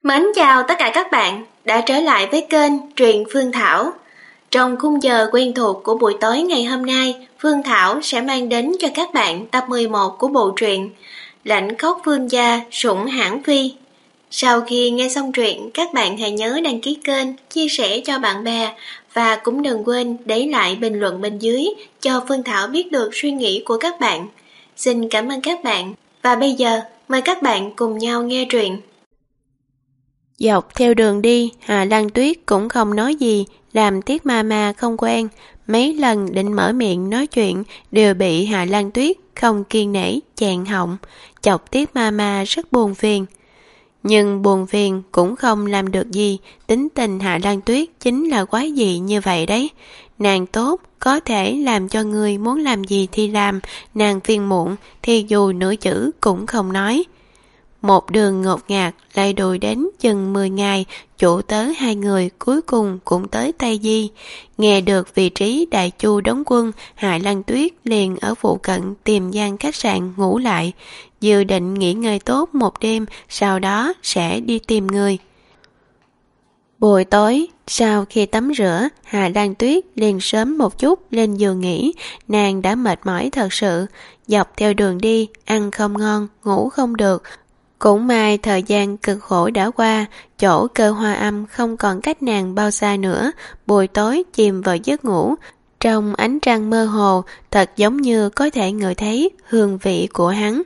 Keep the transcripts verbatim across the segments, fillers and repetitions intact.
Mến chào tất cả các bạn đã trở lại với kênh Truyện Phương Thảo. Trong khung giờ quen thuộc của buổi tối ngày hôm nay, Phương Thảo sẽ mang đến cho các bạn tập mười một của bộ truyện Lãnh Khóc Vương Gia Sủng Hãn Phi. Sau khi nghe xong truyện, các bạn hãy nhớ đăng ký kênh, chia sẻ cho bạn bè và cũng đừng quên để lại bình luận bên dưới cho Phương Thảo biết được suy nghĩ của các bạn. Xin cảm ơn các bạn và bây giờ mời các bạn cùng nhau nghe truyện. Dọc theo đường đi, Hà Lan Tuyết cũng không nói gì, làm Tiết Mama không quen. Mấy lần định mở miệng nói chuyện đều bị Hà Lan Tuyết không kiên nể chẹn họng, chọc Tiết Mama rất buồn phiền. Nhưng buồn phiền cũng không làm được gì, tính tình Hà Lan Tuyết chính là quái dị như vậy đấy. Nàng tốt, có thể làm cho người muốn làm gì thì làm, nàng phiền muộn thì dù nửa chữ cũng không nói. Một đường ngột ngạt lại đuổi đến chừng mười ngày, chủ tớ hai người cuối cùng cũng tới Tây Di. Nghe được vị trí Đại Chu đóng quân, Hạ Lan Tuyết liền ở phụ cận tìm gian khách sạn ngủ lại, dự định nghỉ ngơi tốt một đêm, sau đó sẽ đi tìm người. Buổi tối, sau khi tắm rửa, Hà Lan Tuyết liền sớm một chút lên giường nghỉ, nàng đã mệt mỏi thật sự, dọc theo đường đi, ăn không ngon, ngủ không được. Cũng may thời gian cực khổ đã qua, chỗ Cơ Hoa Âm không còn cách nàng bao xa nữa, buổi tối chìm vào giấc ngủ. Trong ánh trăng mơ hồ, thật giống như có thể ngửi thấy hương vị của hắn.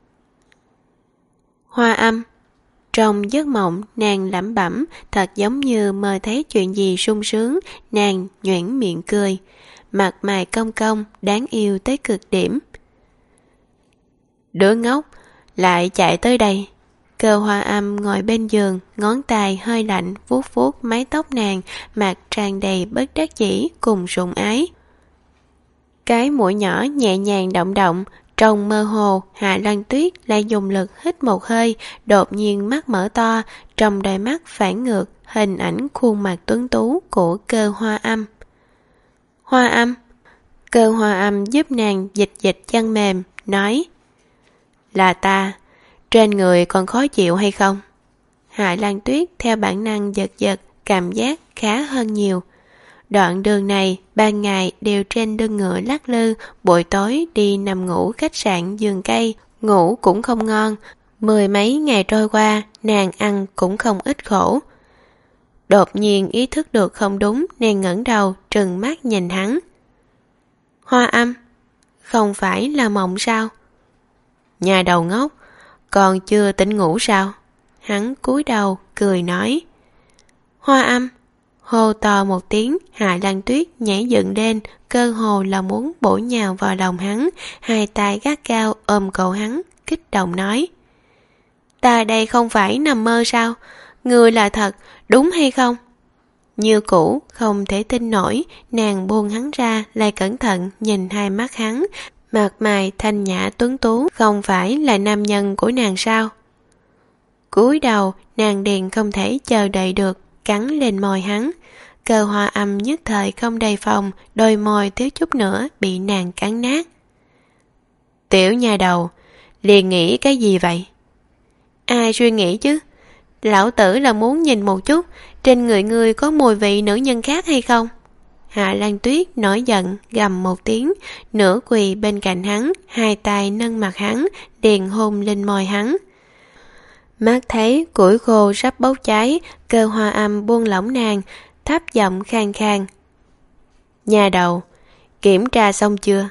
Hoa Âm. Trong giấc mộng, nàng lẩm bẩm, thật giống như mơ thấy chuyện gì sung sướng, nàng nhoẻn miệng cười. Mặt mày cong cong, đáng yêu tới cực điểm. Đứa ngốc, lại chạy tới đây. Cơ Hoa Âm ngồi bên giường, ngón tay hơi lạnh vuốt vuốt mái tóc nàng, mặt tràn đầy bất đắc dĩ cùng sủng ái. Cái mũi nhỏ nhẹ nhàng động động, trong mơ hồ, Hạ Lan Tuyết lại dùng lực hít một hơi, đột nhiên mắt mở to, trong đôi mắt phản ngược hình ảnh khuôn mặt tuấn tú của Cơ Hoa Âm. Hoa Âm. Cơ Hoa Âm giúp nàng dịch dịch chân mềm, nói: Là ta. Trên người còn khó chịu hay không? Hạ Lan Tuyết theo bản năng giật giật, cảm giác khá hơn nhiều. Đoạn đường này, ban ngày đều trên lưng ngựa lắc lư, buổi tối đi nằm ngủ khách sạn giường cây, ngủ cũng không ngon. Mười mấy ngày trôi qua, nàng ăn cũng không ít khổ. Đột nhiên ý thức được không đúng, nàng ngẩng đầu, trừng mắt nhìn hắn. Hoa Âm, không phải là mộng sao? Nhà đầu ngốc, còn chưa tỉnh ngủ sao? Hắn cúi đầu, cười nói. Hoa Âm. Hô to một tiếng, Hạ Lan Tuyết nhảy dựng lên, cơ hồ là muốn bổ nhào vào lòng hắn, hai tay gắt cao ôm cổ hắn, kích động nói. Ta đây không phải nằm mơ sao? Ngươi là thật, đúng hay không? Như cũ, không thể tin nổi, nàng buông hắn ra, lại cẩn thận nhìn hai mắt hắn, mặt mày thanh nhã tuấn tú, không phải là nam nhân của nàng sao? Cúi đầu, nàng điền không thể chờ đợi được, cắn lên môi hắn. Cơ Hoa Âm nhất thời không đề phòng, đôi môi thiếu chút nữa bị nàng cắn nát. Tiểu nhà đầu, liền nghĩ cái gì vậy? Ai suy nghĩ chứ? Lão tử là muốn nhìn một chút, trên người ngươi có mùi vị nữ nhân khác hay không? Hạ Lan Tuyết nổi giận, gầm một tiếng, nửa quỳ bên cạnh hắn, hai tay nâng mặt hắn, điền hôn lên môi hắn. Mắt thấy củi khô sắp bốc cháy, Cơ Hoa Âm buông lỏng nàng, thấp giọng khàn khàn. Nhà đầu, kiểm tra xong chưa?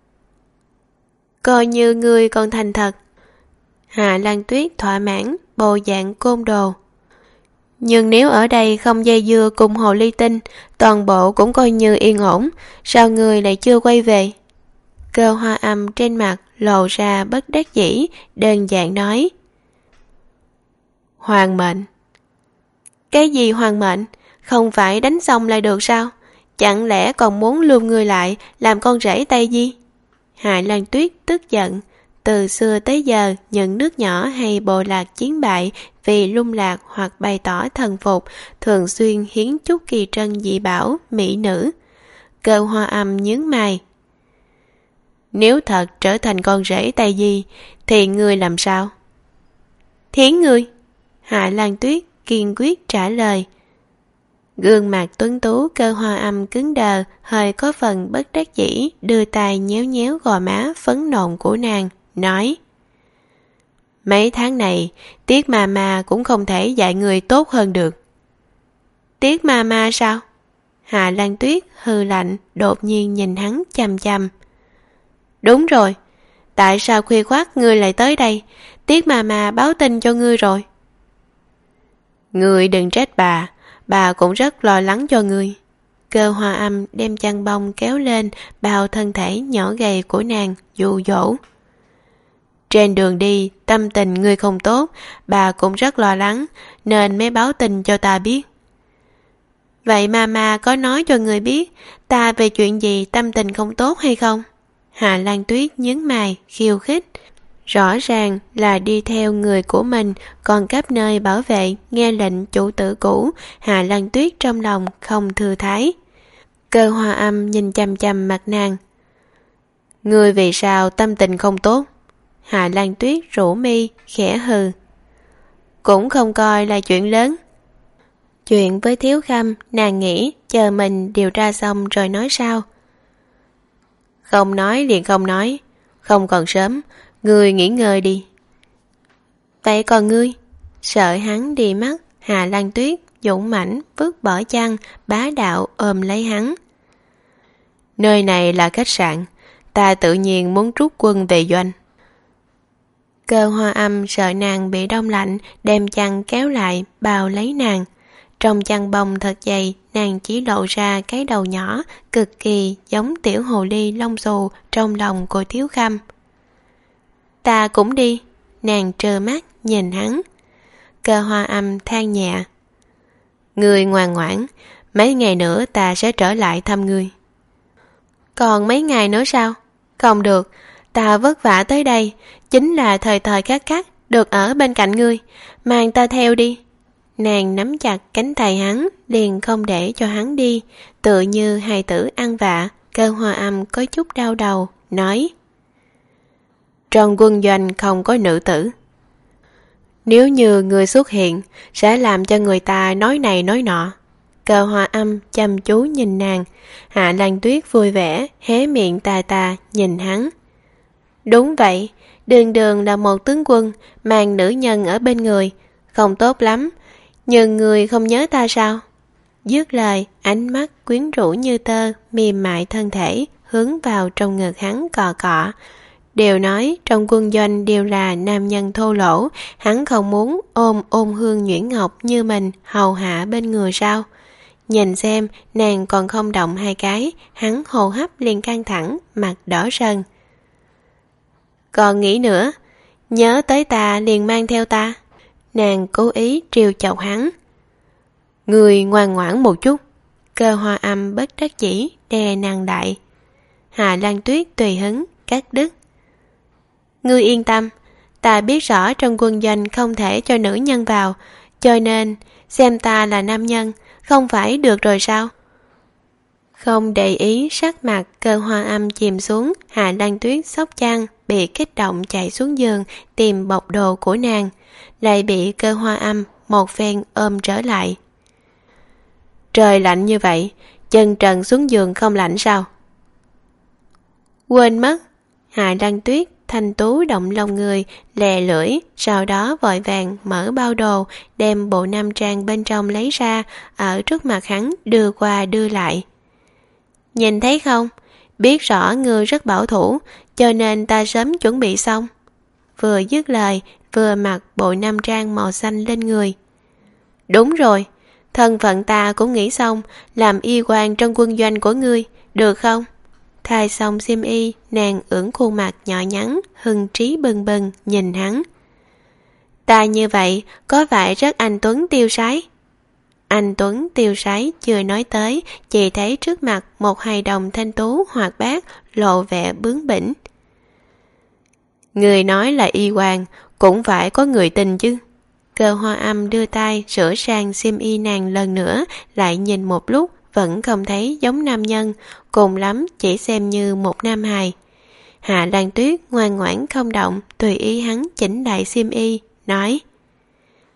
Coi như ngươi còn thành thật. Hạ Lan Tuyết thỏa mãn, bộ dạng côn đồ. Nhưng nếu ở đây không dây dưa cùng hồ ly tinh, toàn bộ cũng coi như yên ổn, sao ngươi lại chưa quay về? Cơ Hoa Âm trên mặt lộ ra bất đắc dĩ, đơn giản nói. Hoàng mệnh. Cái gì hoàng mệnh? Không phải đánh xong lại được sao? Chẳng lẽ còn muốn lưu người lại làm con rể Tây Di? Hạ Lan Tuyết tức giận. Từ xưa tới giờ, những nước nhỏ hay bộ lạc chiến bại vì lung lạc hoặc bày tỏ thần phục, thường xuyên hiến chút kỳ trân dị bảo, mỹ nữ. Cơ Hoa Âm nhướng mày. Nếu thật trở thành con rể Tây Di, thì ngươi làm sao? Thiến ngươi. Hạ Lan Tuyết kiên quyết trả lời. Gương mặt tuấn tú Cơ Hoa Âm cứng đờ, hơi có phần bất đắc dĩ, đưa tay nhéo nhéo gò má phấn nộn của nàng, nói: Mấy tháng này, Tiết Mama cũng không thể dạy người tốt hơn được. Tiết Mama sao? Hạ Lan Tuyết hừ lạnh, đột nhiên nhìn hắn chằm chằm. Đúng rồi, tại sao khuya khoắt ngươi lại tới đây? Tiết Mama báo tin cho ngươi rồi. Ngươi đừng trách bà, bà cũng rất lo lắng cho ngươi. Cơ Hoa Âm đem chăn bông kéo lên bao thân thể nhỏ gầy của nàng, dụ dỗ. Trên đường đi, tâm tình ngươi không tốt, bà cũng rất lo lắng, nên mới báo tin cho ta biết. Vậy Mama có nói cho ngươi biết ta về chuyện gì tâm tình không tốt hay không? Hạ Lan Tuyết nhướng mày, khiêu khích. Rõ ràng là đi theo người của mình, còn khắp nơi bảo vệ, nghe lệnh chủ tử cũ. Hạ Lan Tuyết trong lòng không thư thái. Cơ Hoa Âm nhìn chằm chằm mặt nàng. Ngươi vì sao tâm tình không tốt? Hạ Lan Tuyết rũ mi, khẽ hừ. Cũng không coi là chuyện lớn. Chuyện với Thiếu Khâm, nàng nghĩ chờ mình điều tra xong rồi nói sao. Không nói liền không nói, không còn sớm, ngươi nghỉ ngơi đi. Vậy còn ngươi? Sợ hắn đi mất, Hạ Lan Tuyết dũng mãnh vứt bỏ chăn, bá đạo ôm lấy hắn. Nơi này là khách sạn, ta tự nhiên muốn rút quân về doanh. Cơ Hoa Âm sợ nàng bị đông lạnh, đem chăn kéo lại, bao lấy nàng. Trong chăn bông thật dày, nàng chỉ lộ ra cái đầu nhỏ, cực kỳ giống tiểu hồ ly lông xù trong lòng của Thiếu Khâm. Ta cũng đi, nàng trơ mắt nhìn hắn. Cơ Hoa Âm than nhẹ. Ngươi ngoan ngoãn, mấy ngày nữa ta sẽ trở lại thăm ngươi. Còn mấy ngày nữa sao? Không được, ta vất vả tới đây, chính là thời thời khắc khắc được ở bên cạnh ngươi, mang ta theo đi. Nàng nắm chặt cánh tay hắn, liền không để cho hắn đi, tựa như hài tử ăn vạ. Cơ Hoa Âm có chút đau đầu, nói: Trong quân doanh không có nữ tử. Nếu như người xuất hiện, sẽ làm cho người ta nói này nói nọ. Cơ Hoa Âm chăm chú nhìn nàng. Hạ Lan Tuyết vui vẻ, hé miệng tà tà nhìn hắn. Đúng vậy, đường đường là một tướng quân, mang nữ nhân ở bên người, không tốt lắm. Nhưng người không nhớ ta sao? Dứt lời, ánh mắt quyến rũ như tơ, mềm mại thân thể, hướng vào trong ngực hắn cọ cọ. Đều nói trong quân doanh đều là nam nhân thô lỗ, hắn không muốn ôm ôm hương nhuyễn ngọc như mình hầu hạ bên người sao? Nhìn xem, nàng còn không động hai cái, hắn hô hấp liền căng thẳng, mặt đỏ sần. Còn nghĩ nữa, nhớ tới ta liền mang theo ta. Nàng cố ý trêu chọc hắn. Người ngoan ngoãn một chút. Cơ Hoa Âm bất đắc dĩ đè nàng lại. Hạ Lan Tuyết tùy hứng cắt đứt. Ngươi yên tâm, ta biết rõ trong quân doanh không thể cho nữ nhân vào, cho nên xem ta là nam nhân, không phải được rồi sao? Không để ý sắc mặt Cơ Hoa Âm chìm xuống, Hạ Lan Tuyết xốc chăn, bị kích động chạy xuống giường tìm bọc đồ của nàng, lại bị Cơ Hoa Âm một phen ôm trở lại. Trời lạnh như vậy, chân trần xuống giường không lạnh sao? Quên mất. Hạ Lan Tuyết thanh tú động lòng người, lè lưỡi, sau đó vội vàng mở bao đồ, đem bộ nam trang bên trong lấy ra, ở trước mặt hắn đưa qua đưa lại. Nhìn thấy không? Biết rõ ngươi rất bảo thủ, cho nên ta sớm chuẩn bị xong. Vừa dứt lời, vừa mặc bộ nam trang màu xanh lên người. Đúng rồi, thân phận ta cũng nghĩ xong, làm y quan trong quân doanh của ngươi, được không? Thay xong xiêm y, nàng ưỡn khuôn mặt nhỏ nhắn, hưng trí bừng bừng nhìn hắn. Ta như vậy, có vẻ rất anh tuấn tiêu sái. Anh tuấn tiêu sái chưa nói tới, chỉ thấy trước mặt một hài đồng thanh tú hoạt bát, lộ vẻ bướng bỉnh. Người nói là y quan, cũng phải có người tin chứ. Cơ Hoa Âm đưa tay sửa sang xiêm y nàng lần nữa, lại nhìn một lúc vẫn không thấy giống nam nhân, cùng lắm chỉ xem như một nam hài. Hạ Lan Tuyết ngoan ngoãn không động, tùy ý hắn chỉnh lại xiêm y, nói: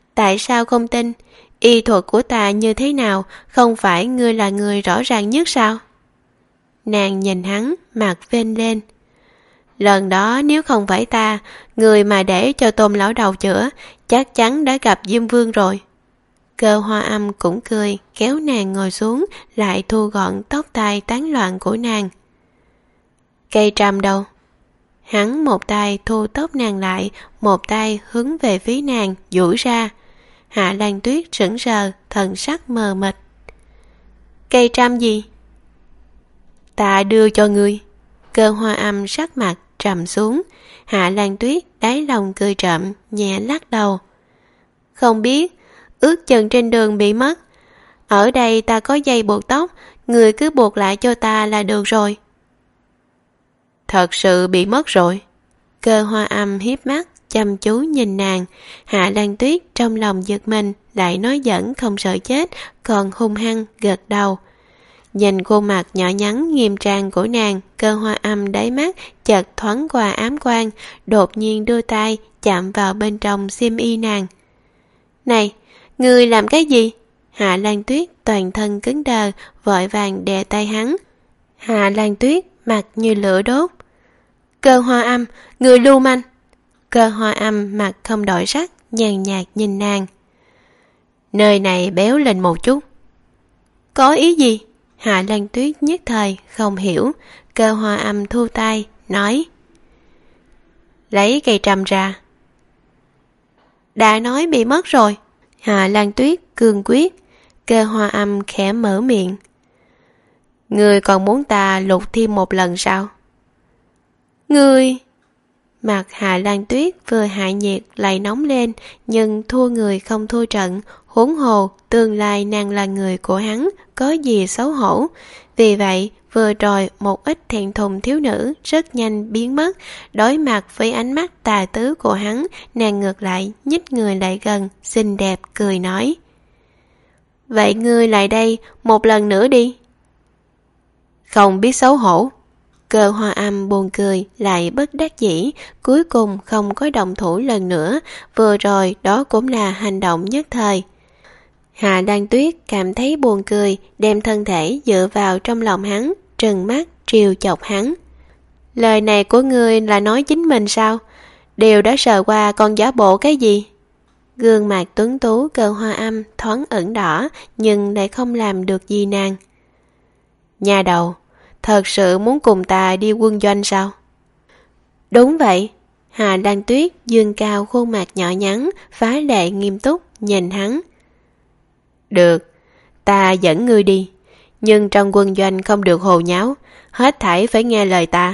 Tại sao không tin? Y thuật của ta như thế nào, không phải ngươi là người rõ ràng nhất sao? Nàng nhìn hắn, mặt vênh lên. Lần đó nếu không phải ta, người mà để cho Tôn lão đầu chữa, chắc chắn đã gặp Diêm Vương rồi. Cơ Hoa Âm cũng cười, kéo nàng ngồi xuống, lại thu gọn tóc tai tán loạn của nàng. Cây trầm đâu? Hắn một tay thu tóc nàng lại, một tay hướng về phía nàng, duỗi ra. Hạ Lan Tuyết sững sờ, thần sắc mờ mịt. Cây trăm gì? Ta đưa cho ngươi. Cơ Hoa Âm sắc mặt trầm xuống. Hạ Lan Tuyết đáy lòng cười trộm, nhẹ lắc đầu. Không biết, ướt chân trên đường bị mất. Ở đây ta có dây buộc tóc, người cứ buộc lại cho ta là được rồi. Thật sự bị mất rồi. Cơ Hoa Âm hiếp mắt, chăm chú nhìn nàng. Hạ Lan Tuyết trong lòng giật mình, lại nói giỡn không sợ chết, còn hung hăng gật đầu. Nhìn khuôn mặt nhỏ nhắn nghiêm trang của nàng, Cơ Hoa Âm đáy mắt chợt thoáng qua ám quang, đột nhiên đưa tay chạm vào bên trong xiêm y nàng. Này, ngươi làm cái gì? Hạ Lan Tuyết toàn thân cứng đờ, vội vàng đè tay hắn. Hạ Lan Tuyết mặt như lửa đốt. Cơ Hoa Âm, người lưu manh. Cơ Hoa Âm mặt không đổi sắc, nhàn nhạt nhìn nàng. Nơi này béo lên một chút. Có ý gì? Hạ Lan Tuyết nhất thời không hiểu. Cơ Hoa Âm thu tay, nói. Lấy cây trầm ra. Đã nói bị mất rồi. Hạ Lan Tuyết cương quyết. Cơ Hoa Âm khẽ mở miệng. Ngươi còn muốn ta lục thêm một lần sao? Ngươi... Mặt Hạ Lan Tuyết vừa hạ nhiệt lại nóng lên, nhưng thua người không thua trận, huống hồ tương lai nàng là người của hắn, có gì xấu hổ. Vì vậy vừa rồi một ít thẹn thùng thiếu nữ rất nhanh biến mất. Đối mặt với ánh mắt tà tứ của hắn, nàng ngược lại nhích người lại gần, xinh đẹp cười nói. Vậy ngươi lại đây một lần nữa đi. Không biết xấu hổ. Cơ Hoa Âm buồn cười, lại bất đắc dĩ, cuối cùng không có động thủ lần nữa, vừa rồi đó cũng là hành động nhất thời. Hạ Lan Tuyết cảm thấy buồn cười, đem thân thể dựa vào trong lòng hắn, trừng mắt, trêu chọc hắn. Lời này của ngươi là nói chính mình sao? Đều đã sờ qua còn giả bộ cái gì? Gương mặt tuấn tú Cơ Hoa Âm thoáng ửng đỏ, nhưng lại không làm được gì nàng. Nhà đầu, thật sự muốn cùng ta đi quân doanh sao? Đúng vậy. Hạ Lan Tuyết dương cao khuôn mặt nhỏ nhắn, phá lệ nghiêm túc nhìn hắn. Được, ta dẫn ngươi đi, nhưng trong quân doanh không được hồ nháo, hết thảy phải nghe lời ta.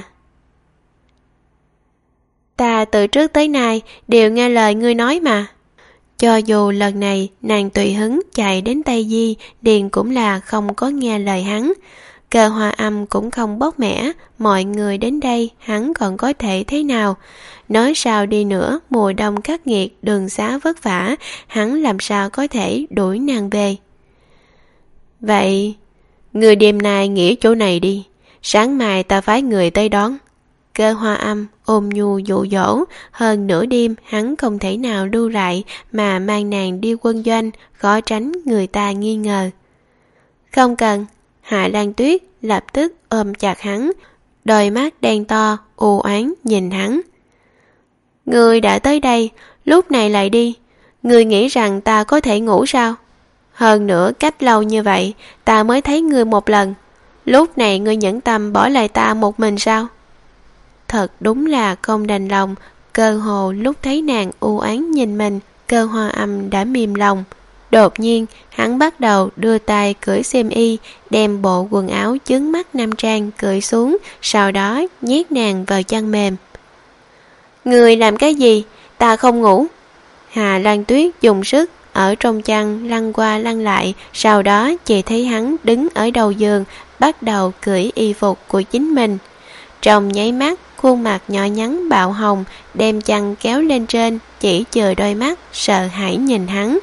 Ta từ trước tới nay đều nghe lời ngươi nói mà. Cho dù lần này nàng tùy hứng chạy đến Tây Di, điền cũng là không có nghe lời hắn. Cơ Hoa Âm cũng không bóc mẽ, mọi người đến đây hắn còn có thể thế nào. Nói sao đi nữa, mùa đông khắc nghiệt, đường xá vất vả, hắn làm sao có thể đuổi nàng về. Vậy, người đêm nay nghỉ chỗ này đi, sáng mai ta phái người tới đón. Cơ Hoa Âm ôm nhu dụ dỗ, hơn nửa đêm hắn không thể nào lưu lại mà mang nàng đi quân doanh, khó tránh người ta nghi ngờ. Không cần. Hạ Lan Tuyết lập tức ôm chặt hắn, đôi mắt đen to, u oán nhìn hắn. Ngươi đã tới đây, lúc này lại đi, ngươi nghĩ rằng ta có thể ngủ sao? Hơn nữa cách lâu như vậy, ta mới thấy ngươi một lần, lúc này ngươi nhẫn tâm bỏ lại ta một mình sao? Thật đúng là không đành lòng, cơ hồ lúc thấy nàng u oán nhìn mình, Cơ Hoa Âm đã mềm lòng. Đột nhiên, hắn bắt đầu đưa tay cởi xiêm y, đem bộ quần áo chướng mắt nam trang cởi xuống, sau đó nhét nàng vào chăn mềm. Người làm cái gì? Ta không ngủ. Hạ Lan Tuyết dùng sức ở trong chăn lăn qua lăn lại, sau đó chỉ thấy hắn đứng ở đầu giường, bắt đầu cởi y phục của chính mình. Trong nháy mắt, khuôn mặt nhỏ nhắn bạo hồng, đem chăn kéo lên trên, chỉ chờ đôi mắt sợ hãi nhìn hắn.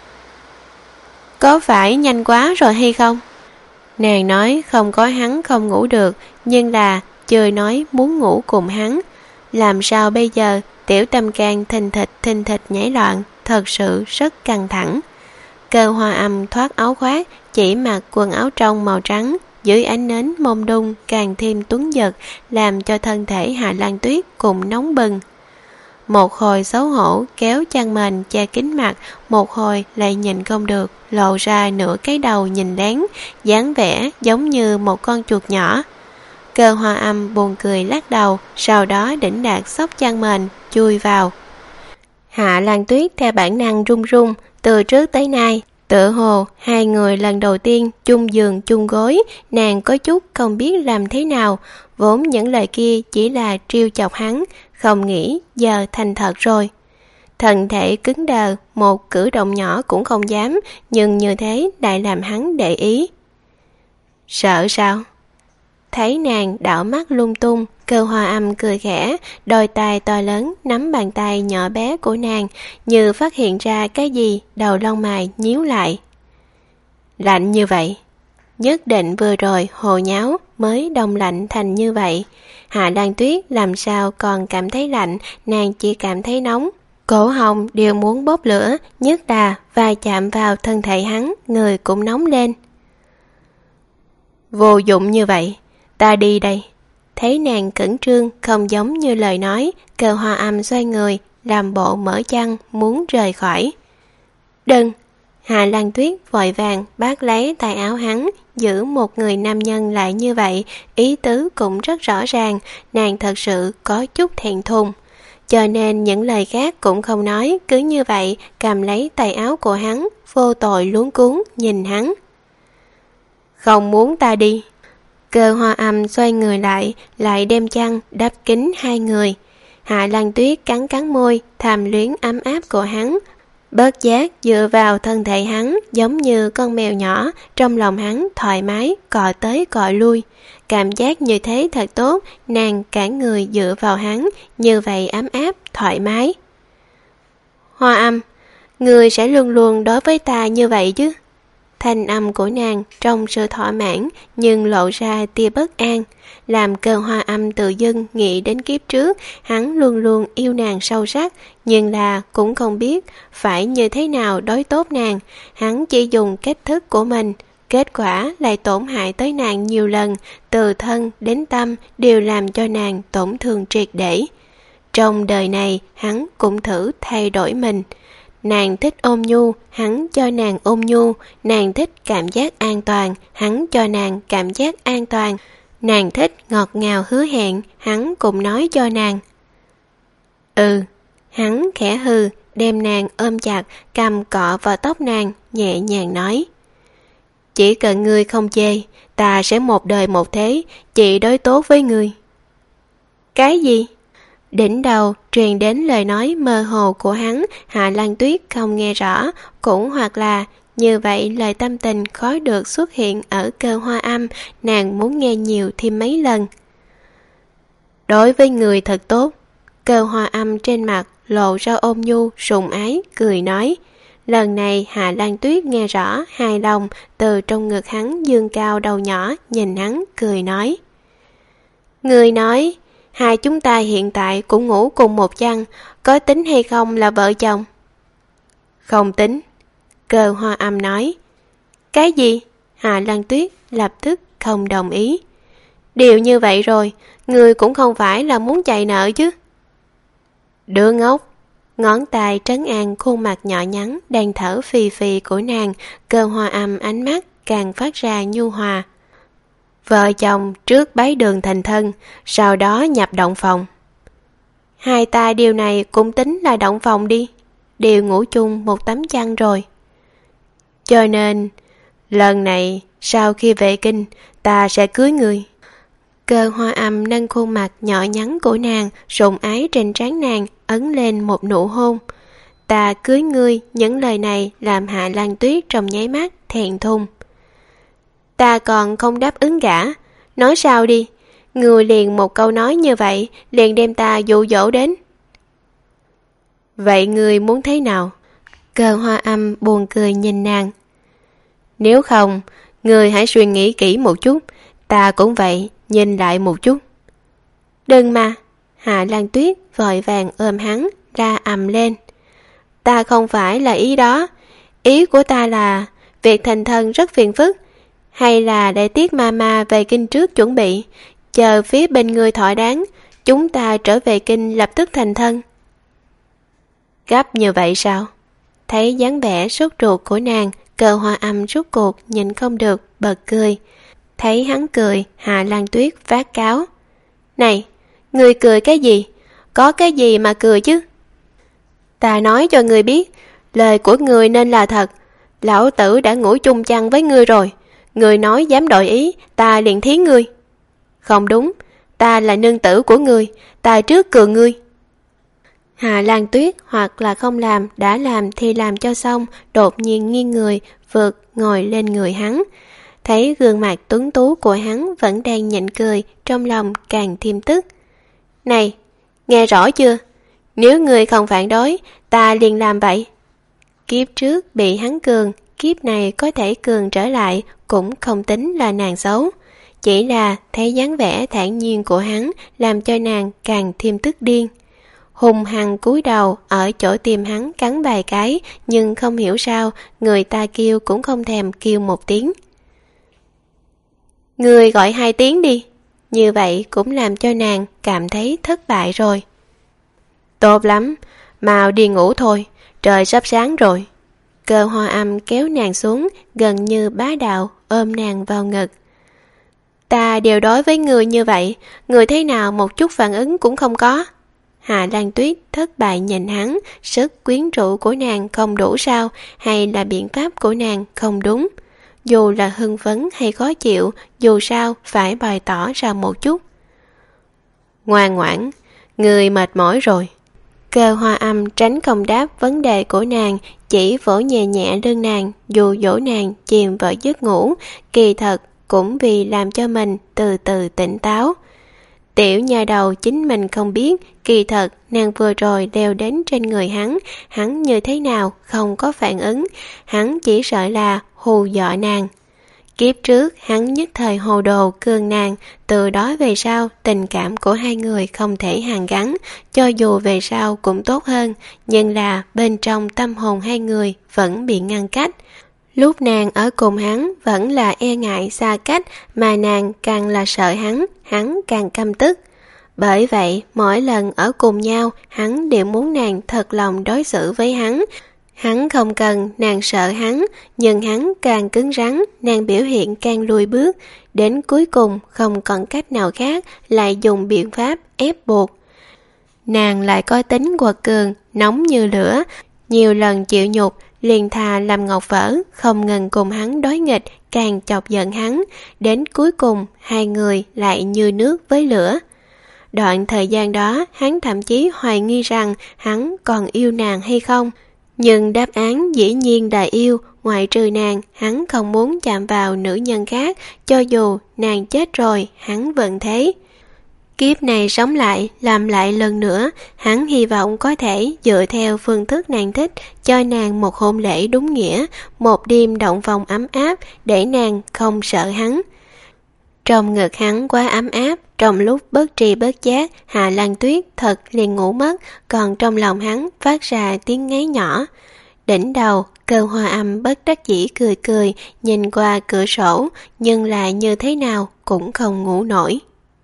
Có phải nhanh quá rồi hay không? Nàng nói không có hắn không ngủ được, nhưng là chưa nói muốn ngủ cùng hắn. Làm sao bây giờ? Tiểu tâm can thình thịch thình thịch nhảy loạn, thật sự rất căng thẳng. Cơ Hoa Âm thoát áo khoác, chỉ mặc quần áo trong màu trắng, dưới ánh nến mông lung càng thêm tuấn giật, làm cho thân thể Hạ Lan Tuyết cũng nóng bừng. Một hồi xấu hổ kéo chăn mền che kín mặt, một hồi lại nhìn không được, lộ ra nửa cái đầu nhìn lén, dáng vẻ giống như một con chuột nhỏ. Cơ Hoa Âm buồn cười lắc đầu, sau đó đỉnh đạt xốc chăn mền, chui vào. Hạ Lan Tuyết theo bản năng run run, từ trước tới nay, tựa hồ hai người lần đầu tiên chung giường chung gối, nàng có chút không biết làm thế nào, vốn những lời kia chỉ là trêu chọc hắn, không nghĩ giờ thành thật rồi. Thân thể cứng đờ, một cử động nhỏ cũng không dám, nhưng như thế lại làm hắn để ý. Sợ sao? Thấy nàng đảo mắt lung tung, Cơ Hoa Âm cười khẽ, đôi tay to lớn nắm bàn tay nhỏ bé của nàng, như phát hiện ra cái gì, đầu lông mày nhíu lại. Lạnh như vậy, nhất định vừa rồi hồ nháo mới đông lạnh thành như vậy. Hạ Lan Tuyết làm sao còn cảm thấy lạnh, nàng chỉ cảm thấy nóng. Cổ họng đều muốn bốc lửa, nhất là va chạm vào thân thể hắn, người cũng nóng lên. Vô dụng như vậy, ta đi đây. Thấy nàng cẩn trương không giống như lời nói, Cơ Hoa Âm xoay người, làm bộ mở chăn muốn rời khỏi. Đừng! Hạ Lan Tuyết vội vàng bắt lấy tay áo hắn, giữ một người nam nhân lại như vậy, ý tứ cũng rất rõ ràng, nàng thật sự có chút thẹn thùng. Cho nên những lời khác cũng không nói, cứ như vậy cầm lấy tay áo của hắn, vô tội luống cuống nhìn hắn. Không muốn ta đi. Cơ Hoa Âm xoay người lại, lại đem chăn đắp kín hai người. Hạ Lan Tuyết cắn cắn môi, tham luyến ấm áp của hắn, bớt giác dựa vào thân thể hắn giống như con mèo nhỏ, trong lòng hắn thoải mái, cọ tới cọ lui. Cảm giác như thế thật tốt, nàng cả người dựa vào hắn, như vậy ấm áp, thoải mái. Hoa Âm, người sẽ luôn luôn đối với ta như vậy chứ? Thanh âm của nàng trong sự thỏa mãn nhưng lộ ra tia bất an, làm Cơ Hoa Âm tự dưng nghĩ đến kiếp trước hắn luôn luôn yêu nàng sâu sắc, nhưng là cũng không biết phải như thế nào đối tốt nàng. Hắn chỉ dùng cách thức của mình, kết quả lại tổn hại tới nàng nhiều lần, từ thân đến tâm đều làm cho nàng tổn thương triệt để. Trong đời này hắn cũng thử thay đổi mình. Nàng thích ôm nhu, hắn cho nàng ôm nhu. Nàng thích cảm giác an toàn, hắn cho nàng cảm giác an toàn. Nàng thích ngọt ngào hứa hẹn, hắn cũng nói cho nàng. Ừ, hắn khẽ hừ, đem nàng ôm chặt, cầm cọ vào tóc nàng, nhẹ nhàng nói. Chỉ cần ngươi không chê, ta sẽ một đời một thế, chỉ đối tốt với ngươi. Cái gì? Đỉnh đầu truyền đến lời nói mơ hồ của hắn, Hạ Lan Tuyết không nghe rõ, cũng hoặc là như vậy lời tâm tình khó được xuất hiện ở Cơ Hoa Âm, nàng muốn nghe nhiều thêm mấy lần. Đối với người thật tốt. Cơ Hoa Âm trên mặt lộ ra ôn nhu, sủng ái, cười nói. Lần này Hạ Lan Tuyết nghe rõ, hài lòng, từ trong ngực hắn dương cao đầu nhỏ, nhìn hắn, cười nói. Người nói, hai chúng ta hiện tại cũng ngủ cùng một chăn, có tính hay không là vợ chồng? Không tính. Cơ Hoa Âm nói. Cái gì? Hạ Lan Tuyết lập tức không đồng ý. Điều như vậy rồi, người cũng không phải là muốn chạy nợ chứ? Đứa ngốc. Ngón tay trấn an khuôn mặt nhỏ nhắn đang thở phì phì của nàng, Cơ Hoa Âm ánh mắt càng phát ra nhu hòa. Vợ chồng trước bái đường thành thân, sau đó nhập động phòng. Hai ta điều này cũng tính là động phòng đi, đều ngủ chung một tấm chăn rồi. Cho nên, lần này sau khi về kinh, ta sẽ cưới người. Cơ Hoa Âm nâng khuôn mặt nhỏ nhắn của nàng, sủng ái trên trán nàng, ấn lên một nụ hôn. Ta cưới ngươi, những lời này làm Hạ Lan Tuyết trong nháy mắt thẹn thùng. Ta còn không đáp ứng gả, nói sao đi, ngươi liền một câu nói như vậy, liền đem ta dụ dỗ đến. Vậy ngươi muốn thế nào? Cơ Hoa Âm buồn cười nhìn nàng. Nếu không, ngươi hãy suy nghĩ kỹ một chút, ta cũng vậy, nhìn lại một chút. Đừng mà. Hạ Lan Tuyết vội vàng ôm hắn ra ầm lên. ta không phải là ý đó. Ý của ta là việc thành thân rất phiền phức, hay là để Tiết Mama về kinh trước chuẩn bị, chờ phía bên người thỏa đáng, chúng ta trở về kinh lập tức thành thân. Gấp như vậy sao? Thấy dáng vẻ sốt ruột của nàng, Cơ Hoa Âm rút cuộc nhìn không được bật cười. Thấy hắn cười, Hạ Lan Tuyết phát cáo: Này, người cười cái gì? Có cái gì mà cười chứ? Ta nói cho người biết, lời của người nên là thật. Lão tử đã ngủ chung chăn với ngươi rồi. Người nói dám đổi ý, ta liền thiến ngươi. Không đúng, ta là nương tử của ngươi, ta trước cường ngươi. Hạ Lan Tuyết hoặc là không làm, đã làm thì làm cho xong, đột nhiên nghiêng người, vượt ngồi lên người hắn. Thấy gương mặt tuấn tú của hắn vẫn đang nhịn cười, trong lòng càng thêm tức. Này, nghe rõ chưa? Nếu ngươi không phản đối, ta liền làm vậy. Kiếp trước bị hắn cường, kiếp này có thể cường trở lại, cũng không tính là nàng xấu. Chỉ là thấy dáng vẻ thản nhiên của hắn làm cho nàng càng thêm tức điên. Hùng hằng cúi đầu ở chỗ tim hắn cắn vài cái, nhưng không hiểu sao người ta kêu cũng không thèm kêu một tiếng. Người gọi hai tiếng đi. Như vậy cũng làm cho nàng cảm thấy thất bại rồi. Tốt lắm, mau đi ngủ thôi, trời sắp sáng rồi. Cơ Hoa Âm kéo nàng xuống, gần như bá đạo ôm nàng vào ngực. Ta đều đối với người như vậy, người thế nào một chút phản ứng cũng không có. Hạ Lan Tuyết thất bại nhìn hắn, sức quyến rũ của nàng không đủ sao, hay là biện pháp của nàng không đúng? Dù là hưng phấn hay khó chịu, dù sao phải bày tỏ ra một chút. Ngoan ngoãn, người mệt mỏi rồi. Cơ Hoa Âm tránh không đáp vấn đề của nàng, chỉ vỗ nhẹ nhẹ lưng nàng, dù dỗ nàng chìm vào giấc ngủ, kỳ thật cũng vì làm cho mình từ từ tỉnh táo. Tiểu nhà đầu chính mình không biết, kỳ thật nàng vừa rồi đeo đến trên người hắn, hắn như thế nào không có phản ứng, hắn chỉ sợ là hù dọa nàng. Kiếp trước hắn nhất thời hồ đồ cương nàng, từ đó về sau tình cảm của hai người không thể hàn gắn, cho dù về sau cũng tốt hơn, nhưng là bên trong tâm hồn hai người vẫn bị ngăn cách. Lúc nàng ở cùng hắn vẫn là e ngại xa cách, mà nàng càng là sợ hắn, hắn càng căm tức. Bởi vậy mỗi lần ở cùng nhau, hắn đều muốn nàng thật lòng đối xử với hắn. Hắn không cần nàng sợ hắn, nhưng hắn càng cứng rắn, nàng biểu hiện càng lùi bước, đến cuối cùng không còn cách nào khác, lại dùng biện pháp ép buộc. Nàng lại có tính quật cường, nóng như lửa, nhiều lần chịu nhục, liền thà làm ngọc vỡ, không ngừng cùng hắn đối nghịch, càng chọc giận hắn, đến cuối cùng hai người lại như nước với lửa. Đoạn thời gian đó, hắn thậm chí hoài nghi rằng hắn còn yêu nàng hay không. Nhưng đáp án dĩ nhiên là yêu, ngoại trừ nàng, hắn không muốn chạm vào nữ nhân khác, cho dù nàng chết rồi, hắn vẫn thế. Kiếp này sống lại, làm lại lần nữa, hắn hy vọng có thể dựa theo phương thức nàng thích, cho nàng một hôn lễ đúng nghĩa, một đêm động phòng ấm áp, để nàng không sợ hắn. Trong ngực hắn quá ấm áp, trong lúc bất tri bất giác, Hạ Lan Tuyết thật liền ngủ mất, còn trong lòng hắn phát ra tiếng ngáy nhỏ. Đỉnh đầu, Cơ Hoa Âm bất đắc dĩ cười cười, nhìn qua cửa sổ, nhưng lại như thế nào cũng không ngủ nổi.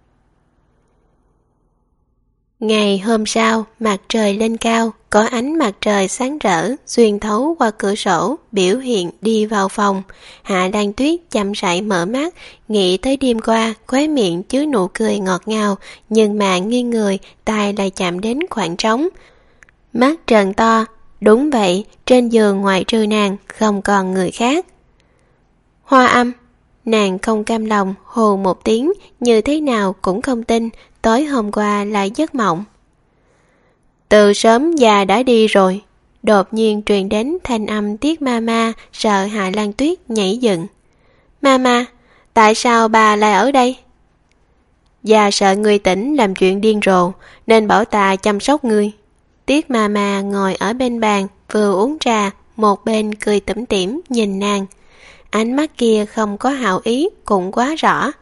Ngày hôm sau, mặt trời lên cao, có ánh mặt trời sáng rỡ, xuyên thấu qua cửa sổ, biểu hiện đi vào phòng. Hạ Lan Tuyết chậm rãi mở mắt, nghĩ tới đêm qua, khóe miệng chứa nụ cười ngọt ngào, nhưng mà nghiêng người, tai lại chạm đến khoảng trống. Mắt trợn to, đúng vậy, trên giường ngoại trừ nàng, không còn người khác. Hoa Âm, nàng không cam lòng, hù một tiếng, như thế nào cũng không tin, tối hôm qua lại giấc mộng. Từ sớm già đã đi rồi. Đột nhiên truyền đến thanh âm Tiết Mama, sợ Hạ Lan Tuyết nhảy dựng. Mama, tại sao bà lại ở đây? Già sợ người tỉnh làm chuyện điên rồ, nên bảo ta chăm sóc ngươi. Tiết Mama ngồi ở bên bàn, vừa uống trà, một bên cười tủm tỉm nhìn nàng. Ánh mắt kia không có hảo ý cũng quá rõ.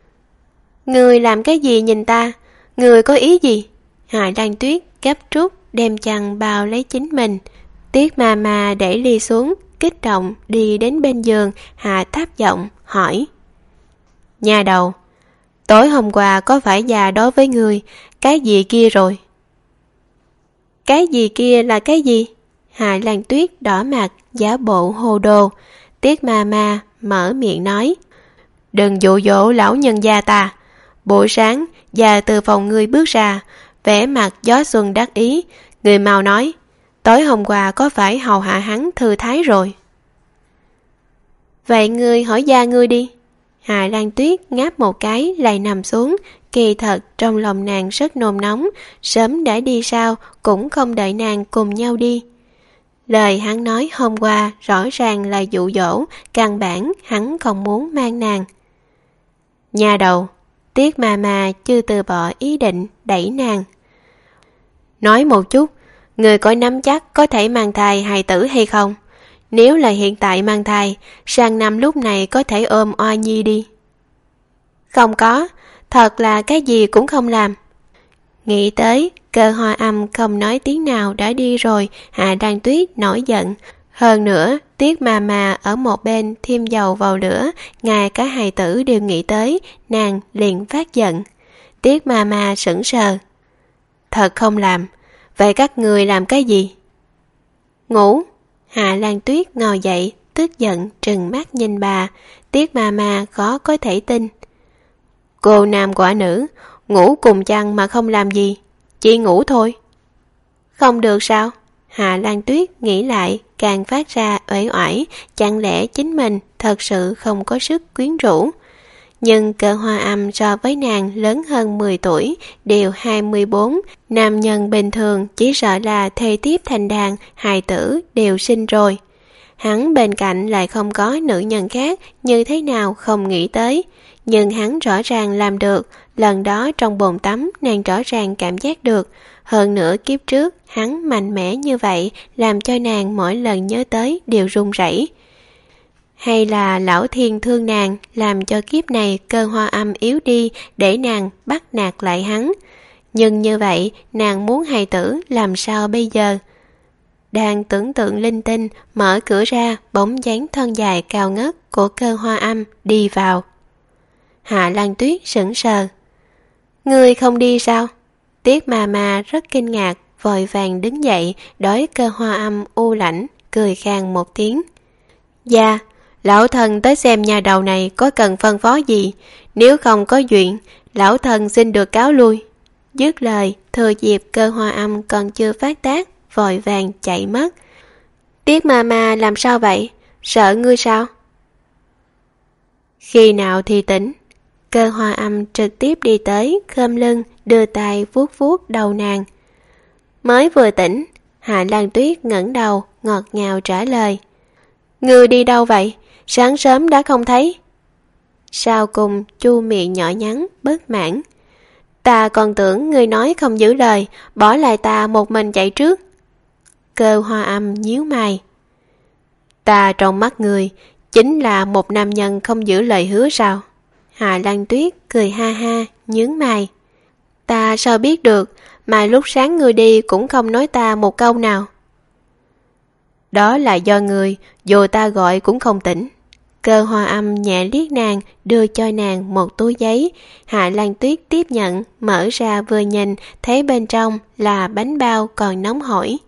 Người làm cái gì nhìn ta? Người có ý gì? Hạ Lan Tuyết gấp rút đem chăn bao lấy chính mình. Tiết mà mà để ly xuống, kích động đi đến bên giường, hạ thấp giọng hỏi: Nhà đầu, tối hôm qua có phải già đối với người cái gì kia rồi? Cái gì kia là cái gì? Hạ Lan Tuyết đỏ mặt, giả bộ hồ đồ. Tiết mà mà mở miệng nói: Đừng dụ dỗ lão nhân gia ta. Buổi sáng, già từ phòng ngươi bước ra, vẻ mặt gió xuân đắc ý. Người mau nói, tối hôm qua có phải hầu hạ hắn thư thái rồi? Vậy ngươi hỏi gia ngươi đi. Hạ Lan Tuyết ngáp một cái lại nằm xuống. Kỳ thật trong lòng nàng rất nôn nóng, sớm đã đi sao cũng không đợi nàng cùng nhau đi. Lời hắn nói hôm qua rõ ràng là dụ dỗ, căn bản hắn không muốn mang nàng. Nhà đầu, Tiết mà mà chưa từ bỏ ý định đẩy nàng. Nói một chút, người có nắm chắc có thể mang thai hài tử hay không? Nếu là hiện tại mang thai, sang năm lúc này có thể ôm oa nhi đi. Không có, thật là cái gì cũng không làm. Nghĩ tới, Cơ Hoa Âm không nói tiếng nào đã đi rồi, Hạ Lan Tuyết nổi giận. Hơn nữa, Tiết mà mà ở một bên thêm dầu vào lửa, ngay cả hài tử đều nghĩ tới, nàng liền phát giận. Tiết mà mà sững sờ. Thật không làm, vậy các người làm cái gì? Ngủ. Hạ Lan Tuyết ngồi dậy, tức giận trừng mắt nhìn bà. Tiết mà mà khó có thể tin. Cô nam quả nữ, ngủ cùng chăn mà không làm gì, chỉ ngủ thôi. Không được sao? Hạ Lan Tuyết nghĩ lại, càng phát ra uể oải, chẳng lẽ chính mình thật sự không có sức quyến rũ. Nhưng Cơ Hoa Âm so với nàng lớn hơn mười tuổi, đều hai mươi bốn, nam nhân bình thường chỉ sợ là thê tiếp thành đàn, hài tử đều sinh rồi. Hắn bên cạnh lại không có nữ nhân khác, như thế nào không nghĩ tới. Nhưng hắn rõ ràng làm được, lần đó trong bồn tắm nàng rõ ràng cảm giác được. Hơn nữa kiếp trước hắn mạnh mẽ như vậy, làm cho nàng mỗi lần nhớ tới đều run rẩy. Hay là lão thiên thương nàng, làm cho kiếp này Cơ Hoa Âm yếu đi để nàng bắt nạt lại hắn. Nhưng như vậy nàng muốn hài tử làm sao bây giờ? Đang tưởng tượng linh tinh, mở cửa ra, bóng dáng thon dài cao ngất của Cơ Hoa Âm đi vào. Hạ Lan Tuyết sững sờ. Ngươi không đi sao? Tiết mà mà rất kinh ngạc, vội vàng đứng dậy, đối Cơ Hoa Âm u lãnh, cười khang một tiếng. Dạ, lão thần tới xem nhà đầu này có cần phân phó gì, nếu không có chuyện, lão thần xin được cáo lui. Dứt lời, thừa dịp Cơ Hoa Âm còn chưa phát tác, vội vàng chạy mất. Tiết mà mà làm sao vậy? Sợ ngươi sao? Khi nào thì tỉnh? Cơ Hoa Âm trực tiếp đi tới, khom lưng, đưa tay vuốt vuốt đầu nàng. Mới vừa tỉnh. Hạ Lan Tuyết ngẩng đầu, ngọt ngào trả lời. Ngươi đi đâu vậy? Sáng sớm đã không thấy. Sau cùng chu miệng nhỏ nhắn, bất mãn. Ta còn tưởng ngươi nói không giữ lời, bỏ lại ta một mình chạy trước. Cơ Hoa Âm nhíu mày. Ta trong mắt ngươi chính là một nam nhân không giữ lời hứa sao? Hạ Lan Tuyết cười ha ha, nhướng mày. Ta sao biết được, mà lúc sáng ngươi đi cũng không nói ta một câu nào. Đó là do ngươi, dù ta gọi cũng không tỉnh. Cơ Hoa Âm nhẹ liếc nàng, đưa cho nàng một túi giấy. Hạ Lan Tuyết tiếp nhận, mở ra vừa nhìn, thấy bên trong là bánh bao còn nóng hổi.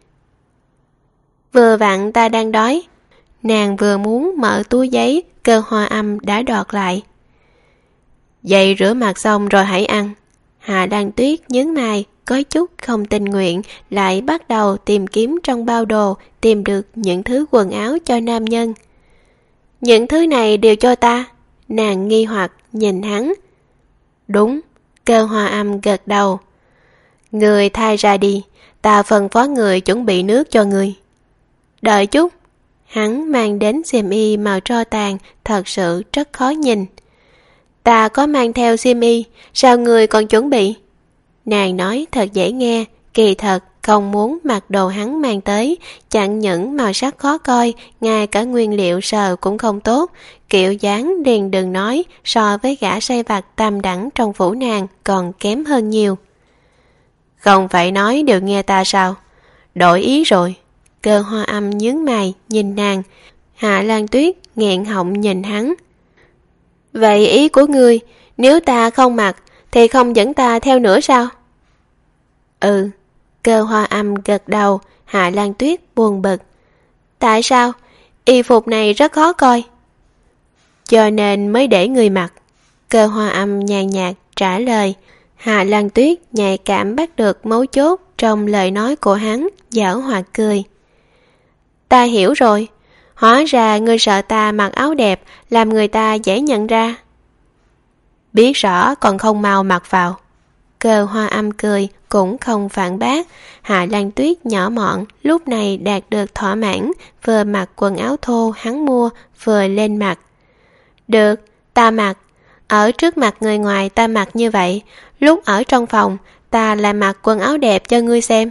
Vừa vặn ta đang đói. Nàng vừa muốn mở túi giấy, Cơ Hoa Âm đã đọt lại. Vậy rửa mặt xong rồi hãy ăn. Hạ Lan Tuyết nhướng mày, có chút không tình nguyện, lại bắt đầu tìm kiếm trong bao đồ, tìm được những thứ quần áo cho nam nhân. Những thứ này đều cho ta. Nàng nghi hoặc nhìn hắn. Đúng. Cơ Hoa Âm gật đầu. Người thay ra đi, ta phân phó người chuẩn bị nước cho người. Đợi chút. Hắn mang đến xiêm y màu tro tàn, thật sự rất khó nhìn. Ta có mang theo xiêm y, sao người còn chuẩn bị? Nàng nói thật dễ nghe, kỳ thật không muốn mặc đồ hắn mang tới, chẳng những màu sắc khó coi, ngay cả nguyên liệu sờ cũng không tốt, kiểu dáng liền đừng nói, so với gã sai vặt tam đẳng trong phủ nàng còn kém hơn nhiều. Không phải nói đều nghe ta sao? Đổi ý rồi. Cơ Hoa Âm nhướng mày nhìn nàng. Hạ Lan Tuyết nghẹn họng nhìn hắn. Vậy ý của ngươi, nếu ta không mặc thì không dẫn ta theo nữa sao? Ừ. Cơ Hoa Âm gật đầu. Hạ Lan Tuyết buồn bực. Tại sao? Y phục này rất khó coi. Cho nên mới để người mặc. Cơ Hoa Âm nhàn nhạt trả lời. Hạ Lan Tuyết nhạy cảm bắt được mấu chốt trong lời nói của hắn, giảo hoạt cười. Ta hiểu rồi. Hóa ra ngươi sợ ta mặc áo đẹp làm người ta dễ nhận ra. Biết rõ còn không mau mặc vào. Cơ Hoa Âm cười cũng không phản bác. Hạ Lan Tuyết nhỏ mọn lúc này đạt được thỏa mãn, vừa mặc quần áo thô hắn mua vừa lên mặc. Được, ta mặc. Ở trước mặt người ngoài ta mặc như vậy, lúc ở trong phòng ta lại mặc quần áo đẹp cho ngươi xem.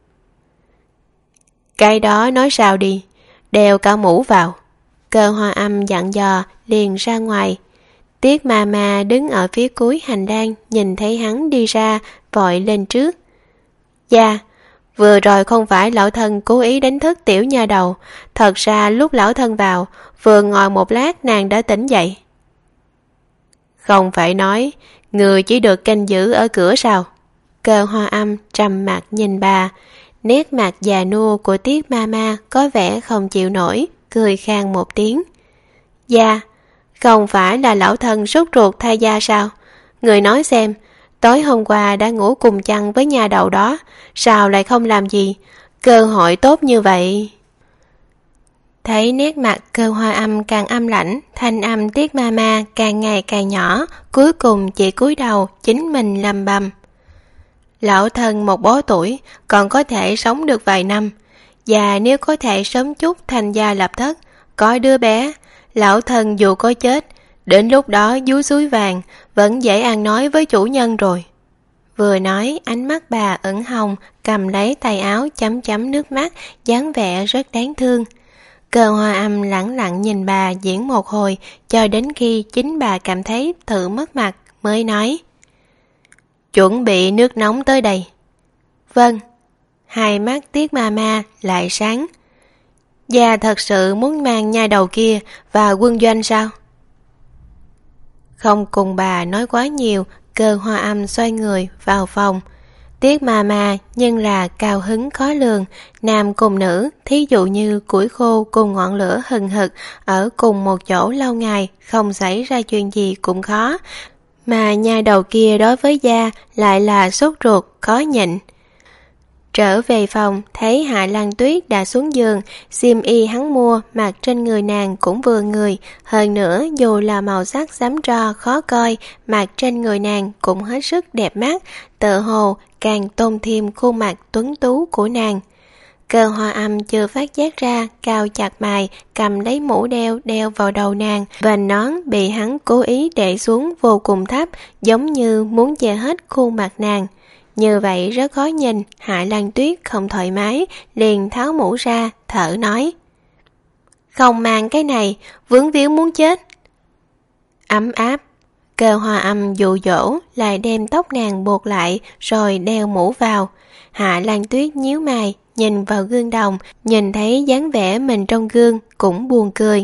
Cái đó nói sao đi, đeo cả mũ vào. Cơ Hoa Âm dặn dò liền ra ngoài. Tiết Ma Ma đứng ở phía cuối hành lang nhìn thấy hắn đi ra, vội lên trước. Dạ, vừa rồi không phải lão thân cố ý đánh thức tiểu nha đầu. Thật ra lúc lão thân vào, vừa ngồi một lát nàng đã tỉnh dậy. Không phải nói, người chỉ được canh giữ ở cửa sao? Cơ Hoa Âm trầm mặt nhìn bà. Nét mặt già nua của Tiết Ma Ma có vẻ không chịu nổi, cười khan một tiếng. Dạ, không phải là lão thân sốt ruột thay da sao? Người nói xem, tối hôm qua đã ngủ cùng chăn với nhà đầu đó, sao lại không làm gì? Cơ hội tốt như vậy. Thấy nét mặt Cơ Hoa Âm càng âm lãnh, thanh âm Tiết Ma Ma càng ngày càng nhỏ, cuối cùng chỉ cúi đầu chính mình lầm bầm. Lão thân một bó tuổi, còn có thể sống được vài năm, và nếu có thể sớm chút thành gia lập thất, có đứa bé, lão thân dù có chết, đến lúc đó vú suối vàng vẫn dễ ăn nói với chủ nhân rồi. Vừa nói, ánh mắt bà ửng hồng, cầm lấy tay áo chấm chấm nước mắt, dáng vẻ rất đáng thương. Cơ Hoa Âm lẳng lặng nhìn bà diễn một hồi, cho đến khi chính bà cảm thấy tự mất mặt mới nói. Chuẩn bị nước nóng tới đây. Vâng. Hai mắt Tiết Ma Ma lại sáng. Gia thật sự muốn mang nha đầu kia vào quân doanh sao? Không cùng bà nói quá nhiều, Cơ Hoa Âm xoay người vào phòng. Tiết Ma Ma nhưng là cao hứng khó lường, nam cùng nữ, thí dụ như củi khô cùng ngọn lửa hừng hực ở cùng một chỗ lâu ngày, không xảy ra chuyện gì cũng khó. Mà nha đầu kia đối với Gia lại là sốt ruột, khó nhịn. Trở về phòng, thấy Hạ Lan Tuyết đã xuống giường, xiêm y hắn mua mặc trên người nàng cũng vừa người, hơn nữa dù là màu sắc xám tro khó coi, mặc trên người nàng cũng hết sức đẹp mắt, tựa hồ càng tôn thêm khuôn mặt tuấn tú của nàng. Cơ Hoa Âm chưa phát giác ra, cao chặt mày, cầm lấy mũ đeo đeo vào đầu nàng, vành nón bị hắn cố ý để xuống vô cùng thấp, giống như muốn che hết khuôn mặt nàng. Như vậy rất khó nhìn, Hạ Lan Tuyết không thoải mái, liền tháo mũ ra, thở nói. Không mang cái này, vướng víu muốn chết. Ấm áp. Cơ Hoa Âm dụ dỗ, lại đem tóc nàng buộc lại, rồi đeo mũ vào. Hạ Lan Tuyết nhíu mày, nhìn vào gương đồng, nhìn thấy dáng vẻ mình trong gương, cũng buồn cười.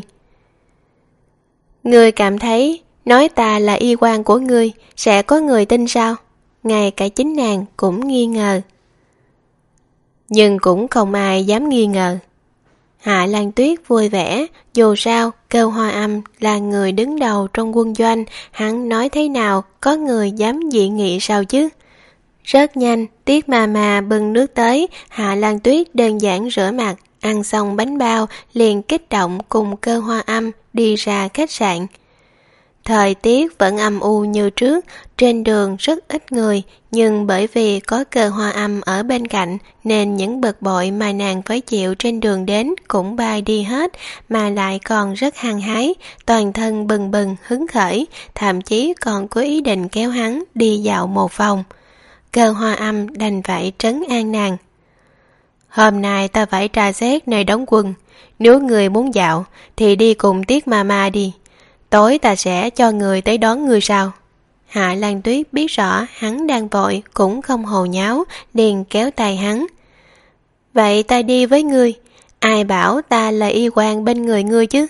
Ngươi cảm thấy, nói ta là y quan của ngươi, sẽ có người tin sao? Ngay cả chính nàng cũng nghi ngờ. Nhưng cũng không ai dám nghi ngờ. Hạ Lan Tuyết vui vẻ, dù sao Cơ Hoa Âm là người đứng đầu trong quân doanh, hắn nói thế nào có người dám dị nghị sao chứ. Rất nhanh, Tiết Ma Ma bưng nước tới, Hạ Lan Tuyết đơn giản rửa mặt, ăn xong bánh bao, liền kích động cùng Cơ Hoa Âm đi ra khách sạn. Thời tiết vẫn âm u như trước, trên đường rất ít người, nhưng bởi vì có Cơ Hoa Âm ở bên cạnh nên những bực bội mà nàng phải chịu trên đường đến cũng bay đi hết, mà lại còn rất hăng hái, toàn thân bừng bừng hứng khởi, thậm chí còn có ý định kéo hắn đi dạo một vòng. Cơ Hoa Âm đành phải trấn an nàng. Hôm nay ta phải tra xét nơi đóng quân, nếu người muốn dạo thì đi cùng Tiết Ma Ma đi. Tối ta sẽ cho người tới đón người sao? Hạ Lan Tuyết biết rõ hắn đang vội, cũng không hồ nháo, liền kéo tay hắn. Vậy ta đi với ngươi, ai bảo ta là y quan bên người ngươi chứ?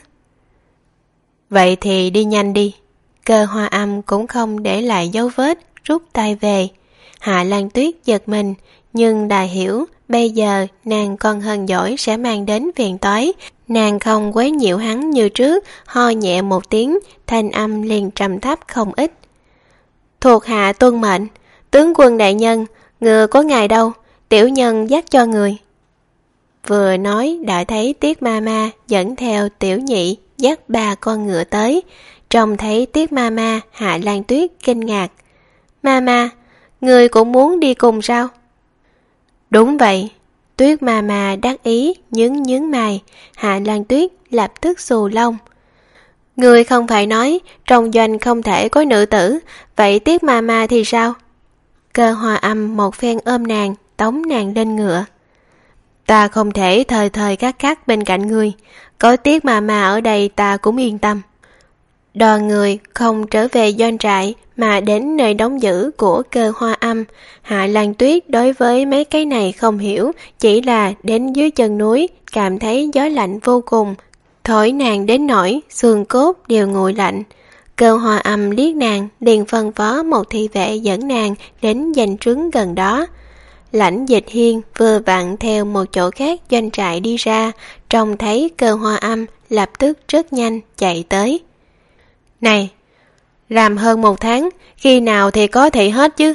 Vậy thì đi nhanh đi. Cơ Hoa Âm cũng không để lại dấu vết, rút tay về. Hạ Lan Tuyết giật mình, nhưng đã hiểu bây giờ nàng còn hơn giỏi sẽ mang đến phiền toái. Nàng không quấy nhiễu hắn như trước, ho nhẹ một tiếng, thanh âm liền trầm thấp không ít. Thuộc hạ tuân mệnh, tướng quân đại nhân, ngựa có ngài đâu, tiểu nhân dắt cho người. Vừa nói đã thấy Tiết Ma Ma dẫn theo tiểu nhị dắt ba con ngựa tới. Trông thấy Tiết Ma Ma, Hạ Lan Tuyết kinh ngạc. Ma Ma, người cũng muốn đi cùng sao? Đúng vậy. Tuyết Ma Ma đắc ý nhướng nhướng mày. Hạ Lan Tuyết lập tức xù lông. Người không phải nói trong doanh không thể có nữ tử, vậy Tiết Ma Ma thì sao? Cơ Hoa Âm một phen ôm nàng, tống nàng lên ngựa. Ta không thể thời thời khắc khắc bên cạnh ngươi, có Tiết Ma Ma ở đây ta cũng yên tâm. Đoàn người không trở về doanh trại mà đến nơi đóng giữ của Cơ Hoa Âm. Hạ Lan Tuyết đối với mấy cái này không hiểu, chỉ là đến dưới chân núi cảm thấy gió lạnh vô cùng, thổi nàng đến nỗi xương cốt đều nguội lạnh. Cơ Hoa Âm liếc nàng, liền phân phó một thị vệ dẫn nàng đến doanh trướng gần đó. Lãnh Dịch Hiên vừa vặn theo một chỗ khác doanh trại đi ra, trông thấy Cơ Hoa Âm lập tức rất nhanh chạy tới. Này, làm hơn một tháng, khi nào thì có thể hết chứ?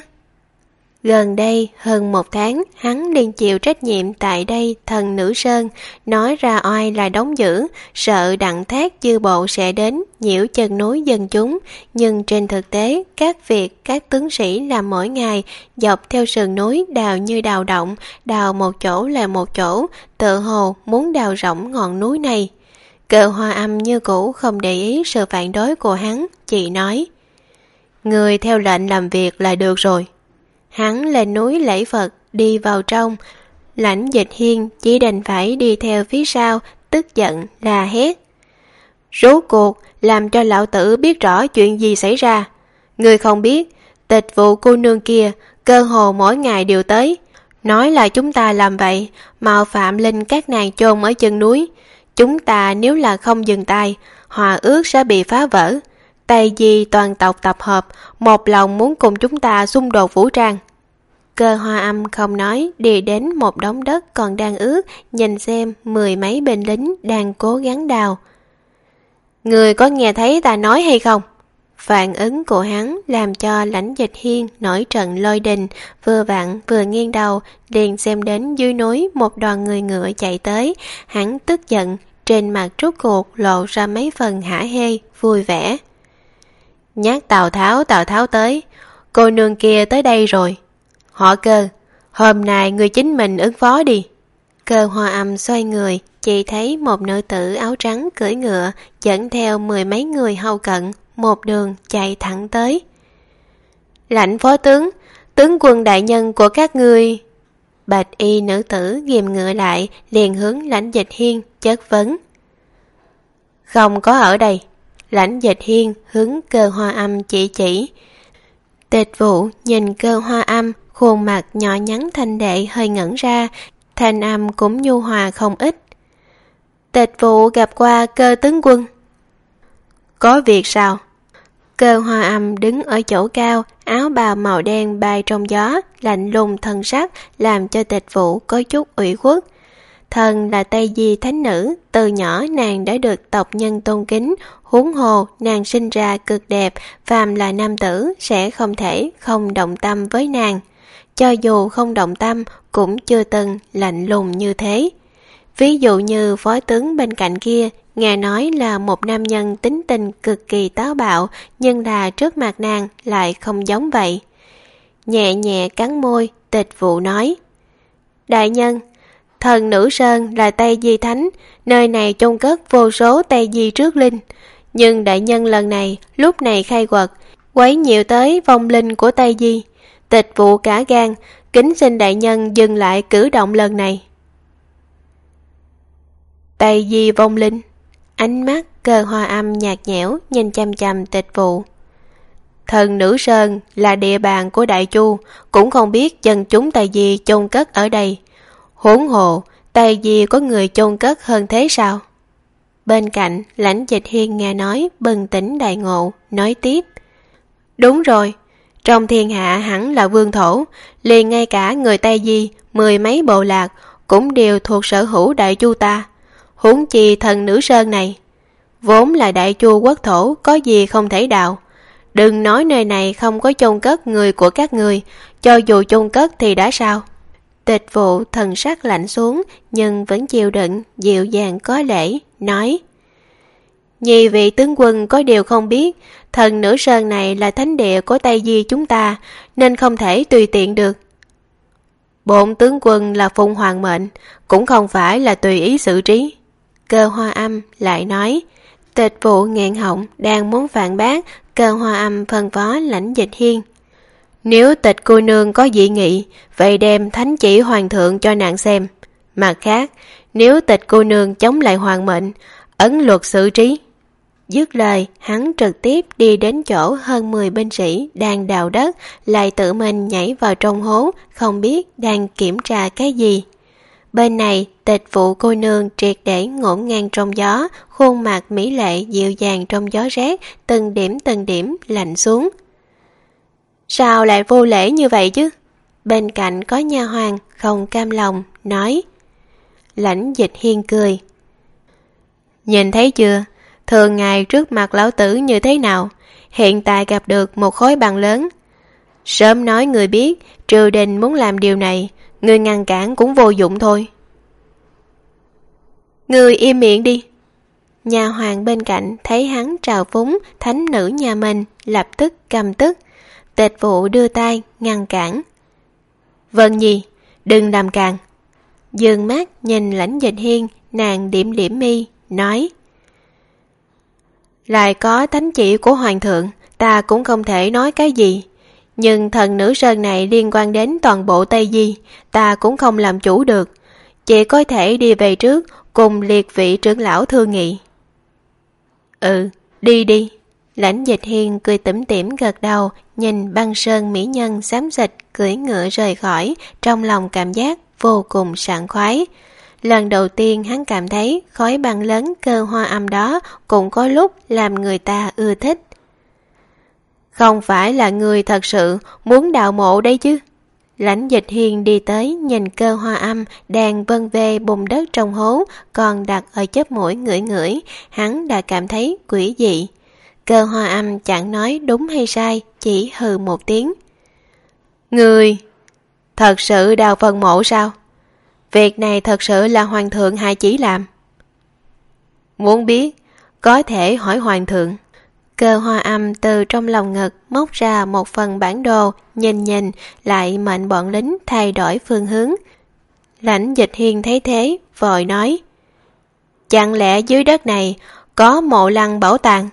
Gần đây hơn một tháng, hắn liền chịu trách nhiệm tại đây Thần Nữ Sơn, nói ra oai là đóng giữ, sợ Đặng Thác chư bộ sẽ đến nhiễu chân núi dân chúng. Nhưng trên thực tế, các việc các tướng sĩ làm mỗi ngày, dọc theo sườn núi đào như đào động, đào một chỗ là một chỗ, tự hồ muốn đào rộng ngọn núi này. Cơ Hoa Âm như cũ không để ý sự phản đối của hắn, chỉ nói: Người theo lệnh làm việc là được rồi. Hắn lên núi lễ Phật, đi vào trong. Lãnh Dịch Hiên chỉ đành phải đi theo phía sau, tức giận la hét: Rốt cuộc làm cho lão tử biết rõ chuyện gì xảy ra. Người không biết, tịch vụ cô nương kia cơ hồ mỗi ngày đều tới, nói là chúng ta làm vậy, mạo phạm linh các nàng chôn ở chân núi. Chúng ta nếu là không dừng tay, hòa ước sẽ bị phá vỡ. Tây Di toàn tộc tập hợp, một lòng muốn cùng chúng ta xung đột vũ trang. Cơ Hoa Âm không nói, đi đến một đống đất còn đang ướt, nhìn xem mười mấy binh lính đang cố gắng đào. Người có nghe thấy ta nói hay không? Phản ứng của hắn làm cho Lãnh Dịch Hiên nổi trận lôi đình, vừa vặn vừa nghiêng đầu, liền xem đến dưới núi một đoàn người ngựa chạy tới. Hắn tức giận, trên mặt rốt cuộc lộ ra mấy phần hả hê, vui vẻ. Nhắc Tào Tháo, Tào Tháo tới, cô nương kia tới đây rồi. Họ Cơ, hôm nay người chính mình ứng phó đi. Cơ Hoa Âm xoay người, chỉ thấy một nữ tử áo trắng cưỡi ngựa, dẫn theo mười mấy người hầu cận, một đường chạy thẳng tới. Lãnh phó tướng, tướng quân đại nhân của các ngươi. Bạch y nữ tử ghìm ngựa lại, liền hướng Lãnh Dịch Hiên chất vấn. Không có ở đây. Lãnh Dịch Hiên hướng Cơ Hoa Âm chỉ chỉ. Tịch Vụ nhìn Cơ Hoa Âm, khuôn mặt nhỏ nhắn thanh đệ hơi ngẩn ra, thanh âm cũng nhu hòa không ít. Tịch Vụ gặp qua Cơ tướng quân. Có việc sao? Cơ Hoa Âm đứng ở chỗ cao, áo bào màu đen bay trong gió, lạnh lùng thân sắc, làm cho Tịch Vụ có chút ủy khuất. Thần là Tây Di thánh nữ, từ nhỏ nàng đã được tộc nhân tôn kính, huống hồ nàng sinh ra cực đẹp, phàm là nam tử sẽ không thể không động tâm với nàng. Cho dù không động tâm, cũng chưa từng lạnh lùng như thế. Ví dụ như phó tướng bên cạnh kia, nghe nói là một nam nhân tính tình cực kỳ táo bạo, nhưng là trước mặt nàng lại không giống vậy. Nhẹ nhẹ cắn môi, Tịch Vụ nói: Đại nhân, Thần Nữ Sơn là Tây Di Thánh, nơi này chôn cất vô số Tây Di trước linh. Nhưng đại nhân lần này, lúc này khai quật, quấy nhiễu tới vong linh của Tây Di. Tịch Vụ cả gan, kính xin đại nhân dừng lại cử động lần này. Tây Di vong linh. Ánh mắt Cơ Hoa Âm nhạt nhẽo nhìn chằm chằm Tịch Vụ. Thần Nữ Sơn là địa bàn của Đại Chu, cũng không biết dân chúng Tây Di chôn cất ở đây. Huống hồ, Tây Di có người chôn cất hơn thế sao? Bên cạnh, Lãnh Dịch Hiên nghe nói, bừng tỉnh đại ngộ, nói tiếp. Đúng rồi, trong thiên hạ hẳn là vương thổ, liền ngay cả người Tây Di, mười mấy bộ lạc, cũng đều thuộc sở hữu Đại Chu ta. Huống chi Thần Nữ Sơn này, vốn là Đại Chu quốc thổ, có gì không thể đào. Đừng nói nơi này không có chôn cất người của các người, cho dù chôn cất thì đã sao? Tịch Vụ thần sắc lạnh xuống, nhưng vẫn chịu đựng, dịu dàng có lễ, nói. Nhị vị tướng quân có điều không biết, Thần Nữ Sơn này là thánh địa của Tây Di chúng ta, nên không thể tùy tiện được. Bổn tướng quân là phụng hoàng mệnh, cũng không phải là tùy ý xử trí. Cơ Hoa Âm lại nói. Tịch Vụ nghẹn họng, đang muốn phản bác, Cơ Hoa Âm phân phó Lãnh Dịch Hiên. Nếu Tịch cô nương có dị nghị, vậy đem thánh chỉ hoàng thượng cho nàng xem. Mặt khác, nếu Tịch cô nương chống lại hoàng mệnh, ấn luật xử trí. Dứt lời, hắn trực tiếp đi đến chỗ hơn mười binh sĩ đang đào đất, lại tự mình nhảy vào trong hố, không biết đang kiểm tra cái gì. Bên này, Tịch Vụ cô nương triệt để ngổn ngang trong gió, khuôn mặt mỹ lệ dịu dàng trong gió rét, từng điểm từng điểm lạnh xuống. Sao lại vô lễ như vậy chứ? Bên cạnh có nha hoàn không cam lòng, nói. Lãnh Dịch Hiên cười. Nhìn thấy chưa, thường ngày trước mặt lão tử như thế nào, hiện tại gặp được một khối bằng lớn. Sớm nói người biết, triều đình muốn làm điều này, người ngăn cản cũng vô dụng thôi. Người im miệng đi. Nhà hoàng bên cạnh thấy hắn trào phúng thánh nữ nhà mình, lập tức căm tức. Tịch Vụ đưa tay ngăn cản. Vâng Nhi, đừng làm càng. Dương mắt nhìn Lãnh Dịch Hiên, nàng điểm điểm mi, nói. Lại có thánh chỉ của hoàng thượng, ta cũng không thể nói cái gì. Nhưng Thần Nữ Sơn này liên quan đến toàn bộ Tây Di, ta cũng không làm chủ được. Chỉ có thể đi về trước, cùng liệt vị trưởng lão thương nghị. Ừ, đi đi. Lãnh Dịch Hiên cười tủm tỉm gật đầu, nhìn băng sơn mỹ nhân xám xịt cưỡi ngựa rời khỏi, trong lòng cảm giác vô cùng sảng khoái. Lần đầu tiên hắn cảm thấy khói băng lớn Cơ Hoa Âm đó cũng có lúc làm người ta ưa thích. Không phải là người thật sự muốn đào mộ đây chứ? Lãnh Dịch Hiên đi tới nhìn Cơ Hoa Âm đang vân vê bùn đất trong hố, còn đặt ở chóp mũi ngửi ngửi, hắn đã cảm thấy quỷ dị. Cơ Hoa Âm chẳng nói đúng hay sai, chỉ hừ một tiếng. Người thật sự đào phần mộ sao? Việc này thật sự là hoàng thượng hạ chỉ làm. Muốn biết, có thể hỏi hoàng thượng. Cơ Hoa Âm từ trong lòng ngực móc ra một phần bản đồ, nhìn nhìn, lại mệnh bọn lính thay đổi phương hướng. Lãnh Dịch Hiên thấy thế, vội nói. Chẳng lẽ dưới đất này có mộ lăng bảo tàng?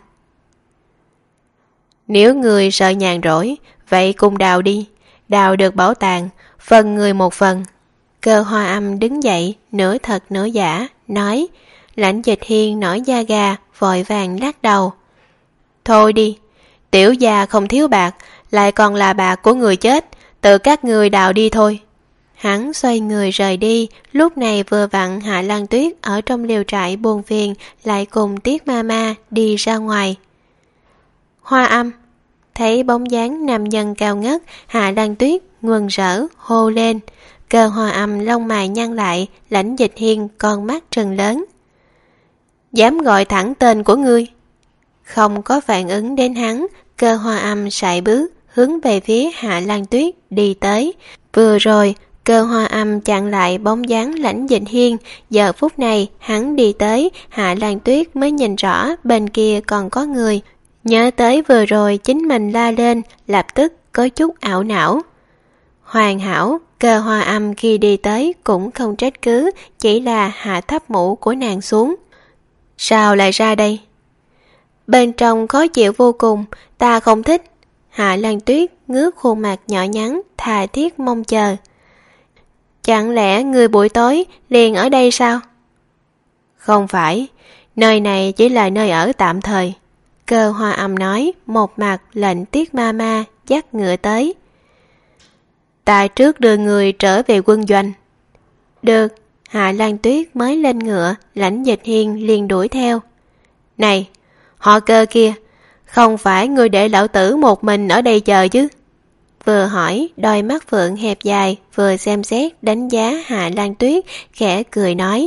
Nếu người sợ nhàn rỗi, vậy cùng đào đi. Đào được bảo tàng, phần người một phần. Cơ Hoa Âm đứng dậy, nửa thật nửa giả, nói. Lãnh Dịch Hiên nổi da gà, vội vàng lắc đầu. Thôi đi, tiểu gia không thiếu bạc, lại còn là bạc của người chết, tự các người đào đi thôi. Hắn xoay người rời đi, lúc này vừa vặn Hạ Lan Tuyết ở trong liều trại buồn phiền, lại cùng Tiết Mama đi ra ngoài. Hoa Âm, thấy bóng dáng nam nhân cao ngất, Hạ Lan Tuyết mừng rỡ hô lên. Cơ Hoa Âm lông mày nhăn lại, Lãnh Dịch Hiên con mắt trừng lớn. Dám gọi thẳng tên của ngươi? Không có phản ứng đến hắn, Cơ Hoa Âm sải bước hướng về phía Hạ Lan Tuyết đi tới. Vừa rồi Cơ Hoa Âm chặn lại bóng dáng Lãnh Dịch Hiên, giờ phút này hắn đi tới, Hạ Lan Tuyết mới nhìn rõ bên kia còn có người. Nhớ tới vừa rồi chính mình la lên, lập tức có chút ảo não. Hoàn hảo, Cơ Hoa Âm khi đi tới cũng không trách cứ, chỉ là hạ thấp mũ của nàng xuống. Sao lại ra đây? Bên trong khó chịu vô cùng, ta không thích. Hạ Lan Tuyết ngước khuôn mặt nhỏ nhắn, tha thiết mong chờ. Chẳng lẽ người buổi tối liền ở đây sao? Không phải, nơi này chỉ là nơi ở tạm thời. Cơ Hoa Âm nói, một mặt lệnh Tiết Ma Ma dắt ngựa tới. Ta trước đưa người trở về quân doanh. Được. Hạ Lan Tuyết mới lên ngựa, Lãnh Dịch Hiên liền đuổi theo. Này, họ Cơ kia, không phải người để lão tử một mình ở đây chờ chứ? Vừa hỏi, đôi mắt phượng hẹp dài, vừa xem xét đánh giá Hạ Lan Tuyết, khẽ cười nói.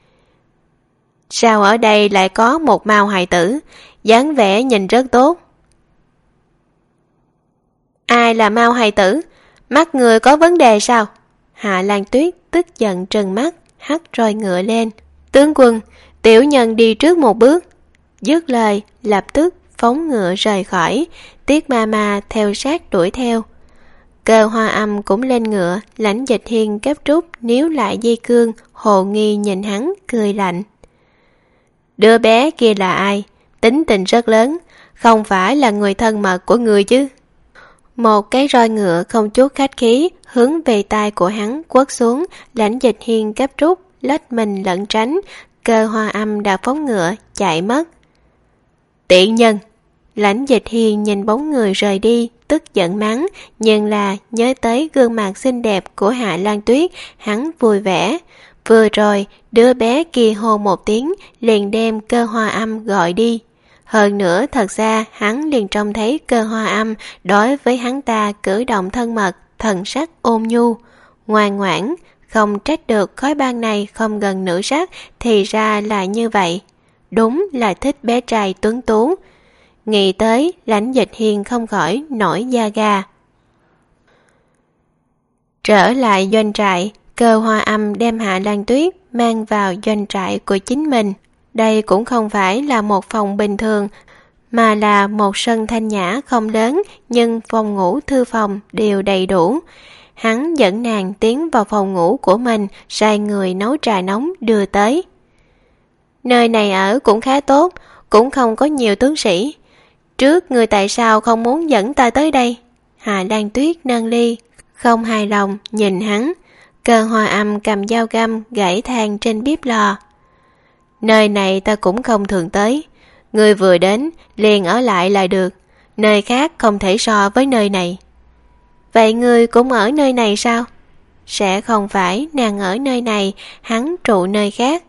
Sao ở đây lại có một mao hài tử, dáng vẻ nhìn rất tốt. Ai là mao hài tử? Mắt người có vấn đề sao? Hạ Lan Tuyết tức giận trừng mắt, hất roi ngựa lên. Tướng quân, tiểu nhân đi trước một bước. Dứt lời, lập tức phóng ngựa rời khỏi, Tiết Ma Ma theo sát đuổi theo. Cơ Hoa Âm cũng lên ngựa, Lãnh Dịch Hiên gấp rút níu lại dây cương, hồ nghi nhìn hắn, cười lạnh. Đứa bé kia là ai? Tính tình rất lớn, không phải là người thân mật của người chứ? Một cái roi ngựa không chút khách khí hướng về tai của hắn quất xuống, Lãnh Dịch Hiên gấp rút lách mình lẩn tránh. Cơ Hoa Âm đã phóng ngựa chạy mất. Tiện nhân! Lãnh Dịch Hiên nhìn bóng người rời đi, tức giận mắng, nhưng là nhớ tới gương mặt xinh đẹp của Hạ Lan Tuyết, hắn vui vẻ. Vừa rồi, đứa bé kia hô một tiếng, liền đem Cơ Hoa Âm gọi đi. Hơn nữa, thật ra hắn liền trông thấy Cơ Hoa Âm đối với hắn ta cử động thân mật, thần sắc ôn nhu, ngoan ngoãn, không trách được khói ban này không gần nữ sắc, thì ra là như vậy. Đúng là thích bé trai tuấn tú. Nghĩ tới, Lãnh Dịch Hiên không khỏi nổi da gà. Trở lại doanh trại, Cơ Hoa Âm đem Hạ Lan Tuyết mang vào doanh trại của chính mình. Đây cũng không phải là một phòng bình thường, mà là một sân thanh nhã không lớn, nhưng phòng ngủ thư phòng đều đầy đủ. Hắn dẫn nàng tiến vào phòng ngủ của mình, sai người nấu trà nóng đưa tới. Nơi này ở cũng khá tốt, cũng không có nhiều tướng sĩ. Trước người tại sao không muốn dẫn ta tới đây? Hạ Lan Tuyết nâng ly, không hài lòng nhìn hắn. Cơ Hoa Âm cầm dao găm gãy than trên bếp lò. Nơi này ta cũng không thường tới, người vừa đến liền ở lại là được, nơi khác không thể so với nơi này. Vậy người cũng ở nơi này sao? Sẽ không phải nàng ở nơi này, hắn trụ nơi khác.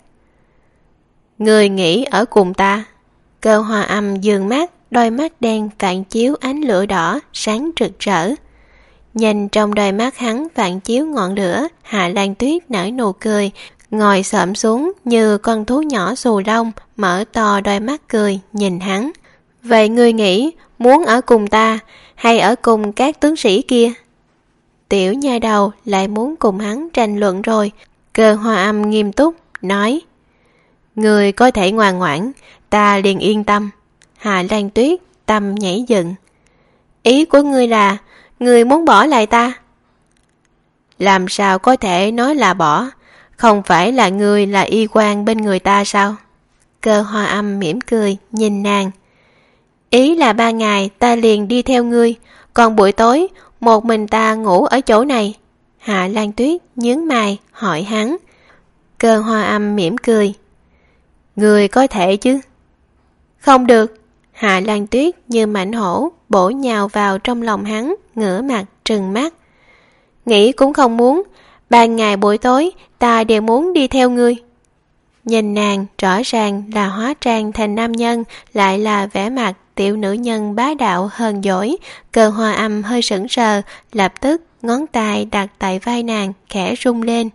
Người nghĩ ở cùng ta? Cơ Hoa Âm dường mắt, đôi mắt đen phản chiếu ánh lửa đỏ, sáng rực rỡ. Nhìn trong đôi mắt hắn phản chiếu ngọn lửa, Hạ Lan Tuyết nở nụ cười, ngồi xổm xuống như con thú nhỏ xù lông, mở to đôi mắt cười, nhìn hắn. Vậy ngươi nghĩ, muốn ở cùng ta, hay ở cùng các tướng sĩ kia? Tiểu nha đầu lại muốn cùng hắn tranh luận rồi. Cơ Hoa Âm nghiêm túc, nói. Ngươi có thể ngoan ngoãn, ta liền yên tâm. Hạ Lan Tuyết tâm nhảy dựng. Ý của ngươi là, ngươi muốn bỏ lại ta? Làm sao có thể nói là bỏ? Không phải là ngươi là y quan bên người ta sao? Cơ Hoa Âm mỉm cười, nhìn nàng. Ý là ba ngày ta liền đi theo ngươi, còn buổi tối một mình ta ngủ ở chỗ này. Hạ Lan Tuyết nhướng mày hỏi hắn. Cơ Hoa Âm mỉm cười. Ngươi có thể chứ? Không được. Hạ Lan Tuyết như mãnh hổ bổ nhào vào trong lòng hắn, ngửa mặt trừng mắt. Nghĩ cũng không muốn, ban ngày buổi tối ta đều muốn đi theo ngươi. Nhìn nàng rõ ràng là hóa trang thành nam nhân, lại là vẻ mặt tiểu nữ nhân bá đạo hờn dỗi. Cơ Hoa Âm hơi sững sờ, lập tức ngón tay đặt tại vai nàng khẽ rung lên.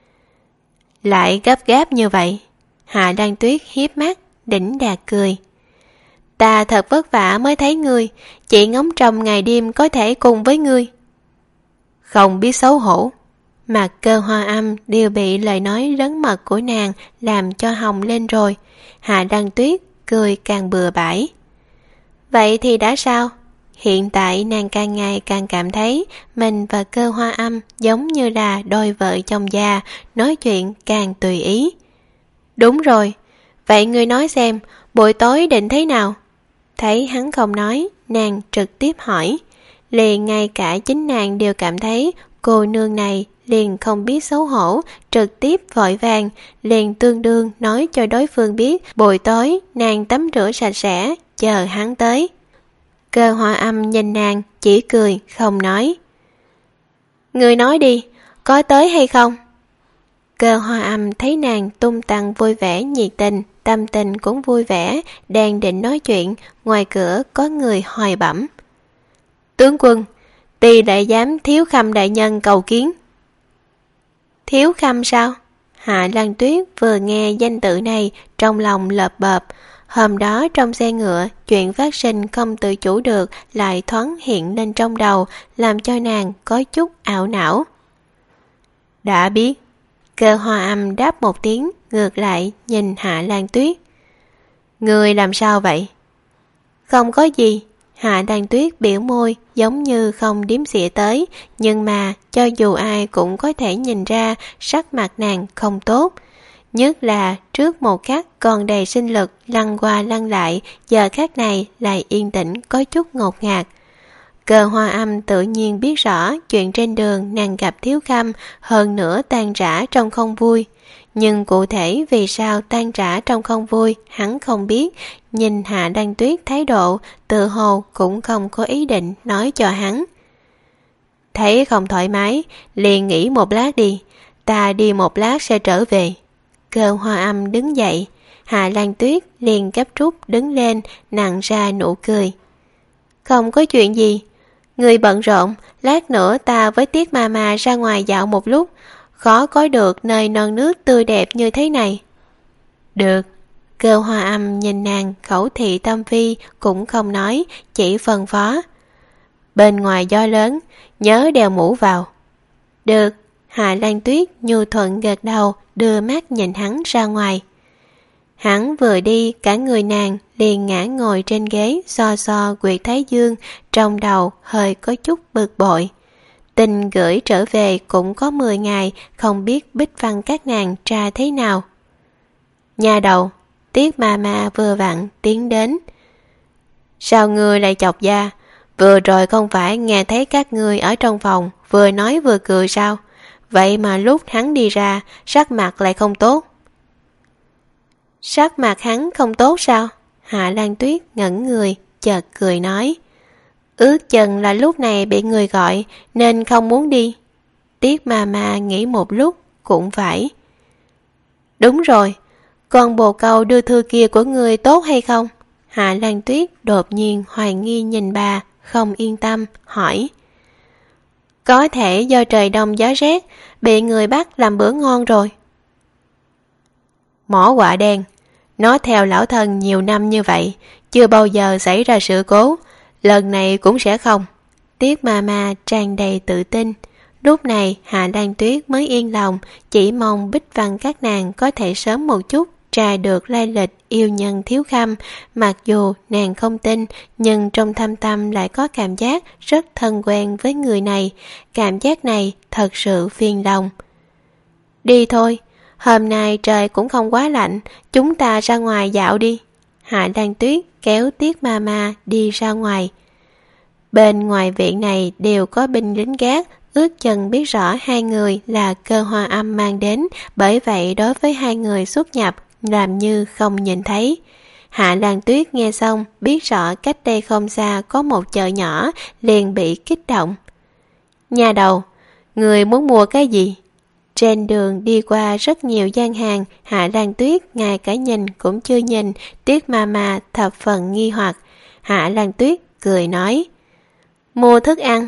Lại gấp gáp như vậy? Hạ Lan Tuyết hiếp mắt, đỉnh đạt cười. Ta thật vất vả mới thấy ngươi, chỉ ngóng trông ngày đêm có thể cùng với ngươi. Không biết xấu hổ. Mặt Cơ Hoa Âm đều bị lời nói rắn mật của nàng làm cho hồng lên rồi. Hạ Lan Tuyết cười càng bừa bãi. Vậy thì đã sao? Hiện tại nàng càng ngày càng cảm thấy mình và Cơ Hoa Âm giống như là đôi vợ chồng già, nói chuyện càng tùy ý. Đúng rồi, vậy ngươi nói xem, buổi tối định thế nào? Thấy hắn không nói, nàng trực tiếp hỏi. Liền ngay cả chính nàng đều cảm thấy cô nương này liền không biết xấu hổ, trực tiếp vội vàng, liền tương đương nói cho đối phương biết buổi tối nàng tắm rửa sạch sẽ, chờ hắn tới. Cơ Hoa Âm nhìn nàng, chỉ cười, không nói. Người nói đi, có tới hay không? Cơ Hoa Âm thấy nàng tung tăng vui vẻ nhiệt tình, tâm tình cũng vui vẻ, đang định nói chuyện, ngoài cửa có người hỏi bẩm. Tướng quân, Tỳ đại giám Thiếu Khâm đại nhân cầu kiến. Thiếu Khâm sao? Hạ Lan Tuyết vừa nghe danh tự này, trong lòng lợp bợp. Hôm đó trong xe ngựa, chuyện phát sinh không tự chủ được lại thoáng hiện lên trong đầu, làm cho nàng có chút ảo não. Đã biết. Cơ Hoa Âm đáp một tiếng, ngược lại nhìn Hạ Lan Tuyết. Người làm sao vậy? Không có gì. Hạ Lan Tuyết biểu môi giống như không điếm xỉa tới, nhưng mà cho dù ai cũng có thể nhìn ra sắc mặt nàng không tốt. Nhất là trước một khắc còn đầy sinh lực lăn qua lăn lại, giờ khắc này lại yên tĩnh có chút ngột ngạt. Cơ Hoa Âm tự nhiên biết rõ chuyện trên đường nàng gặp Thiếu Khâm, hơn nữa tan rã trong không vui. Nhưng cụ thể vì sao tan rã trong không vui hắn không biết, nhìn Hạ Lan Tuyết thái độ tự hồ cũng không có ý định nói cho hắn. Thấy không thoải mái, liền nghỉ một lát đi, ta đi một lát sẽ trở về. Cơ Hoa Âm đứng dậy, Hạ Lan Tuyết liền gấp rút đứng lên, nặn ra nụ cười. Không có chuyện gì, người bận rộn, lát nữa ta với Tiết Mama ra ngoài dạo một lúc, khó có được nơi non nước tươi đẹp như thế này. Được. Cơ Hoa Âm nhìn nàng khẩu thị tâm phi cũng không nói, chỉ phân phó. Bên ngoài gió lớn, nhớ đeo mũ vào. Được. Hạ Lan Tuyết nhu thuận gật đầu, đưa mắt nhìn hắn ra ngoài. Hắn vừa đi, cả người nàng liền ngã ngồi trên ghế so so quyệt thái dương, trong đầu hơi có chút bực bội. Tình gửi trở về cũng có mười ngày, không biết Bích Văn các nàng tra thế nào. Nhà đầu, Tiết Mama vừa vặn tiến đến. Sao ngươi lại chọc da? Vừa rồi không phải nghe thấy các ngươi ở trong phòng vừa nói vừa cười sao? Vậy mà lúc hắn đi ra, sắc mặt lại không tốt. Sắc mặt hắn không tốt sao? Hạ Lan Tuyết ngẩn người, chợt cười nói. Ước chừng là lúc này bị người gọi nên không muốn đi. Tiết Mama nghĩ một lúc cũng phải. Đúng rồi, con bồ câu đưa thư kia của người tốt hay không? Hạ Lan Tuyết đột nhiên hoài nghi nhìn bà, không yên tâm, hỏi. Có thể do trời đông gió rét, bị người bắt làm bữa ngon rồi. Mỏ quạ đen, nó theo lão thân nhiều năm như vậy, chưa bao giờ xảy ra sự cố, lần này cũng sẽ không. Tiết Mama tràn đầy tự tin. Lúc này Hạ Lan Tuyết mới yên lòng, chỉ mong Bích Văn các nàng có thể sớm một chút tra được lai lịch yêu nhân Thiếu Khâm. Mặc dù nàng không tin, nhưng trong thâm tâm lại có cảm giác rất thân quen với người này. Cảm giác này thật sự phiền lòng. Đi thôi, hôm nay trời cũng không quá lạnh, chúng ta ra ngoài dạo đi. Hạ Lan Tuyết kéo Tiết Mama đi ra ngoài. Bên ngoài viện này đều có binh lính gác, ước chừng biết rõ hai người là Cơ Hoa Âm mang đến, bởi vậy đối với hai người xuất nhập làm như không nhìn thấy. Hạ Lan Tuyết nghe xong biết rõ cách đây không xa có một chợ nhỏ, liền bị kích động. Nhà đầu, người muốn mua cái gì? Trên đường đi qua rất nhiều gian hàng, Hạ Lan Tuyết ngay cả nhìn cũng chưa nhìn, Tiết Mama thập phần nghi hoặc. Hạ Lan Tuyết cười nói. Mua thức ăn.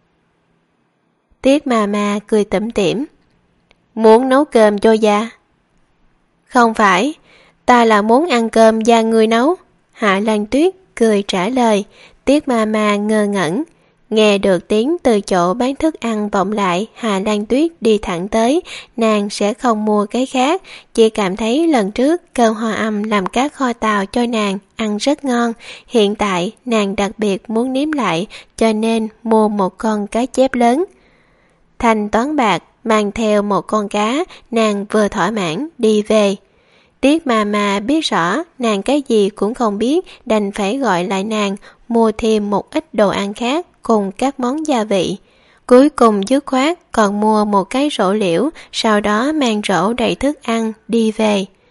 Tiết Mama cười tủm tỉm. Muốn nấu cơm cho gia? Không phải, ta là muốn ăn cơm gia ngươi nấu. Hạ Lan Tuyết cười trả lời. Tiết Mama ngơ ngẩn. Nghe được tiếng từ chỗ bán thức ăn vọng lại, Hạ Lan Tuyết đi thẳng tới. Nàng sẽ không mua cái khác, chỉ cảm thấy lần trước Cơ Hoa Âm làm cá kho tàu cho nàng ăn rất ngon. Hiện tại nàng đặc biệt muốn nếm lại, cho nên mua một con cá chép lớn. Thanh toán bạc, mang theo một con cá, nàng vừa thỏa mãn đi về. Tiết Mama biết rõ nàng cái gì cũng không biết, đành phải gọi lại nàng, mua thêm một ít đồ ăn khác cùng các món gia vị. Cuối cùng dứt khoát còn mua một cái rổ liễu, sau đó mang rổ đầy thức ăn đi về.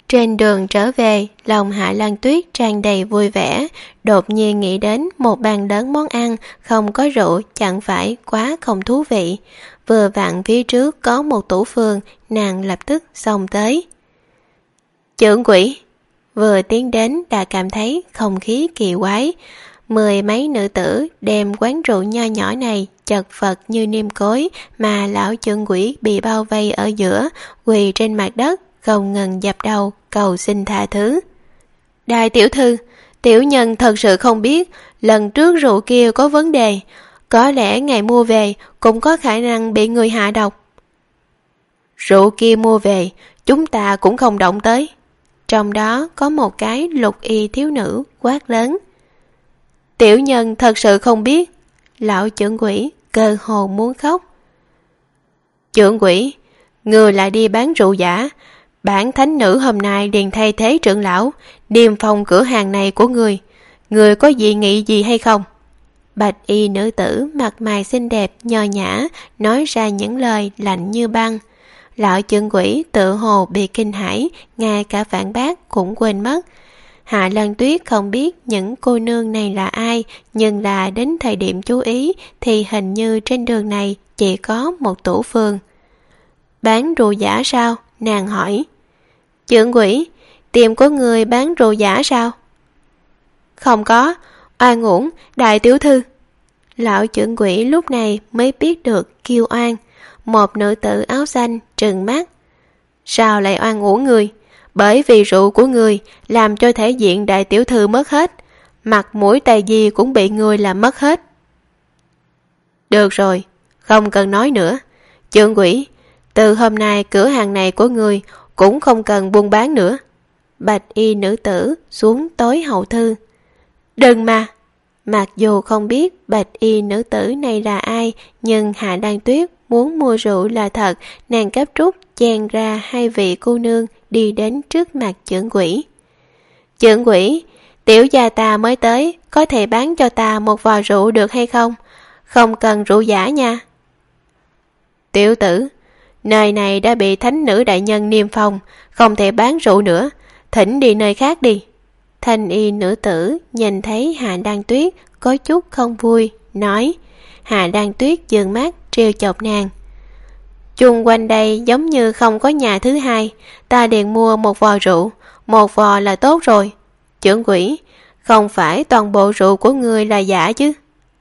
Trên đường trở về, lòng Hạ Lan Tuyết tràn đầy vui vẻ, đột nhiên nghĩ đến một bàn lớn món ăn, không có rượu chẳng phải quá không thú vị. Vừa vặn phía trước có một tủ phường, nàng lập tức xông tới. Trưởng quỹ! Vừa tiến đến đã cảm thấy không khí kỳ quái. Mười mấy nữ tử đem quán rượu nho nhỏ này chật vật như niêm cối, mà lão trưởng quỹ bị bao vây ở giữa, quỳ trên mặt đất, không ngừng dập đầu cầu xin tha thứ. Đại tiểu thư, tiểu nhân thật sự không biết lần trước rượu kia có vấn đề, có lẽ ngày mua về cũng có khả năng bị người hạ độc. Rượu kia mua về chúng ta cũng không động tới. Trong đó có một cái lục y thiếu nữ quát lớn. Tiểu nhân thật sự không biết. Lão trưởng quỹ cơ hồ muốn khóc. Trưởng quỹ, người lại đi bán rượu giả. Bản thánh nữ hôm nay liền thay thế trưởng lão niêm phong cửa hàng này của người. Người có dị nghị gì hay không? Bạch y nữ tử mặt mày xinh đẹp nho nhã nói ra những lời lạnh như băng. Lão trưởng quỹ tự hồ bị kinh hãi, ngay cả phản bác cũng quên mất. Hạ Lan Tuyết không biết những cô nương này là ai, nhưng là đến thời điểm chú ý thì hình như trên đường này chỉ có một tủ phường. Bán rượu giả sao? Nàng hỏi. Trưởng quỹ, tiệm của người bán rượu giả sao? Không có, oan uổng, đại tiểu thư. Lão trưởng quỹ lúc này mới biết được kiêu oan. Một nữ tử áo xanh trừng mắt. Sao lại oan uổng người? Bởi vì rượu của người làm cho thể diện đại tiểu thư mất hết, mặt mũi tài gì cũng bị người làm mất hết. Được rồi, không cần nói nữa. Trưởng quỹ, từ hôm nay cửa hàng này của người cũng không cần buôn bán nữa. Bạch y nữ tử xuống tối hậu thư. Đừng mà! Mặc dù không biết bạch y nữ tử này là ai, nhưng Hạ Lan Tuyết muốn mua rượu là thật, nàng cấp rút chen ra hai vị cô nương đi đến trước mặt trưởng quỹ. Trưởng quỹ, tiểu gia ta mới tới, có thể bán cho ta một vò rượu được hay không? Không cần rượu giả nha. Tiểu tử, nơi này đã bị thánh nữ đại nhân niêm phong, không thể bán rượu nữa, thỉnh đi nơi khác đi. Thanh y nữ tử nhìn thấy Hạ Lan Tuyết có chút không vui, nói. Hạ Lan Tuyết giương mắt trêu chọc nàng. Chung quanh đây giống như không có nhà thứ hai, ta liền mua một vò rượu, một vò là tốt rồi. Trưởng quỹ, không phải toàn bộ rượu của ngươi là giả chứ?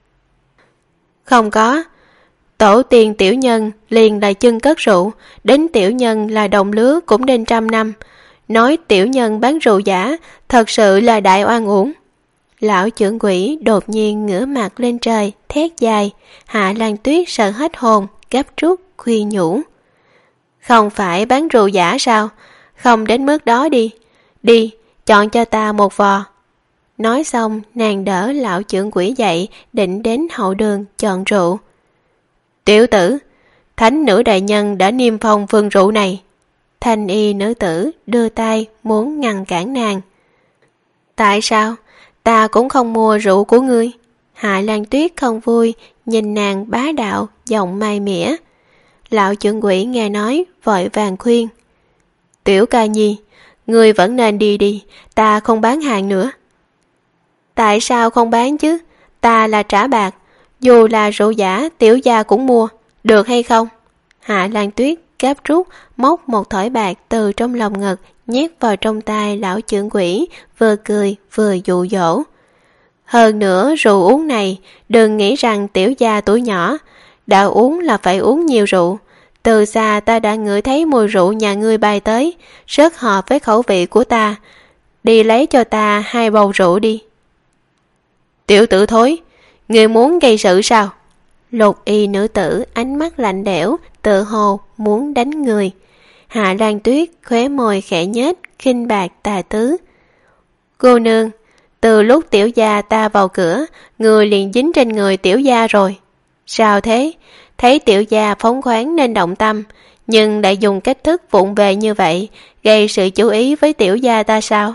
Không có. Tổ tiên tiểu nhân liền là chân cất rượu, đến tiểu nhân là đồng lứa cũng đến trăm năm. Nói tiểu nhân bán rượu giả, thật sự là đại oan uổng. Lão trưởng quỹ đột nhiên ngửa mặt lên trời, thét dài. Hạ Lan Tuyết sợ hết hồn, gấp rút khuyên nhủ. Không phải bán rượu giả sao? Không đến mức đó đi. Đi, chọn cho ta một vò. Nói xong, nàng đỡ lão trưởng quỹ dậy, định đến hậu đường chọn rượu. Tiểu tử, thánh nữ đại nhân đã niêm phong vườn rượu này. Thanh y nữ tử đưa tay muốn ngăn cản nàng. Tại sao? Ta cũng không mua rượu của ngươi. Hạ Lan Tuyết không vui, nhìn nàng bá đạo, giọng mai mỉa. Lão trưởng quỹ nghe nói, vội vàng khuyên. Tiểu ca nhi, ngươi vẫn nên đi đi, ta không bán hàng nữa. Tại sao không bán chứ? Ta là trả bạc, dù là rượu giả tiểu gia cũng mua, được hay không? Hạ Lan Tuyết gấp rút móc một thỏi bạc từ trong lòng ngực nhét vào trong tay lão trưởng quỹ, vừa cười vừa dụ dỗ. Hơn nữa rượu uống này, đừng nghĩ rằng tiểu gia tuổi nhỏ, đã uống là phải uống nhiều rượu. Từ xa ta đã ngửi thấy mùi rượu nhà ngươi bay tới, rất hợp với khẩu vị của ta. Đi lấy cho ta hai bầu rượu đi. Tiểu tử thối, ngươi muốn gây sự sao? Lục y nữ tử ánh mắt lạnh lẽo, tự hồ muốn đánh người. Hạ Lan Tuyết khóe môi khẽ nhếch, khinh bạc tà tứ. Cô nương, từ lúc tiểu gia ta vào cửa, người liền dính trên người tiểu gia rồi. Sao thế? Thấy tiểu gia phóng khoáng nên động tâm, nhưng lại dùng cách thức vụng về như vậy, gây sự chú ý với tiểu gia ta sao?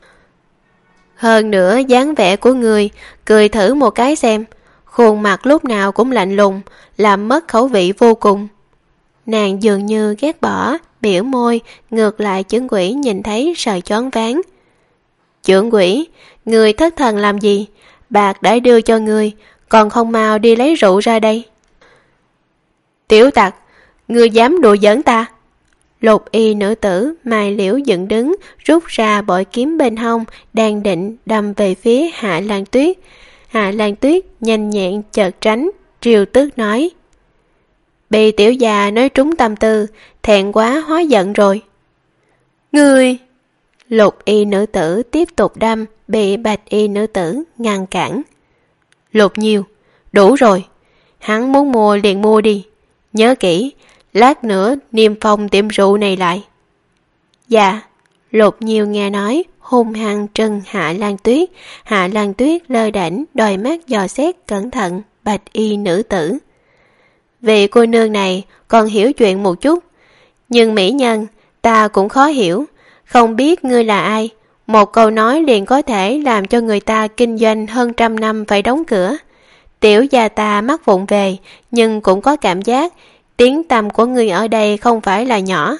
Hơn nữa dáng vẻ của người, cười thử một cái xem, khuôn mặt lúc nào cũng lạnh lùng, làm mất khẩu vị vô cùng. Nàng dường như ghét bỏ, biểu môi, ngược lại trưởng quỹ nhìn thấy sợ choáng váng. Trưởng quỹ, người thất thần làm gì? Bạc đã đưa cho người, còn không mau đi lấy rượu ra đây. Tiểu tặc, người dám đùa giỡn ta? Lục y nữ tử Mai Liễu dựng đứng, rút ra bội kiếm bên hông, đang định đâm về phía Hạ Lan Tuyết. Hạ Lan Tuyết nhanh nhẹn chợt tránh, triều tước nói: bị tiểu già nói trúng tâm tư, thẹn quá hóa giận rồi. Ngươi! Lục y nữ tử tiếp tục đâm, bị bạch y nữ tử ngăn cản. Lục Nhiêu, đủ rồi, hắn muốn mua liền mua đi, nhớ kỹ, lát nữa niêm phong tiệm rượu này lại. Dạ. Lục Nhiêu nghe nói, hung hăng trừng Hạ Lan Tuyết. Hạ Lan Tuyết lơ đễnh, đôi mắt dò xét cẩn thận bạch y nữ tử. Vị cô nương này còn hiểu chuyện một chút, nhưng mỹ nhân ta cũng khó hiểu, không biết ngươi là ai, một câu nói liền có thể làm cho người ta kinh doanh hơn trăm năm phải đóng cửa. Tiểu gia ta mắc vụng về, nhưng cũng có cảm giác tiếng tăm của ngươi ở đây không phải là nhỏ.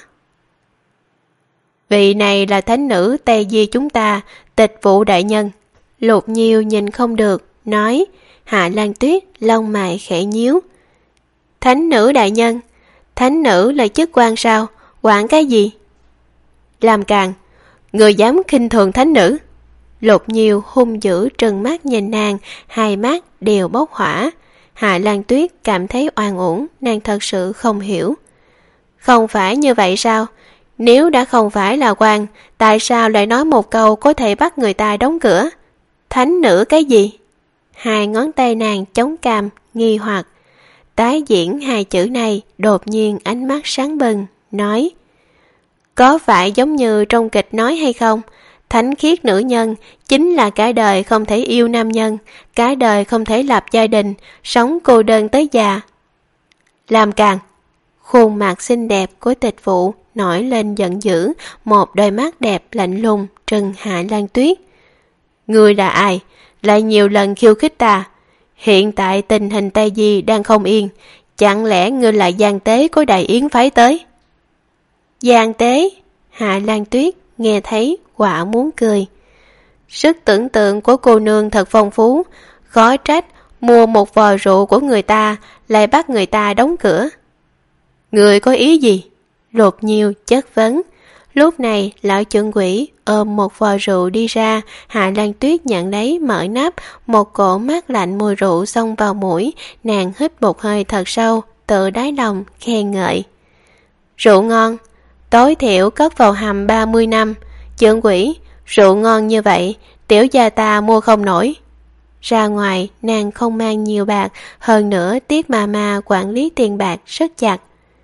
Vị này là thánh nữ Tây Di chúng ta, Tịch Vụ đại nhân. Lục Nhiêu nhìn không được, nói. Hạ Lan Tuyết lông mày khẽ nhíu. Thánh nữ đại nhân? Thánh nữ là chức quan sao? Quản cái gì? Làm càn, người dám khinh thường thánh nữ? Lục Nhiêu hung dữ trừng mắt nhìn nàng, hai mắt đều bốc hỏa. Hạ Lan Tuyết cảm thấy oan uổng, nàng thật sự không hiểu. Không phải như vậy sao? Nếu đã không phải là quan, tại sao lại nói một câu có thể bắt người ta đóng cửa? Thánh nữ cái gì? Hai ngón tay nàng chống cằm, nghi hoặc. Tái diễn hai chữ này, đột nhiên ánh mắt sáng bừng, nói: có phải giống như trong kịch nói hay không? Thánh khiết nữ nhân chính là cả đời không thể yêu nam nhân, cả đời không thể lập gia đình, sống cô đơn tới già. Làm càn! Khuôn mặt xinh đẹp của Tịch Vụ nổi lên giận dữ, một đôi mắt đẹp lạnh lùng trừng Hạ Lan Tuyết. Ngươi là ai? Lại nhiều lần khiêu khích ta. Hiện tại tình hình Tây Di đang không yên, chẳng lẽ ngươi là gian tế của Đại Yến phái tới? Gian tế? Hạ Lan Tuyết nghe thấy quả muốn cười. Sức tưởng tượng của cô nương thật phong phú, khó trách mua một vò rượu của người ta lại bắt người ta đóng cửa. Người có ý gì? Lục Nhiêu chất vấn. Lúc này lão trưởng quỹ ôm một vò rượu đi ra. Hạ Lan Tuyết nhận lấy mở nắp, một cổ mát lạnh mùi rượu xông vào mũi. Nàng hít một hơi thật sâu, tự đáy lòng khen ngợi. Rượu ngon, tối thiểu cất vào hầm ba mươi năm. Trưởng quỹ, rượu ngon như vậy, tiểu gia ta mua không nổi. Ra ngoài nàng không mang nhiều bạc, hơn nữa Tiết ma ma quản lý tiền bạc rất chặt.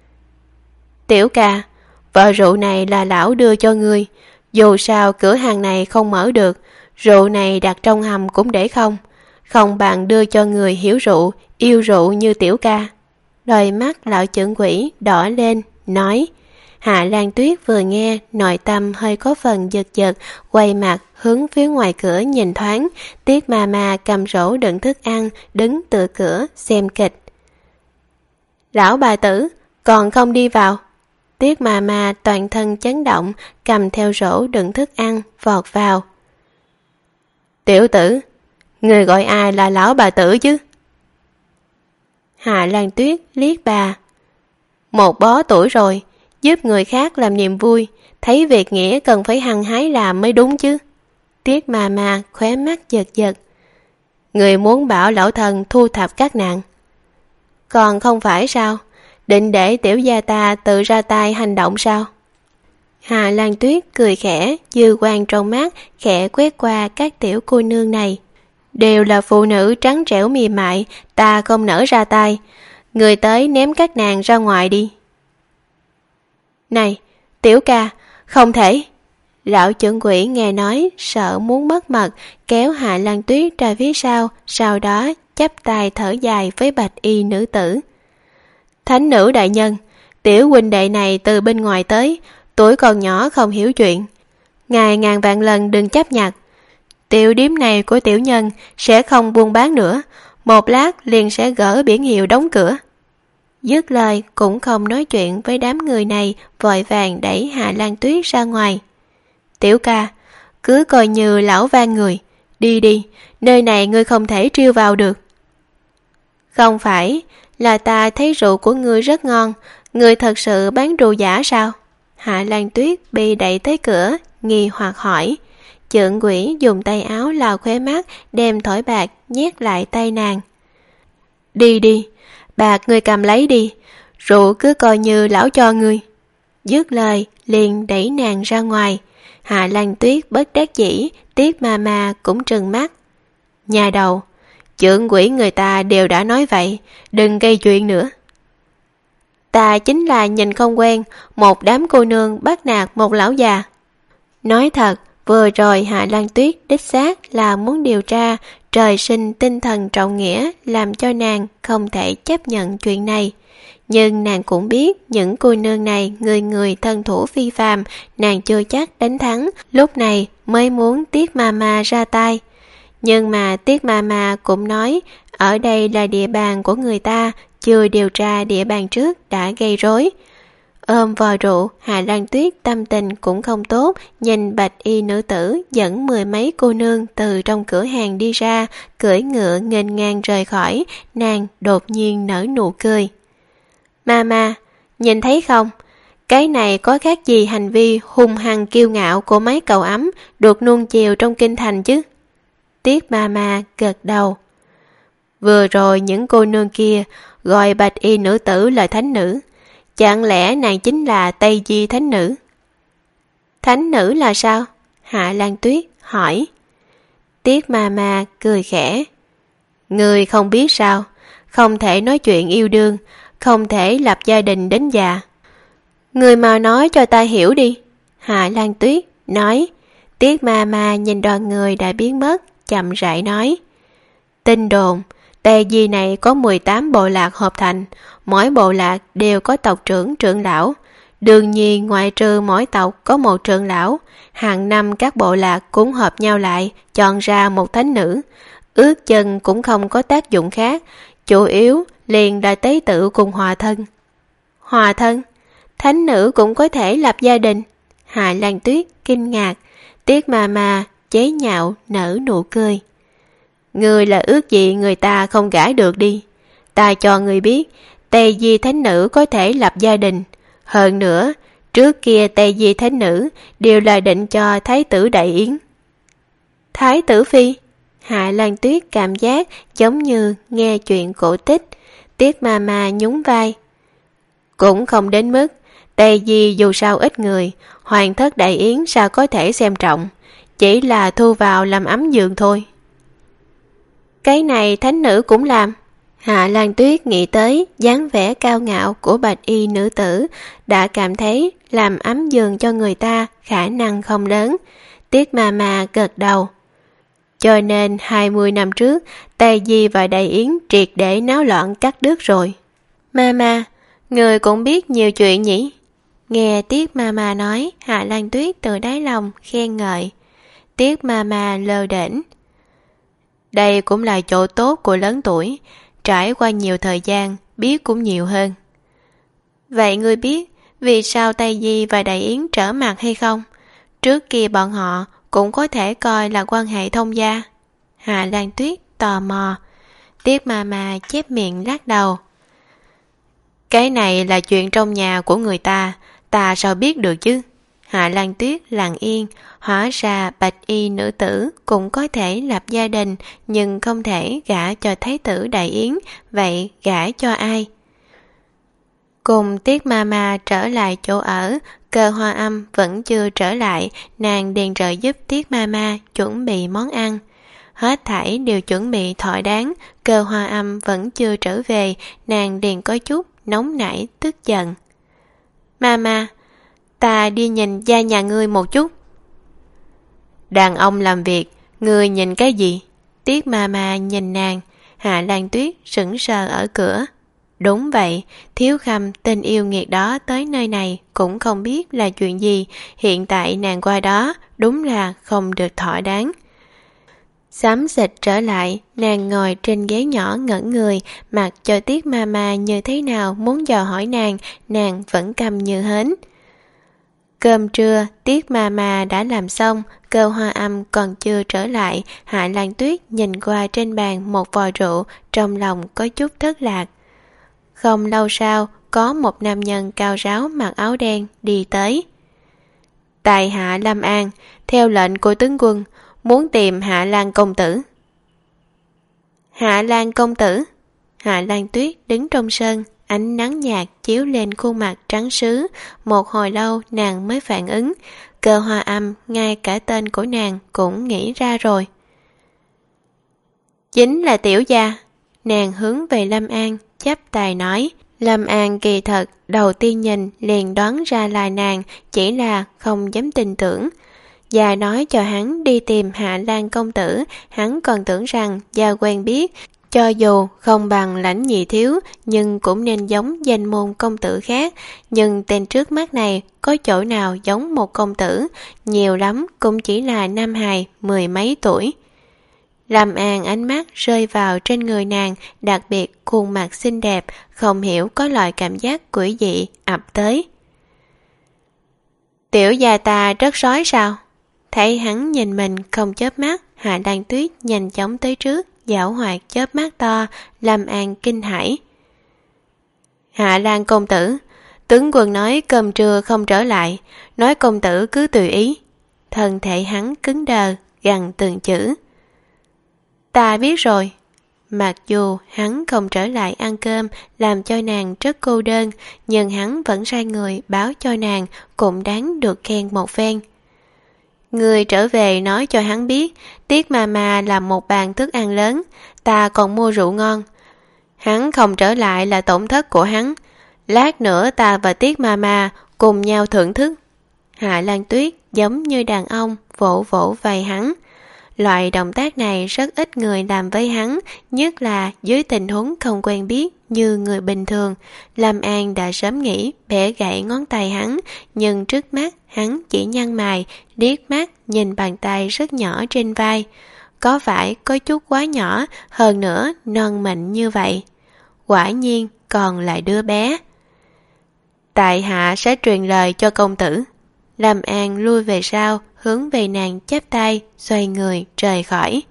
Tiểu ca, vò rượu này là lão đưa cho ngươi, dù sao cửa hàng này không mở được, rượu này đặt trong hầm cũng để không, không bằng đưa cho người hiểu rượu, yêu rượu như tiểu ca. Đôi mắt lão trưởng quỹ đỏ lên, nói. Hạ Lan Tuyết vừa nghe, nội tâm hơi có phần giật giật, quay mặt hướng phía ngoài cửa nhìn thoáng. Tiết ma ma cầm rổ đựng thức ăn, đứng tựa cửa xem kịch. Lão bà tử, còn không đi vào? Tiết ma ma toàn thân chấn động, cầm theo rổ đựng thức ăn, vọt vào. Tiểu tử, người gọi ai là lão bà tử chứ? Hạ Lan Tuyết liếc bà. Một bó tuổi rồi, giúp người khác làm niềm vui, thấy việc nghĩa cần phải hăng hái làm mới đúng chứ. Tiết ma ma khóe mắt giật giật. Người muốn bảo lão thần thu thập các nạn. Còn không phải sao? Định để tiểu gia ta tự ra tay hành động sao? Hạ Lan Tuyết cười khẽ, dư quang trong mắt khẽ quét qua các tiểu cô nương này. Đều là phụ nữ trắng trẻo mềm mại, ta không nỡ ra tay. Người tới ném các nàng ra ngoài đi. Này, tiểu ca, không thể. Lão trưởng quỹ nghe nói, sợ muốn mất mật, kéo Hạ Lan Tuyết ra phía sau, sau đó chắp tay thở dài với bạch y nữ tử. Thánh nữ đại nhân, tiểu huynh đệ này từ bên ngoài tới, tuổi còn nhỏ không hiểu chuyện. Ngài ngàn vạn lần đừng chấp nhặt. Tiểu điếm này của tiểu nhân sẽ không buôn bán nữa, một lát liền sẽ gỡ biển hiệu đóng cửa. Dứt lời cũng không nói chuyện với đám người này, vội vàng đẩy Hạ Lan Tuyết ra ngoài. Tiểu ca, cứ coi như lão van người, đi đi, nơi này ngươi không thể trêu vào được. Không phải, là ta thấy rượu của ngươi rất ngon, ngươi thật sự bán rượu giả sao? Hạ Lan Tuyết bị đẩy tới cửa, nghi hoặc hỏi. Chượng quỷ dùng tay áo lau khóe mắt, đem thỏi bạc nhét lại tay nàng. Đi đi, bạc ngươi cầm lấy đi, rượu cứ coi như lão cho ngươi. Dứt lời liền đẩy nàng ra ngoài. Hạ Lan Tuyết bất đắc dĩ, Tiết ma ma cũng trừng mắt. Nhà đầu, chượng quỷ người ta đều đã nói vậy, đừng gây chuyện nữa. Ta chính là nhìn không quen, một đám cô nương bắt nạt một lão già. Nói thật, vừa rồi Hạ Lan Tuyết đích xác là muốn điều tra, trời sinh tinh thần trọng nghĩa làm cho nàng không thể chấp nhận chuyện này. Nhưng nàng cũng biết những cô nương này người người thân thủ phi phàm, nàng chưa chắc đánh thắng, lúc này mới muốn Tiết ma ma ra tay. Nhưng mà Tiết ma ma cũng nói, ở đây là địa bàn của người ta, chưa điều tra địa bàn trước đã gây rối. Ôm vò rượu, Hạ Lan Tuyết tâm tình cũng không tốt, nhìn bạch y nữ tử dẫn mười mấy cô nương từ trong cửa hàng đi ra, cưỡi ngựa nghênh ngang rời khỏi, nàng đột nhiên nở nụ cười. Mama, nhìn thấy không? Cái này có khác gì hành vi hung hăng kiêu ngạo của mấy cậu ấm được nuông chiều trong kinh thành chứ? Tiết Mama gật đầu. Vừa rồi những cô nương kia gọi bạch y nữ tử là thánh nữ. Chẳng lẽ nàng chính là Tây Di thánh nữ? Thánh nữ là sao? Hạ Lan Tuyết hỏi. Tiết Mama cười khẽ. Người không biết sao? Không thể nói chuyện yêu đương, không thể lập gia đình đến già. Người mà nói cho ta hiểu đi. Hạ Lan Tuyết nói. Tiết Mama nhìn đoàn người đã biến mất, chậm rãi nói. Tin đồn, Tây Di này có mười tám bộ lạc hợp thành, mỗi bộ lạc đều có tộc trưởng trưởng lão. Đương nhiên ngoại trừ mỗi tộc có một trưởng lão, hàng năm các bộ lạc cũng hợp nhau lại, chọn ra một thánh nữ. Ước chừng cũng không có tác dụng khác, chủ yếu liền là tế tự cùng hòa thân. Hòa thân? Thánh nữ cũng có thể lập gia đình? Hạ Lan Tuyết kinh ngạc. Tiết Mama chế nhạo nở nụ cười. Người là ước gì người ta không gả được đi. Ta cho người biết, Tây Di thánh nữ có thể lập gia đình. Hơn nữa, trước kia Tây Di thánh nữ đều là định cho Thái tử Đại Yến. Thái tử Phi? Hạ Lan Tuyết cảm giác giống như nghe chuyện cổ tích. Tiết Mama nhún vai. Cũng không đến mức, Tây Di dù sao ít người, hoàng thất Đại Yến sao có thể xem trọng, chỉ là thu vào làm ấm giường thôi. Cái này thánh nữ cũng làm. Hạ Lan Tuyết nghĩ tới dáng vẻ cao ngạo của bạch y nữ tử, đã cảm thấy làm ấm giường cho người ta khả năng không lớn. Tiết Mama gật đầu. Cho nên hai mươi năm trước, Tây Di và Đại Yến triệt để náo loạn cắt đứt rồi. Mama, người cũng biết nhiều chuyện nhỉ? Nghe Tiết Mama nói, Hạ Lan Tuyết từ đáy lòng khen ngợi. Tiết Mama lơ đễnh. Đây cũng là chỗ tốt của lớn tuổi, trải qua nhiều thời gian, biết cũng nhiều hơn. Vậy ngươi biết vì sao Tây Di và Đại Yến trở mặt hay không? Trước kia bọn họ cũng có thể coi là quan hệ thông gia. Hạ Lan Tuyết tò mò. Tiết Mama chép miệng lắc đầu. Cái này là chuyện trong nhà của người ta, ta sao biết được chứ? Hạ Lan Tuyết lặng yên, hóa ra bạch y nữ tử cũng có thể lập gia đình, nhưng không thể gả cho Thái tử Đại Yến, vậy gả cho ai? Cùng Tiết Mama trở lại chỗ ở, Cơ Hoa Âm vẫn chưa trở lại, nàng liền trợ giúp Tiết Mama chuẩn bị món ăn. Hết thảy đều chuẩn bị thỏa đáng, Cơ Hoa Âm vẫn chưa trở về, nàng liền có chút nóng nảy tức giận. Mama, ta đi nhìn gia nhà ngươi một chút. Đàn ông làm việc, ngươi nhìn cái gì? Tiết Mama nhìn nàng. Hạ Lan Tuyết sững sờ ở cửa. Đúng vậy, Thiếu Khâm tình yêu nghiệt đó tới nơi này cũng không biết là chuyện gì, hiện tại nàng qua đó đúng là không được thỏa đáng. Xám xịt trở lại, nàng ngồi trên ghế nhỏ ngẩn người, mặc cho Tiết Mama như thế nào muốn dò hỏi nàng, nàng vẫn câm như hến. Cơm trưa, Tiết Mama đã làm xong, Cơ Hoa Âm còn chưa trở lại. Hạ Lan Tuyết nhìn qua trên bàn một vò rượu, trong lòng có chút thất lạc. Không lâu sau, có một nam nhân cao ráo mặc áo đen đi tới. Tại hạ Lâm An, theo lệnh của tướng quân, muốn tìm Hạ Lan công tử. Hạ Lan công tử? Hạ Lan Tuyết đứng trong sân, ánh nắng nhạt chiếu lên khuôn mặt trắng sứ. Một hồi lâu nàng mới phản ứng. Cơ Hoa Âm ngay cả tên của nàng cũng nghĩ ra rồi. Chính là tiểu gia. Nàng hướng về Lâm An chắp tay nói. Lâm An kỳ thật đầu tiên nhìn liền đoán ra là nàng, chỉ là không dám tin tưởng. Gia nói cho hắn đi tìm Hạ Lan công tử, hắn còn tưởng rằng gia quen biết, cho dù không bằng Lãnh nhị thiếu nhưng cũng nên giống danh môn công tử khác. Nhưng tên trước mắt này có chỗ nào giống một công tử, nhiều lắm cũng chỉ là nam hài mười mấy tuổi. Lâm An ánh mắt rơi vào trên người nàng, đặc biệt khuôn mặt xinh đẹp, không hiểu có loại cảm giác quỷ dị ập tới. Tiểu gia ta rất sói sao? Thấy hắn nhìn mình không chớp mắt, Hạ Lan Tuyết nhanh chóng tới trước, giảo hoạt chớp mắt to. Lâm An kinh hãi. Hạ Lan công tử, tướng quân nói cơm trưa không trở lại, nói công tử cứ tùy ý. Thân thể hắn cứng đờ, gằn từng chữ. Ta biết rồi. Mặc dù hắn không trở lại ăn cơm, làm cho nàng rất cô đơn, nhưng hắn vẫn sai người báo cho nàng, cũng đáng được khen một phen. Người trở về nói cho hắn biết, Tiết Mama làm một bàn thức ăn lớn, ta còn mua rượu ngon. Hắn không trở lại là tổn thất của hắn. Lát nữa ta và Tiết Mama cùng nhau thưởng thức. Hạ Lan Tuyết giống như đàn ông vỗ vỗ vai hắn. Loại động tác này rất ít người làm với hắn, nhất là dưới tình huống không quen biết như người bình thường. Lâm An đã sớm nghĩ bẻ gãy ngón tay hắn, nhưng trước mắt hắn chỉ nhăn mày, liếc mắt nhìn bàn tay rất nhỏ trên vai. Có phải có chút quá nhỏ, hơn nữa non mịn như vậy. Quả nhiên còn lại đứa bé. Tại hạ sẽ truyền lời cho công tử. Lâm An lui về sau, hướng về nàng chắp tay, xoay người rời khỏi.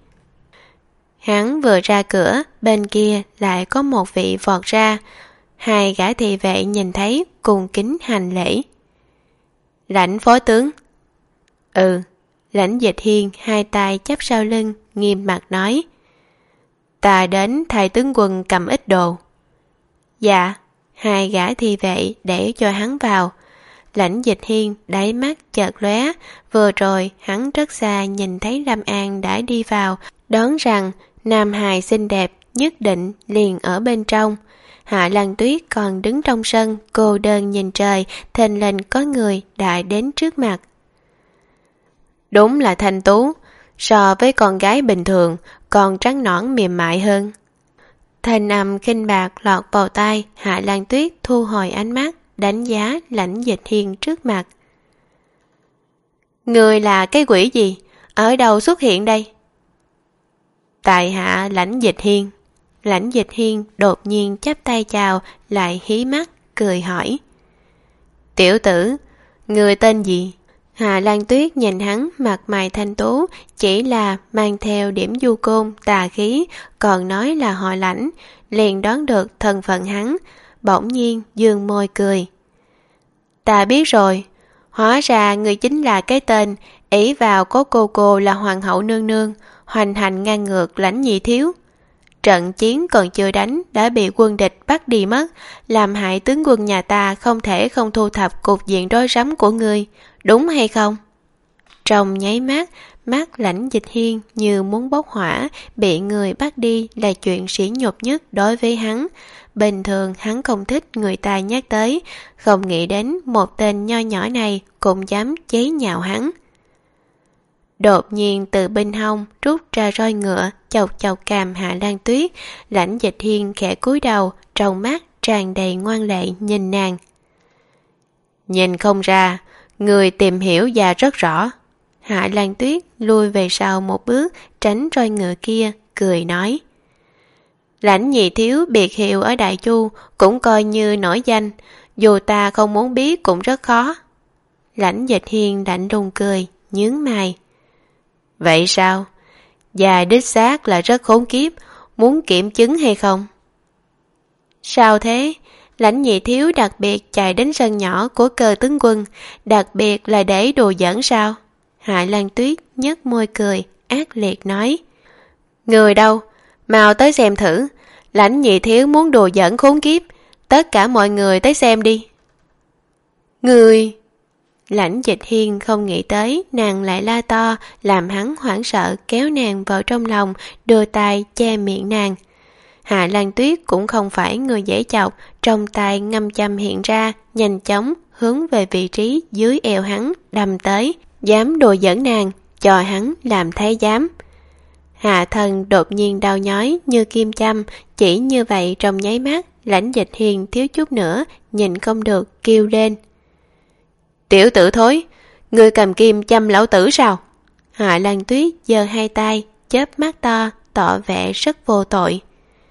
Hắn vừa ra cửa, bên kia lại có một vị vọt ra. Hai gã thị vệ nhìn thấy cùng kính hành lễ. Lãnh phó tướng. Ừ. Lãnh Dịch Hiên hai tay chắp sau lưng, nghiêm mặt nói. Ta đến thay tướng quân cầm ít đồ. Dạ. Hai gã thị vệ để cho hắn vào. Lãnh Dịch Hiên đáy mắt chợt lóe, vừa rồi hắn rất xa nhìn thấy Lâm An đã đi vào, đoán rằng nam hài xinh đẹp nhất định liền ở bên trong. Hạ Lan Tuyết còn đứng trong sân, cô đơn nhìn trời, thình lình có người đã đến trước mặt. Đúng là thanh tú, so với con gái bình thường, còn trắng nõn mềm mại hơn. Thanh âm khinh bạc lọt vào tai, Hạ Lan Tuyết thu hồi ánh mắt, đánh giá Lãnh Dịch Hiên trước mặt. Người là cái quỷ gì? Ở đâu xuất hiện đây? Tại hạ Lãnh Dịch Hiên. Lãnh Dịch Hiên đột nhiên chắp tay chào, lại hí mắt, cười hỏi. Tiểu tử, người tên gì? Hạ Lan Tuyết nhìn hắn mặt mày thanh tú, chỉ là mang theo điểm du côn, tà khí, còn nói là họ Lãnh, liền đoán được thân phận hắn, bỗng nhiên dương môi cười. Ta biết rồi, hóa ra người chính là cái tên ỷ vào có cô cô là hoàng hậu nương nương, hoành hành ngang ngược Lãnh nhị thiếu. Trận chiến còn chưa đánh đã bị quân địch bắt đi mất, làm hại tướng quân nhà ta không thể không thu thập cục diện rối rắm của ngươi, đúng hay không? Trong nháy mắt, mắt Lãnh Dịch Hiên như muốn bốc hỏa, bị người bắt đi là chuyện sỉ nhục nhất đối với hắn. Bình thường hắn không thích người ta nhắc tới, không nghĩ đến một tên nho nhỏ này cũng dám chế nhạo hắn. Đột nhiên từ bên hông rút ra roi ngựa, chọc chọc cằm Hạ Lan Tuyết. Lãnh Dịch Hiên khẽ cúi đầu, trong mắt tràn đầy ngoan lệ nhìn nàng. Nhìn không ra, người tìm hiểu già rất rõ. Hạ Lan Tuyết lui về sau một bước, tránh roi ngựa kia, cười nói: Lãnh nhị thiếu biệt hiệu ở Đại Chu cũng coi như nổi danh, dù ta không muốn biết cũng rất khó. Lãnh Dịch Hiên lạnh lùng cười, nhướng mày: Vậy sao? Và đích xác là rất khốn kiếp, muốn kiểm chứng hay không? Sao thế? Lãnh nhị thiếu đặc biệt chạy đến sân nhỏ của Cơ tướng quân, đặc biệt là để đùa giỡn sao? Hạ Lan Tuyết nhếch môi cười, ác liệt nói: Người đâu? Mau tới xem thử. Lãnh nhị thiếu muốn đùa giỡn khốn kiếp, tất cả mọi người tới xem đi. Người... Lãnh Dịch Hiên không nghĩ tới nàng lại la to, làm hắn hoảng sợ kéo nàng vào trong lòng, đưa tay che miệng nàng. Hạ Lan Tuyết cũng không phải người dễ chọc, trong tay ngâm châm hiện ra, nhanh chóng hướng về vị trí dưới eo hắn đâm tới, dám đùa giỡn nàng, cho hắn làm thái giám. Hạ thân đột nhiên đau nhói như kim châm, chỉ như vậy trong nháy mắt, Lãnh Dịch Hiên thiếu chút nữa nhìn không được kêu lên: Tiểu tử thối, ngươi cầm kim châm lão tử sao? Hạ Lan Tuyết giơ hai tay, chớp mắt to, tỏ vẻ rất vô tội.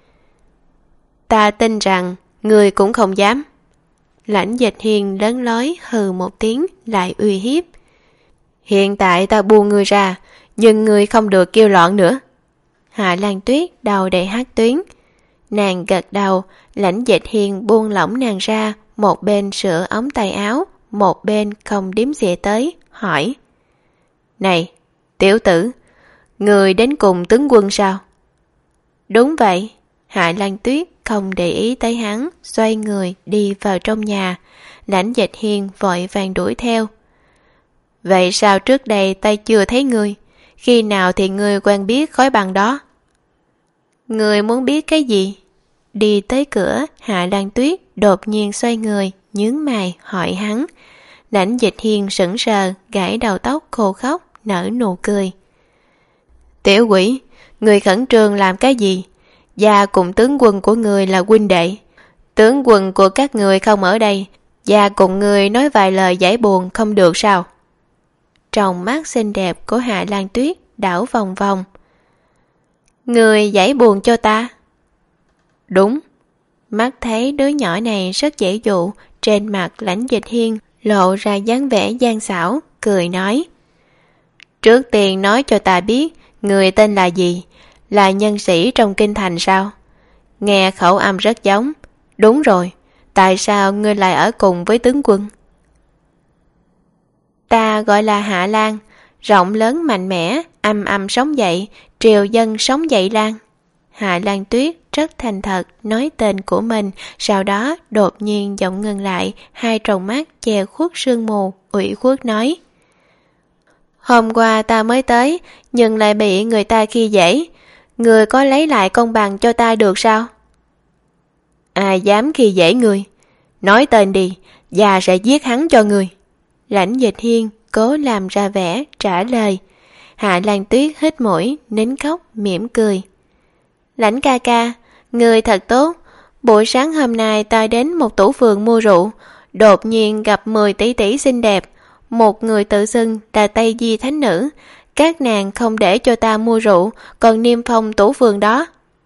Ta tin rằng ngươi cũng không dám. Lãnh Dịch Hiên lớn lối hừ một tiếng, lại uy hiếp: Hiện tại ta buông ngươi ra, nhưng ngươi không được kêu loạn nữa. Hạ Lan Tuyết đầu đầy hắc tuyến. Nàng gật đầu, Lãnh Dịch Hiên buông lỏng nàng ra, một bên sửa ống tay áo, một bên không đếm xỉa tới, hỏi: Này, tiểu tử, người đến cùng tướng quân sao? Đúng vậy. Hạ Lan Tuyết không để ý tới hắn, xoay người đi vào trong nhà. Lãnh Dịch Hiên vội vàng đuổi theo: Vậy sao trước đây ta chưa thấy ngươi? Khi nào thì ngươi quen biết khói băng đó? Ngươi muốn biết cái gì? Đi tới cửa, Hạ Lan Tuyết đột nhiên xoay người, nhướng mày hỏi hắn. Lãnh Dịch Hiên sững sờ, gãi đầu tóc khô khóc, nở nụ cười: Tiểu quỷ, người khẩn trương làm cái gì? Gia cùng tướng quân của người là huynh đệ. Tướng quân của các người không ở đây, Gia cùng người nói vài lời giải buồn không được sao? Trong mắt xinh đẹp của Hạ Lan Tuyết đảo vòng vòng. Người giải buồn cho ta? Đúng. Mắt thấy đứa nhỏ này rất dễ dụ, trên mặt Lãnh Dịch Hiên lộ ra dáng vẻ gian xảo, cười nói: Trước tiên nói cho ta biết, người tên là gì? Là nhân sĩ trong kinh thành sao? Nghe khẩu âm rất giống. Đúng rồi, tại sao ngươi lại ở cùng với tướng quân? Ta gọi là Hạ Lan, rộng lớn mạnh mẽ, âm âm sống dậy, triều dân sống dậy lan. Hạ Lan Tuyết rất thành thật nói tên của mình, sau đó đột nhiên giọng ngừng lại, hai tròng mắt che khuất sương mù, ủy khuất nói: Hôm qua ta mới tới, nhưng lại bị người ta khi dễ. Người có lấy lại công bằng cho ta được sao? Ai dám khi dễ người? Nói tên đi, già sẽ giết hắn cho người. Lãnh Dịch Hiên cố làm ra vẻ trả lời. Hạ Lan Tuyết hít mũi, nín khóc, mỉm cười. Lãnh ca ca, người thật tốt. Buổi sáng hôm nay ta đến một tủ phường mua rượu, đột nhiên gặp mười tỷ tỷ xinh đẹp. Một người tự xưng là Tây Di Thánh Nữ. Các nàng không để cho ta mua rượu, còn niêm phong tủ phường đó.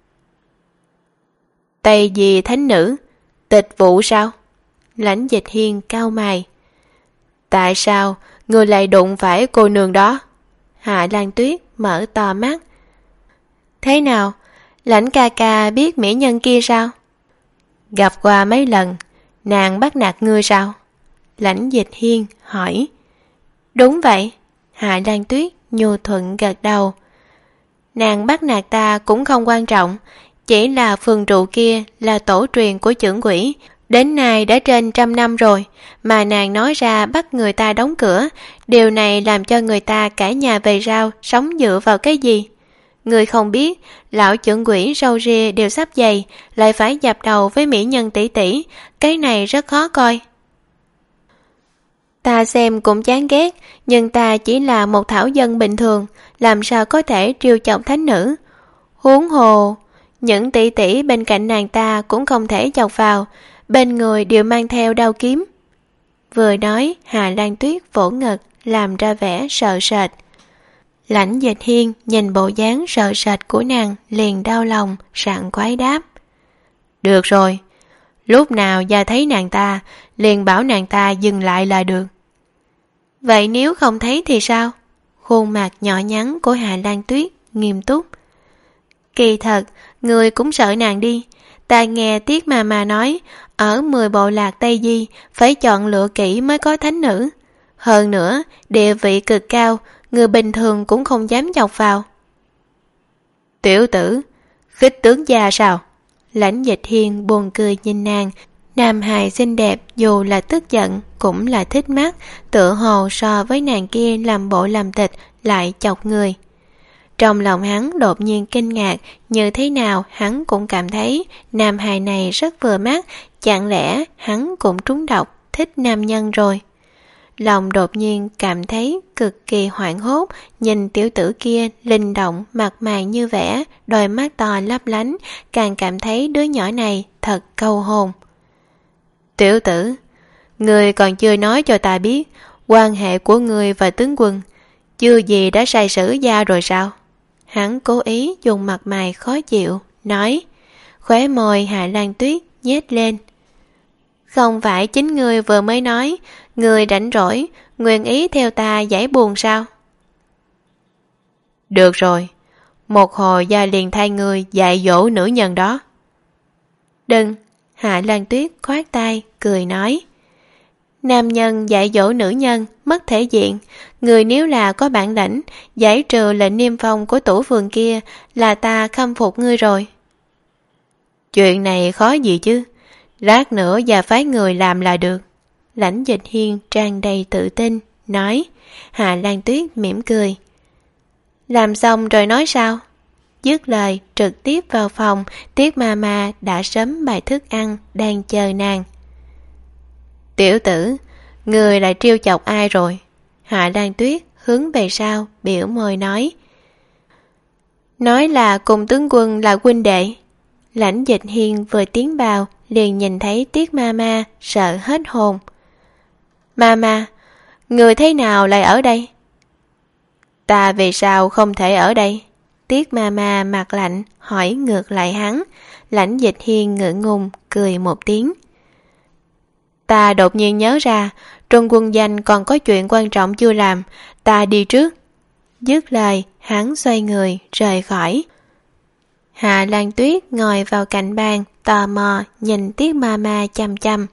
Tây Di Thánh Nữ? Tịch vụ sao? Lãnh Dịch Hiên cau mày. Tại sao người lại đụng phải cô nương đó? Hạ Lan Tuyết mở to mắt. Thế nào? Lãnh ca ca biết mỹ nhân kia sao? Gặp qua mấy lần. Nàng bắt nạt ngươi sao? Lãnh Dịch Hiên hỏi. Đúng vậy. Hạ Lan Tuyết nhu thuận gật đầu. Nàng bắt nạt ta cũng không quan trọng, chỉ là phường trụ kia là tổ truyền của chưởng quỷ, đến nay đã trên trăm năm rồi, mà nàng nói ra bắt người ta đóng cửa. Điều này làm cho người ta cả nhà về rau sống dựa vào cái gì? Người không biết, lão chưởng quỷ râu ria đều sắp dày, lại phải dập đầu với mỹ nhân tỷ tỷ, cái này rất khó coi. Ta xem cũng chán ghét, nhưng ta chỉ là một thảo dân bình thường, làm sao có thể trêu chọc thánh nữ. Huống hồ, những tỷ tỷ bên cạnh nàng ta cũng không thể chọc vào, bên người đều mang theo đao kiếm. Vừa nói, Hà Lan Tuyết vỗ ngực, làm ra vẻ sợ sệt. Lãnh Dịch Hiên nhìn bộ dáng sợ sệt của nàng liền đau lòng, sảng khoái đáp: Được rồi, lúc nào gia thấy nàng ta liền bảo nàng ta dừng lại là được. Vậy nếu không thấy thì sao? Khuôn mặt nhỏ nhắn của Hạ Lan Tuyết nghiêm túc. Kỳ thật, người cũng sợ nàng đi. Ta nghe Tiết Mama nói, ở mười bộ lạc Tây Di phải chọn lựa kỹ mới có thánh nữ. Hơn nữa, địa vị cực cao, người bình thường cũng không dám chọc vào. Tiểu tử, khích tướng gia sao? Lãnh Dịch Hiên buồn cười nhìn nàng. Nam hài xinh đẹp dù là tức giận cũng là thích mắt, tựa hồ so với nàng kia làm bộ làm tịch lại chọc người. Trong lòng hắn đột nhiên kinh ngạc, như thế nào hắn cũng cảm thấy nam hài này rất vừa mắt, chẳng lẽ hắn cũng trúng độc, thích nam nhân rồi. Lòng đột nhiên cảm thấy cực kỳ hoảng hốt, nhìn tiểu tử kia linh động, mặt mày như vẽ, đôi mắt to lấp lánh, càng cảm thấy đứa nhỏ này thật câu hồn. Tiểu tử, người còn chưa nói cho ta biết quan hệ của người và tướng quân, chưa gì đã sai sử gia rồi sao? Hắn cố ý dùng mặt mày khó chịu, nói. Khóe môi Hạ Lan Tuyết nhếch lên. Không phải chính người vừa mới nói, người rảnh rỗi, nguyện ý theo ta giải buồn sao? Được rồi, một hồi gia liền thay người dạy dỗ nữ nhân đó. Đừng, Hạ Lan Tuyết khoát tay, cười nói. Nam nhân dạy dỗ nữ nhân, mất thể diện. Người nếu là có bản lĩnh, giải trừ lệnh niêm phong của tủ vườn kia là ta khâm phục ngươi rồi. Chuyện này khó gì chứ, lát nữa và phái người làm là được. Lãnh Dịch Hiên tràn đầy tự tin, nói. Hạ Lan Tuyết mỉm cười. Làm xong rồi nói sao? Dứt lời trực tiếp vào phòng, Tiết Mama đã sớm bày thức ăn đang chờ nàng. Tiểu tử, người lại trêu chọc ai rồi? Hạ Lan Tuyết hướng về sau biểu môi nói. Nói là cùng tướng quân là huynh đệ. Lãnh Dịch Hiên vừa tiến vào liền nhìn thấy Tiết Mama, sợ hết hồn. Mama, người thế nào lại ở đây? Ta vì sao không thể ở đây? Tiết Mama mặt lạnh hỏi ngược lại hắn. Lãnh Dịch Hiên ngượng ngùng cười một tiếng. Ta đột nhiên nhớ ra, trong quân danh còn có chuyện quan trọng chưa làm, ta đi trước. Dứt lời, hắn xoay người rời khỏi. Hạ Lan Tuyết ngồi vào cạnh bàn, tò mò nhìn Tiết Mama chăm chăm.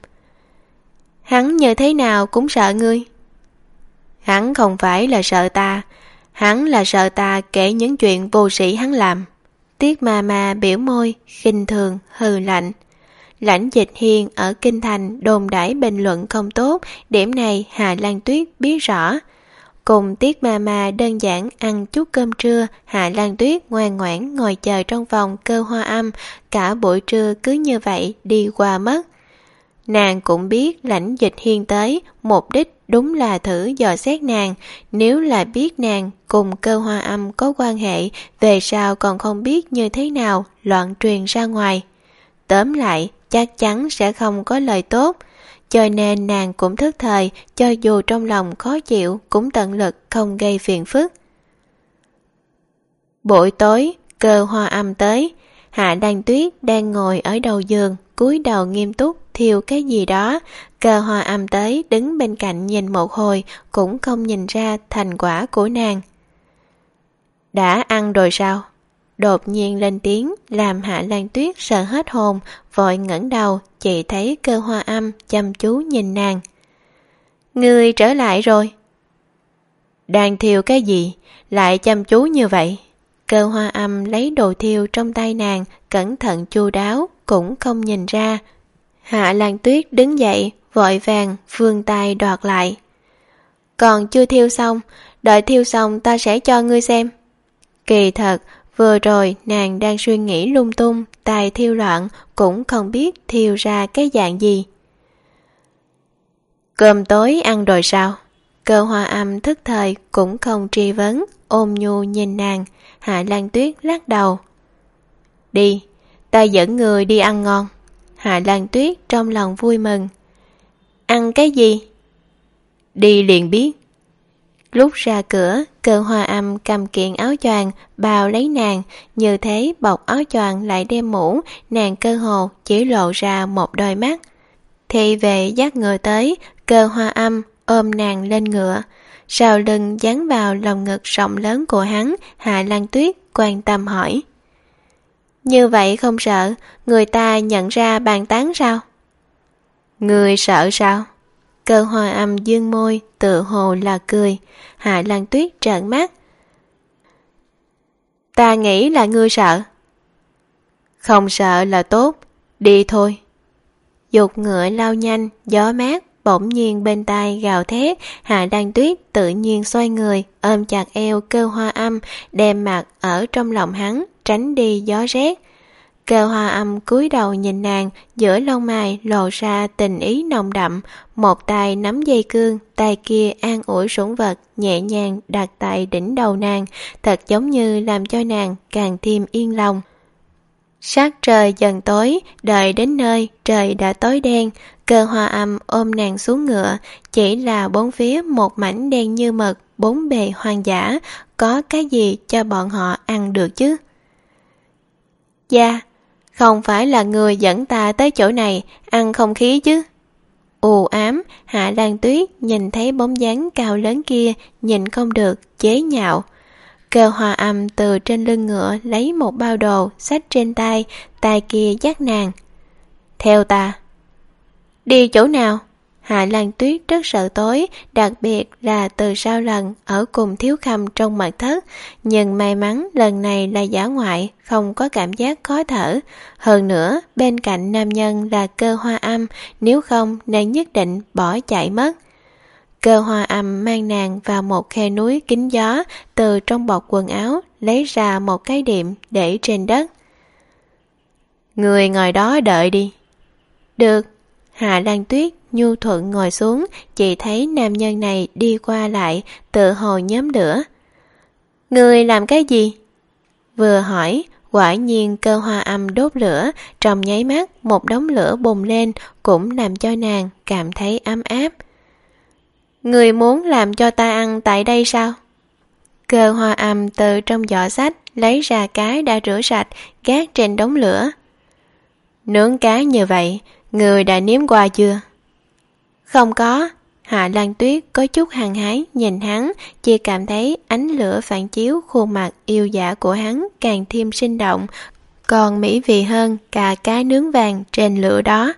Hắn như thế nào cũng sợ ngươi. Hắn không phải là sợ ta, hắn là sợ ta kể những chuyện vô sĩ hắn làm. Tiết Mama biểu môi, khinh thường, hừ lạnh. Lãnh Dịch Hiên ở Kinh Thành đồn đãi bình luận không tốt, điểm này Hạ Lan Tuyết biết rõ. Cùng Tiết Mama đơn giản ăn chút cơm trưa, Hạ Lan Tuyết ngoan ngoãn ngồi chờ trong phòng Cơ Hoa Âm, cả buổi trưa cứ như vậy đi qua mất. Nàng cũng biết Lãnh Dịch Hiên tới, mục đích đúng là thử dò xét nàng, nếu là biết nàng cùng Cơ Hoa Âm có quan hệ, về sau còn không biết như thế nào loạn truyền ra ngoài. Tóm lại, chắc chắn sẽ không có lời tốt, cho nên nàng cũng thức thời, cho dù trong lòng khó chịu cũng tận lực không gây phiền phức. Buổi tối, Cơ Hoa Âm tới, Hạ Lan Tuyết đang ngồi ở đầu giường, cúi đầu nghiêm túc thiêu cái gì đó. Cơ Hoa Âm tới đứng bên cạnh nhìn một hồi, cũng không nhìn ra thành quả của nàng. Đã ăn rồi sao? Đột nhiên lên tiếng làm Hạ Lan Tuyết sợ hết hồn, vội ngẩng đầu, chỉ thấy Cơ Hoa Âm chăm chú nhìn nàng. Ngươi trở lại rồi. Đang thiêu cái gì, lại chăm chú như vậy? Cơ Hoa Âm lấy đồ thiêu trong tay nàng, cẩn thận chu đáo, cũng không nhìn ra. Hạ Lan Tuyết đứng dậy, vội vàng vươn tay đoạt lại. Còn chưa thiêu xong, đợi thiêu xong ta sẽ cho ngươi xem. Kỳ thật, vừa rồi nàng đang suy nghĩ lung tung, tay thiêu loạn, cũng không biết thiêu ra cái dạng gì. Cơm tối ăn rồi sao? Cơ Hoa Âm thức thời cũng không truy vấn, ôm nhu nhìn nàng. Hạ Lan Tuyết lắc đầu. Đi, ta dẫn người đi ăn ngon. Hạ Lan Tuyết trong lòng vui mừng. Ăn cái gì? Đi liền biết. Lúc ra cửa, Cơ Hoa Âm cầm kiện áo choàng bao lấy nàng, như thế bọc áo choàng lại đem mũ, nàng cơ hồ chỉ lộ ra một đôi mắt. Thị vệ dắt ngựa tới, Cơ Hoa Âm ôm nàng lên ngựa, sau lưng dán vào lòng ngực rộng lớn của hắn. Hạ Lan Tuyết quan tâm hỏi: như vậy không sợ người ta nhận ra bàn tán sao? Người sợ sao? Cơ Hoa Âm dương môi, tự hồ là cười. Hạ Lan Tuyết trợn mắt: ta nghĩ là ngươi sợ. Không sợ là tốt, đi thôi. Dục ngựa lao nhanh, gió mát bỗng nhiên bên tai gào thét. Hạ Lan Tuyết tự nhiên xoay người, ôm chặt eo Cơ Hoa Âm, đem mặt ở trong lòng hắn, tránh đi gió rét. Cơ Hoa Âm cúi đầu nhìn nàng, giữa lông mày lộ ra tình ý nồng đậm, một tay nắm dây cương, tay kia an ủi sủng vật, nhẹ nhàng đặt tại đỉnh đầu nàng, thật giống như làm cho nàng càng thêm yên lòng. Sắc trời dần tối, đợi đến nơi trời đã tối đen, Cơ Hoa Âm ôm nàng xuống ngựa, chỉ là bốn phía một mảnh đen như mực, bốn bề hoang dã, có cái gì cho bọn họ ăn được chứ? Dạ, không phải là người dẫn ta tới chỗ này ăn không khí chứ? U ám, Hạ Lan Tuyết nhìn thấy bóng dáng cao lớn kia, nhìn không được, chế nhạo. Cơ Hoa Âm từ trên lưng ngựa lấy một bao đồ, xách trên tay, tay kia dắt nàng. Theo ta. Đi chỗ nào? Hạ Lan Tuyết rất sợ tối, đặc biệt là từ sau lần ở cùng Thiếu Khâm trong mật thất, nhưng may mắn lần này là dã ngoại, không có cảm giác khó thở. Hơn nữa, bên cạnh nam nhân là Cơ Hoa Âm, nếu không nàng nhất định bỏ chạy mất. Cơ Hoa Âm mang nàng vào một khe núi kín gió, từ trong bọc quần áo lấy ra một cái đệm để trên đất. Người ngồi đó đợi đi. Được. Hạ Lan Tuyết nhu thuận ngồi xuống, chỉ thấy nam nhân này đi qua lại, tự hồ nhóm lửa. Người làm cái gì? Vừa hỏi, quả nhiên Cơ Hoa Âm đốt lửa, trong nháy mắt một đống lửa bùng lên, cũng làm cho nàng cảm thấy ấm áp. Người muốn làm cho ta ăn tại đây sao? Cơ Hoa Âm từ trong giỏ xách lấy ra cá đã rửa sạch, gác trên đống lửa. Nướng cá như vậy, người đã nếm qua chưa? Không có. Hạ Lan Tuyết có chút hăng hái nhìn hắn, chỉ cảm thấy ánh lửa phản chiếu khuôn mặt yêu dã của hắn càng thêm sinh động, còn mỹ vị hơn cả cá nướng vàng trên lửa đó.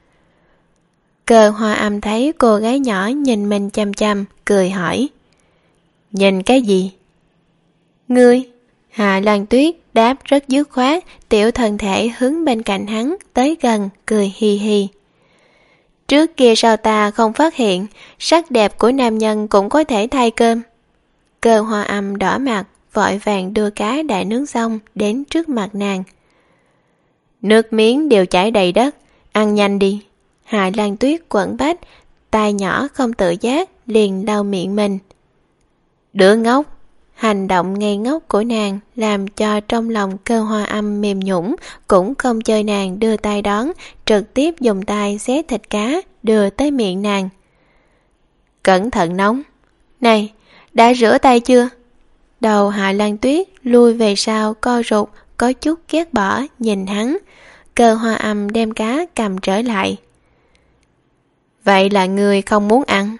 Cơ Hoa Âm thấy cô gái nhỏ nhìn mình chăm chăm, cười hỏi. Nhìn cái gì? Ngươi. Hạ Lan Tuyết đáp rất dứt khoát, tiểu thân thể hướng bên cạnh hắn, tới gần, cười hi hi. Trước kia sao ta không phát hiện, sắc đẹp của nam nhân cũng có thể thay cơm. Cơ Hoa Âm đỏ mặt, vội vàng đưa cá đã nướng xong đến trước mặt nàng. Nước miếng đều chảy đầy đất, ăn nhanh đi. Hạ Lan Tuyết quẩn bách, tay nhỏ không tự giác, liền lau miệng mình. Đứa ngốc. Hành động ngây ngốc của nàng làm cho trong lòng Cơ Hoa Âm mềm nhũn, cũng không chơi nàng đưa tay đón, trực tiếp dùng tay xé thịt cá đưa tới miệng nàng. Cẩn thận nóng. Này, đã rửa tay chưa? Đầu Hạ Lan Tuyết lui về sau co rụt, có chút ghét bỏ nhìn hắn. Cơ Hoa Âm đem cá cầm trở lại. Vậy là người không muốn ăn?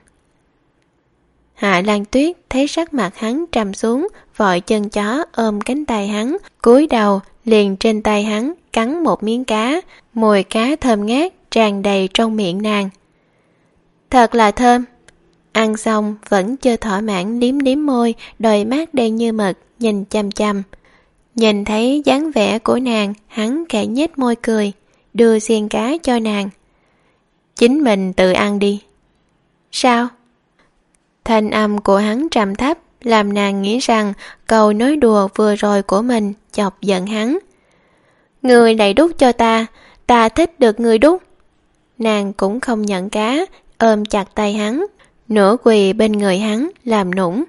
Hạ Lan Tuyết thấy sắc mặt hắn trầm xuống, vội chân chó ôm cánh tay hắn, cúi đầu liền trên tay hắn cắn một miếng cá, mùi cá thơm ngát tràn đầy trong miệng nàng. Thật là thơm. Ăn xong vẫn chưa thỏa mãn liếm liếm môi, đôi mắt đen như mực nhìn chăm chăm. Nhìn thấy dáng vẻ của nàng, hắn khẽ nhếch môi cười, đưa xiên cá cho nàng. Chính mình tự ăn đi. Sao? Thanh âm của hắn trầm thấp, làm nàng nghĩ rằng câu nói đùa vừa rồi của mình chọc giận hắn. Người lại đút cho ta, ta thích được người đút. Nàng cũng không nhận cá, ôm chặt tay hắn, nửa quỳ bên người hắn làm nũng.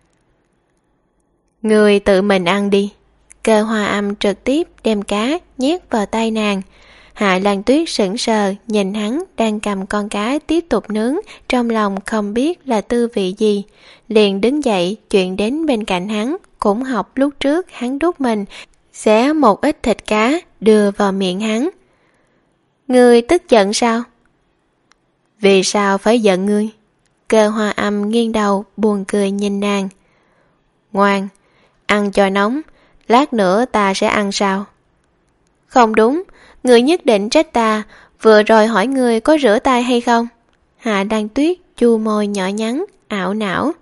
Người tự mình ăn đi. Cơ Hoa Âm trực tiếp đem cá nhét vào tay nàng. Hạ Lan Tuyết sững sờ nhìn hắn đang cầm con cá tiếp tục nướng, trong lòng không biết là tư vị gì. Liền đứng dậy chuyển đến bên cạnh hắn, cũng học lúc trước hắn đút mình, xé một ít thịt cá đưa vào miệng hắn. Ngươi tức giận sao? Vì sao phải giận ngươi? Cơ Hoa Âm nghiêng đầu buồn cười nhìn nàng. Ngoan, ăn cho nóng, lát nữa ta sẽ ăn sao? Không đúng, ngươi nhất định trách ta, vừa rồi hỏi ngươi có rửa tay hay không? Hạ Lan Tuyết chu môi nhỏ nhắn, ảo não.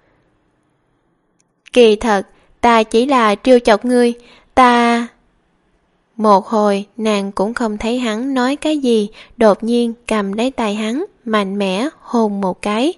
Kỳ thật, ta chỉ là trêu chọc ngươi, ta... Một hồi nàng cũng không thấy hắn nói cái gì, đột nhiên cầm lấy tay hắn, mạnh mẽ hôn một cái.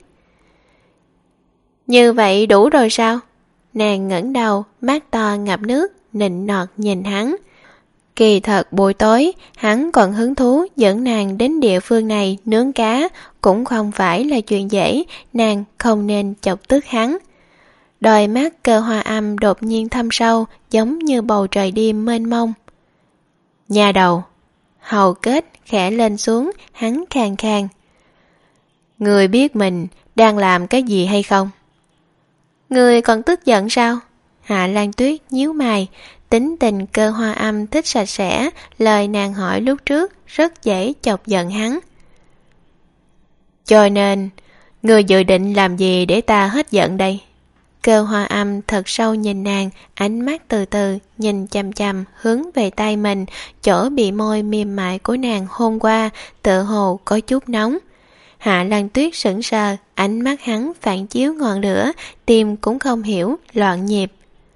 Như vậy đủ rồi sao? Nàng ngẩng đầu, mắt to ngập nước, nịnh nọt nhìn hắn. Kỳ thật buổi tối, hắn còn hứng thú dẫn nàng đến địa phương này nướng cá, cũng không phải là chuyện dễ, nàng không nên chọc tức hắn. Đôi mắt Cơ Hoa Âm đột nhiên thâm sâu, giống như bầu trời đêm mênh mông. Nhà đầu, hầu kết khẽ lên xuống, hắn khàn khàn. Người biết mình đang làm cái gì hay không? Người còn tức giận sao? Hạ Lan Tuyết nhíu mày, tính tình Cơ Hoa Âm thích sạch sẽ, lời nàng hỏi lúc trước rất dễ chọc giận hắn. Cho nên, người dự định làm gì để ta hết giận đây? Cơ Hoa Âm thật sâu nhìn nàng, ánh mắt từ từ nhìn chằm chằm hướng về tay mình, chỗ bị môi mềm mại của nàng hôn qua, tựa hồ có chút nóng. Hạ Lan Tuyết sững sờ, ánh mắt hắn phản chiếu ngọn lửa, tim cũng không hiểu, loạn nhịp.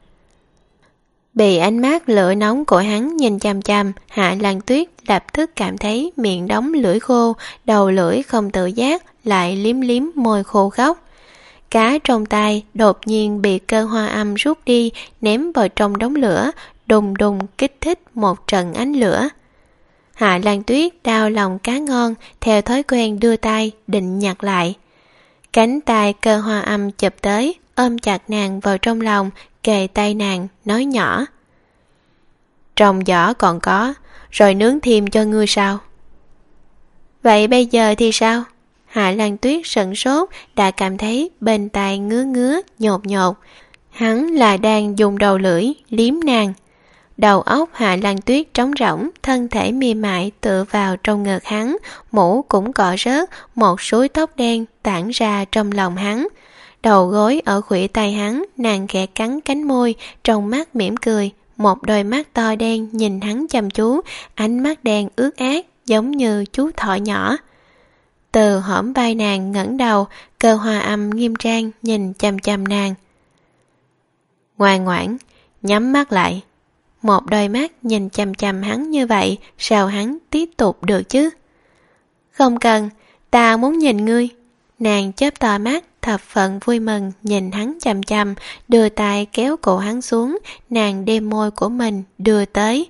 Bị ánh mắt lửa nóng của hắn nhìn chằm chằm, Hạ Lan Tuyết lập tức cảm thấy miệng đóng lưỡi khô, đầu lưỡi không tự giác, lại liếm liếm môi khô khốc. Cá trong tay đột nhiên bị Cơ Hoa Âm rút đi, ném vào trong đống lửa, đùng đùng kích thích một trận ánh lửa. Hạ Lan Tuyết đau lòng cá ngon, theo thói quen đưa tay định nhặt lại. Cánh tay Cơ Hoa Âm chụp tới, ôm chặt nàng vào trong lòng, kề tay nàng, nói nhỏ. Trong giỏ còn có, rồi nướng thêm cho ngươi sao? Vậy bây giờ thì sao? Hạ Lan Tuyết sững sốt, đã cảm thấy bên tai ngứa ngứa, nhột nhột. Hắn là đang dùng đầu lưỡi liếm nàng. Đầu óc Hạ Lan Tuyết trống rỗng, thân thể mềm mại tựa vào trong ngực hắn, mũ cũng cọ rớt, một súi tóc đen tản ra trong lòng hắn. Đầu gối ở khuỷu tay hắn, nàng khẽ cắn cánh môi, trong mắt mỉm cười, một đôi mắt to đen nhìn hắn chăm chú, ánh mắt đen ướt át giống như chú thỏ nhỏ. Từ hõm vai nàng ngẩng đầu, Cơ Hoa Âm nghiêm trang nhìn chăm chăm nàng. Ngoan ngoãn, nhắm mắt lại. Một đôi mắt nhìn chăm chăm hắn như vậy, sao hắn tiếp tục được chứ? Không cần, ta muốn nhìn ngươi. Nàng chớp to mắt, thập phận vui mừng nhìn hắn chăm chăm, đưa tay kéo cổ hắn xuống, nàng đem môi của mình đưa tới.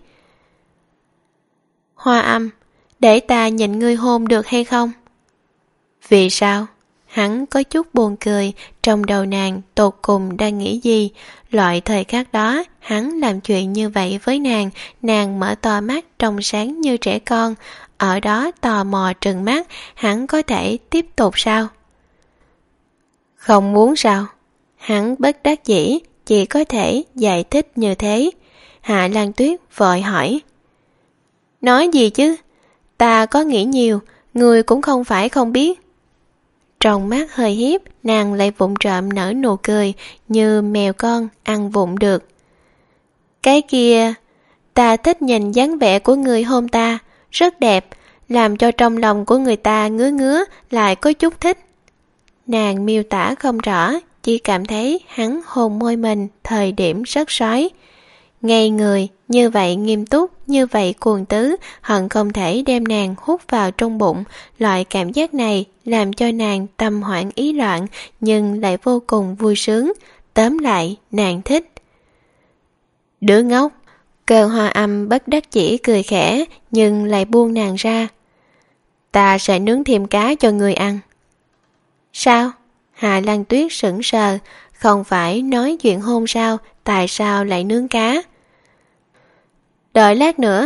Hoa Âm, để ta nhìn ngươi hôn được hay không? Vì sao? Hắn có chút buồn cười, trong đầu nàng tột cùng đang nghĩ gì. Loại thời khắc đó, hắn làm chuyện như vậy với nàng, nàng mở to mắt trong sáng như trẻ con, ở đó tò mò trừng mắt, hắn có thể tiếp tục sao? Không muốn sao? Hắn bất đắc dĩ, chỉ có thể giải thích như thế. Hạ Lan Tuyết vội hỏi. Nói gì chứ? Ta có nghĩ nhiều, người cũng không phải không biết. Trong mắt hơi hiếp, nàng lại vụng trộm nở nụ cười, như mèo con ăn vụng được. Cái kia, ta thích nhìn dáng vẻ của người hôn ta, rất đẹp, làm cho trong lòng của người ta ngứa ngứa, lại có chút thích. Nàng miêu tả không rõ, chỉ cảm thấy hắn hôn môi mình thời điểm rất sói. Ngay người, như vậy nghiêm túc, như vậy cuồng tứ, hận không thể đem nàng hút vào trong bụng. Loại cảm giác này làm cho nàng tâm hoảng ý loạn, nhưng lại vô cùng vui sướng. Tóm lại, nàng thích. Đứa ngốc, Cơ Hoa Âm bất đắc chỉ cười khẽ, nhưng lại buông nàng ra. Ta sẽ nướng thêm cá cho người ăn. Sao? Hạ Lan Tuyết sững sờ, không phải nói chuyện hôn sao, tại sao lại nướng cá? Đợi lát nữa,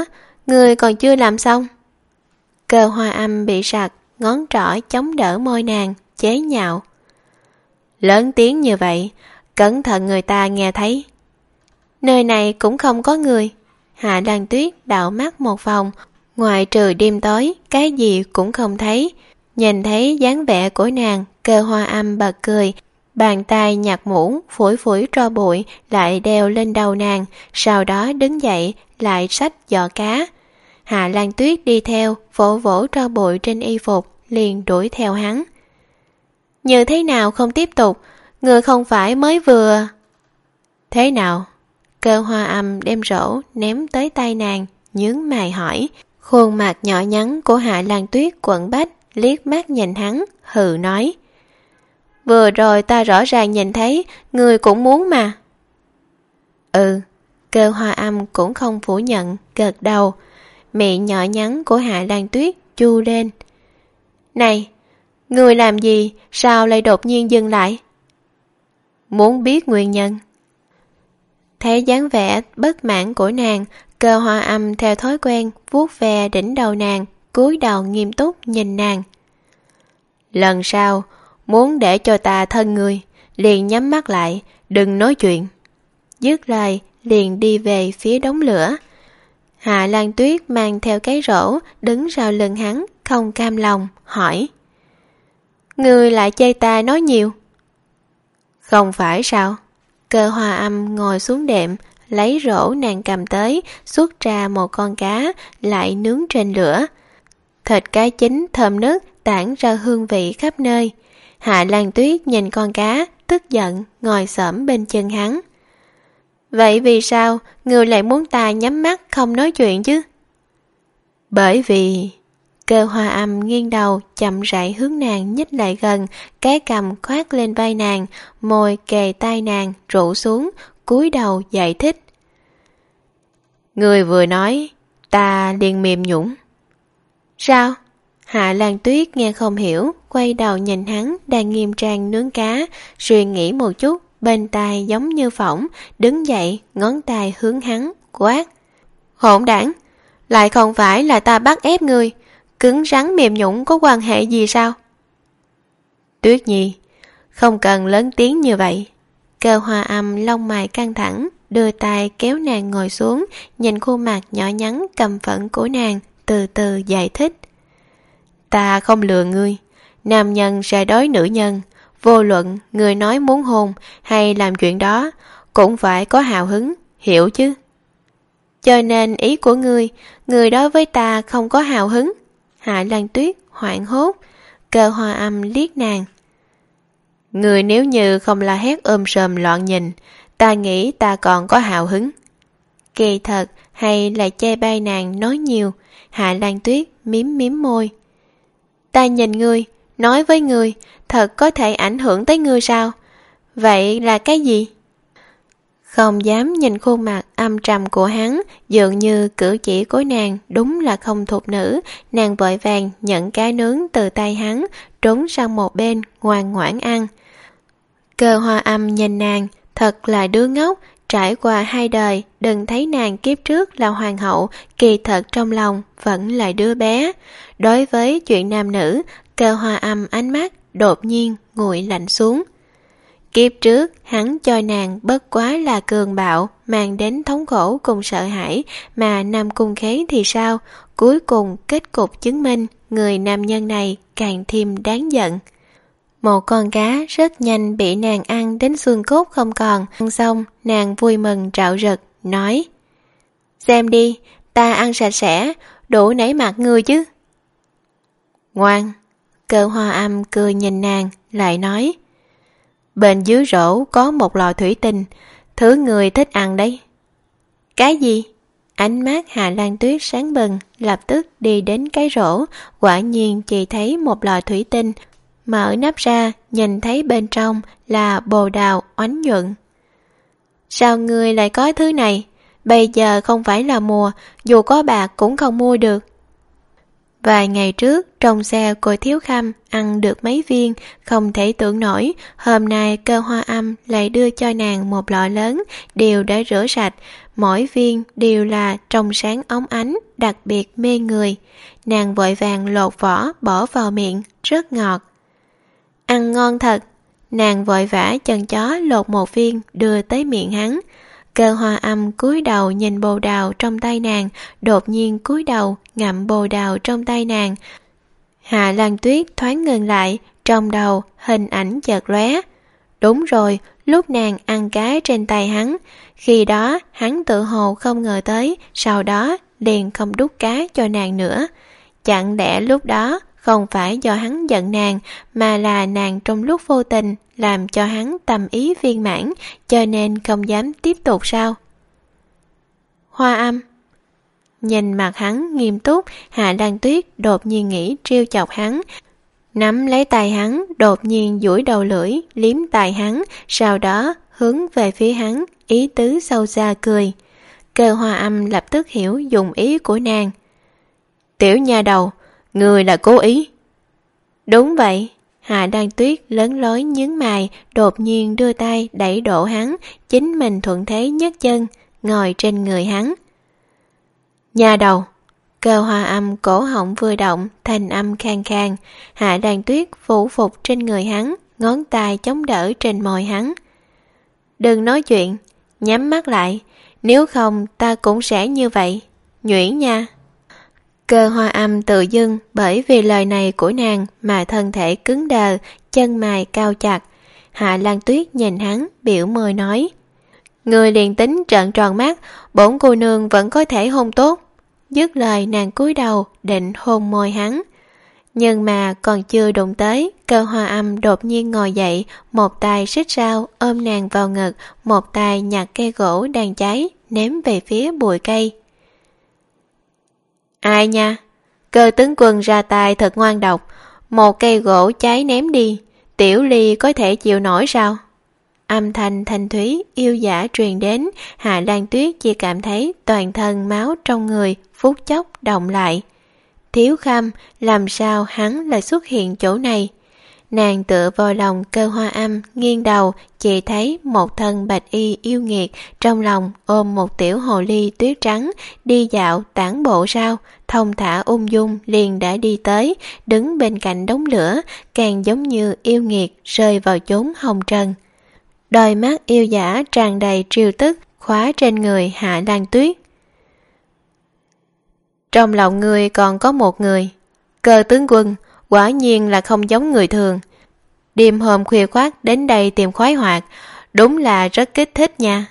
Ngươi còn chưa làm xong. Cơ Hoa Âm bị sặc, ngón trỏ chống đỡ môi nàng, chế nhạo. Lớn tiếng như vậy, cẩn thận người ta nghe thấy. Nơi này cũng không có người. Hạ Lan Tuyết đảo mắt một vòng, ngoài trừ đêm tối, cái gì cũng không thấy. Nhìn thấy dáng vẻ của nàng, Cơ Hoa Âm bật cười, bàn tay nhặt mũ, phủi phủi tro bụi, lại đeo lên đầu nàng, sau đó đứng dậy, lại xách giỏ cá. Hạ Lan Tuyết đi theo, vỗ vỗ tro bụi trên y phục, liền đuổi theo hắn. Như thế nào không tiếp tục, người không phải mới vừa... Thế nào? Cơ Hoa Âm đem rổ ném tới tay nàng, nhướng mày hỏi. Khuôn mặt nhỏ nhắn của Hạ Lan Tuyết quặn bách, liếc mắt nhìn hắn, hừ nói. Vừa rồi ta rõ ràng nhìn thấy, người cũng muốn mà. Ừ, Cơ Hoa Âm cũng không phủ nhận, gật đầu. Miệng nhỏ nhắn của Hạ Lan Tuyết chu lên. Này, người làm gì, sao lại đột nhiên dừng lại? Muốn biết nguyên nhân. Thấy dáng vẻ bất mãn của nàng, Cơ Hoa Âm theo thói quen vuốt ve đỉnh đầu nàng, cúi đầu nghiêm túc nhìn nàng. Lần sau, muốn để cho ta thân người, liền nhắm mắt lại, đừng nói chuyện. Dứt lời, liền đi về phía đống lửa. Hạ Lan Tuyết mang theo cái rổ, đứng sau lưng hắn, không cam lòng, hỏi. Ngươi lại chê ta nói nhiều? Không phải sao? Cơ Hoa Âm ngồi xuống đệm, lấy rổ nàng cầm tới, xuất ra một con cá, lại nướng trên lửa. Thịt cá chín thơm nức, tản ra hương vị khắp nơi. Hạ Lan Tuyết nhìn con cá, tức giận, ngồi xổm bên chân hắn. Vậy vì sao ngươi lại muốn ta nhắm mắt không nói chuyện chứ? Bởi vì... Cơ Hoa Âm nghiêng đầu, chậm rãi hướng nàng nhích lại gần, cái cằm khoác lên vai nàng, môi kề tai nàng, rũ xuống, cúi đầu giải thích. Ngươi vừa nói, ta liền mềm nhũn. Sao? Hạ Lan Tuyết nghe không hiểu, quay đầu nhìn hắn đang nghiêm trang nướng cá, suy nghĩ một chút, bên tai giống như phỏng, đứng dậy, ngón tay hướng hắn, quát. Hỗn đản, lại không phải là ta bắt ép ngươi, cứng rắn mềm nhũn có quan hệ gì sao? Tuyết Nhi, không cần lớn tiếng như vậy. Cơ Hoa Âm lông mày căng thẳng, đưa tay kéo nàng ngồi xuống, nhìn khuôn mặt nhỏ nhắn căm phẫn của nàng, từ từ giải thích. Ta không lừa ngươi, nam nhân sẽ đối nữ nhân, vô luận người nói muốn hôn hay làm chuyện đó, cũng phải có hào hứng, hiểu chứ? Cho nên ý của ngươi, người đối với ta không có hào hứng. Hạ Lan Tuyết hoảng hốt, Cơ Hoa Âm liếc nàng. Người nếu như không la hét ôm sòm loạn nhìn, ta nghĩ ta còn có hào hứng. Kỳ thật hay là chê bai nàng nói nhiều, Hạ Lan Tuyết miếm miếm môi. Ta nhìn ngươi, nói với ngươi, thật có thể ảnh hưởng tới ngươi sao? Vậy là cái gì? Không dám nhìn khuôn mặt âm trầm của hắn, dường như cử chỉ của nàng đúng là không thuộc nữ. Nàng vội vàng nhận cá nướng từ tay hắn, trốn sang một bên, ngoan ngoãn ăn. Cơ Hoa Âm nhìn nàng, thật là đứa ngốc, trải qua hai đời, đừng thấy nàng kiếp trước là hoàng hậu, kỳ thật trong lòng vẫn là đứa bé. Đối với chuyện nam nữ, Cơ Hoa Âm ánh mắt đột nhiên nguội lạnh xuống. Kiếp trước, hắn cho nàng bất quá là cường bạo, mang đến thống khổ cùng sợ hãi, mà Nam Cung Khế thì sao? Cuối cùng kết cục chứng minh, người nam nhân này càng thêm đáng giận. Một con cá rất nhanh bị nàng ăn đến xương cốt không còn, ăn xong nàng vui mừng rạo rực, nói. Xem đi, ta ăn sạch sẽ, đủ nể mặt ngươi chứ. Ngoan, Cơ Hoa Âm cười nhìn nàng, lại nói. Bên dưới rổ có một lò thủy tinh, thứ người thích ăn đấy. Cái gì? Ánh mắt Hạ Lan Tuyết sáng bừng, lập tức đi đến cái rổ, quả nhiên chỉ thấy một lò thủy tinh, mở nắp ra, nhìn thấy bên trong là bồ đào oánh nhuận. Sao ngươi lại có thứ này? Bây giờ không phải là mùa, dù có bạc cũng không mua được. Vài ngày trước, trong xe cô Thiếu Khâm ăn được mấy viên, không thể tưởng nổi, hôm nay Cơ Hoa Âm lại đưa cho nàng một lọ lớn, đều đã rửa sạch, mỗi viên đều là trong sáng óng ánh, đặc biệt mê người. Nàng vội vàng lột vỏ, bỏ vào miệng, rất ngọt. Ăn ngon thật, nàng vội vã chân chó lột một viên, đưa tới miệng hắn. Cơ Hoa Âm cúi đầu nhìn bồ đào trong tay nàng, đột nhiên cúi đầu ngậm bồ đào trong tay nàng. Hạ Lan Tuyết thoáng ngừng lại, trong đầu hình ảnh chợt lóe. Đúng rồi, lúc nàng ăn cá trên tay hắn, khi đó hắn tự hồ không ngờ tới, sau đó liền không đút cá cho nàng nữa. Chẳng lẽ lúc đó không phải do hắn giận nàng, mà là nàng trong lúc vô tình làm cho hắn tâm ý viên mãn, cho nên không dám tiếp tục sao? Hoa Âm. Nhìn mặt hắn nghiêm túc, Hạ Lan Tuyết đột nhiên nghĩ trêu chọc hắn, nắm lấy tay hắn, đột nhiên duỗi đầu lưỡi liếm tay hắn, sau đó hướng về phía hắn, ý tứ sâu xa cười. Cơ Hoa Âm lập tức hiểu dụng ý của nàng. Tiểu nha đầu, người là cố ý. Đúng vậy. Hạ Lan Tuyết lớn lối nhướng mày, đột nhiên đưa tay đẩy đổ hắn, chính mình thuận thế nhấc chân, ngồi trên người hắn. Nha đầu. Cơ Hoa Âm cổ họng vừa động, thanh âm khang khang. Hạ Lan Tuyết phủ phục trên người hắn, ngón tay chống đỡ trên môi hắn. Đừng nói chuyện, nhắm mắt lại, nếu không ta cũng sẽ như vậy. Nhuyễn nha. Cơ Hoa Âm tự dưng bởi vì lời này của nàng mà thân thể cứng đờ, chân mày cao chặt. Hạ Lan Tuyết nhìn hắn, biểu môi nói. Người liền tính trợn tròn mắt, bổn cô nương vẫn có thể hôn tốt. Dứt lời nàng cúi đầu định hôn môi hắn. Nhưng mà còn chưa đụng tới, Cơ Hoa Âm đột nhiên ngồi dậy, một tay xích sao ôm nàng vào ngực, một tay nhặt cây gỗ đang cháy ném về phía bụi cây. Ai nha, Cơ tướng quân ra tay thật ngoan độc, một cây gỗ cháy ném đi, Tiểu Ly có thể chịu nổi sao? Âm thanh thanh thúy yêu dã truyền đến, Hạ Lan Tuyết chỉ cảm thấy toàn thân máu trong người phút chốc động lại. Thiếu Khâm, làm sao hắn lại xuất hiện chỗ này? Nàng tựa vào lòng Cơ Hoa Âm, nghiêng đầu, chỉ thấy một thân bạch y yêu nghiệt, trong lòng ôm một tiểu hồ ly tuyết trắng, đi dạo tản bộ sao, thông thả ung dung liền đã đi tới, đứng bên cạnh đống lửa, càng giống như yêu nghiệt rơi vào chốn hồng trần. Đôi mắt yêu dã tràn đầy triều tức, khóa trên người Hạ Lan Tuyết. Trong lòng người còn có một người. Cơ tướng quân, quả nhiên là không giống người thường. Đêm hôm khuya khoát đến đây tìm khoái hoạt, đúng là rất kích thích nha.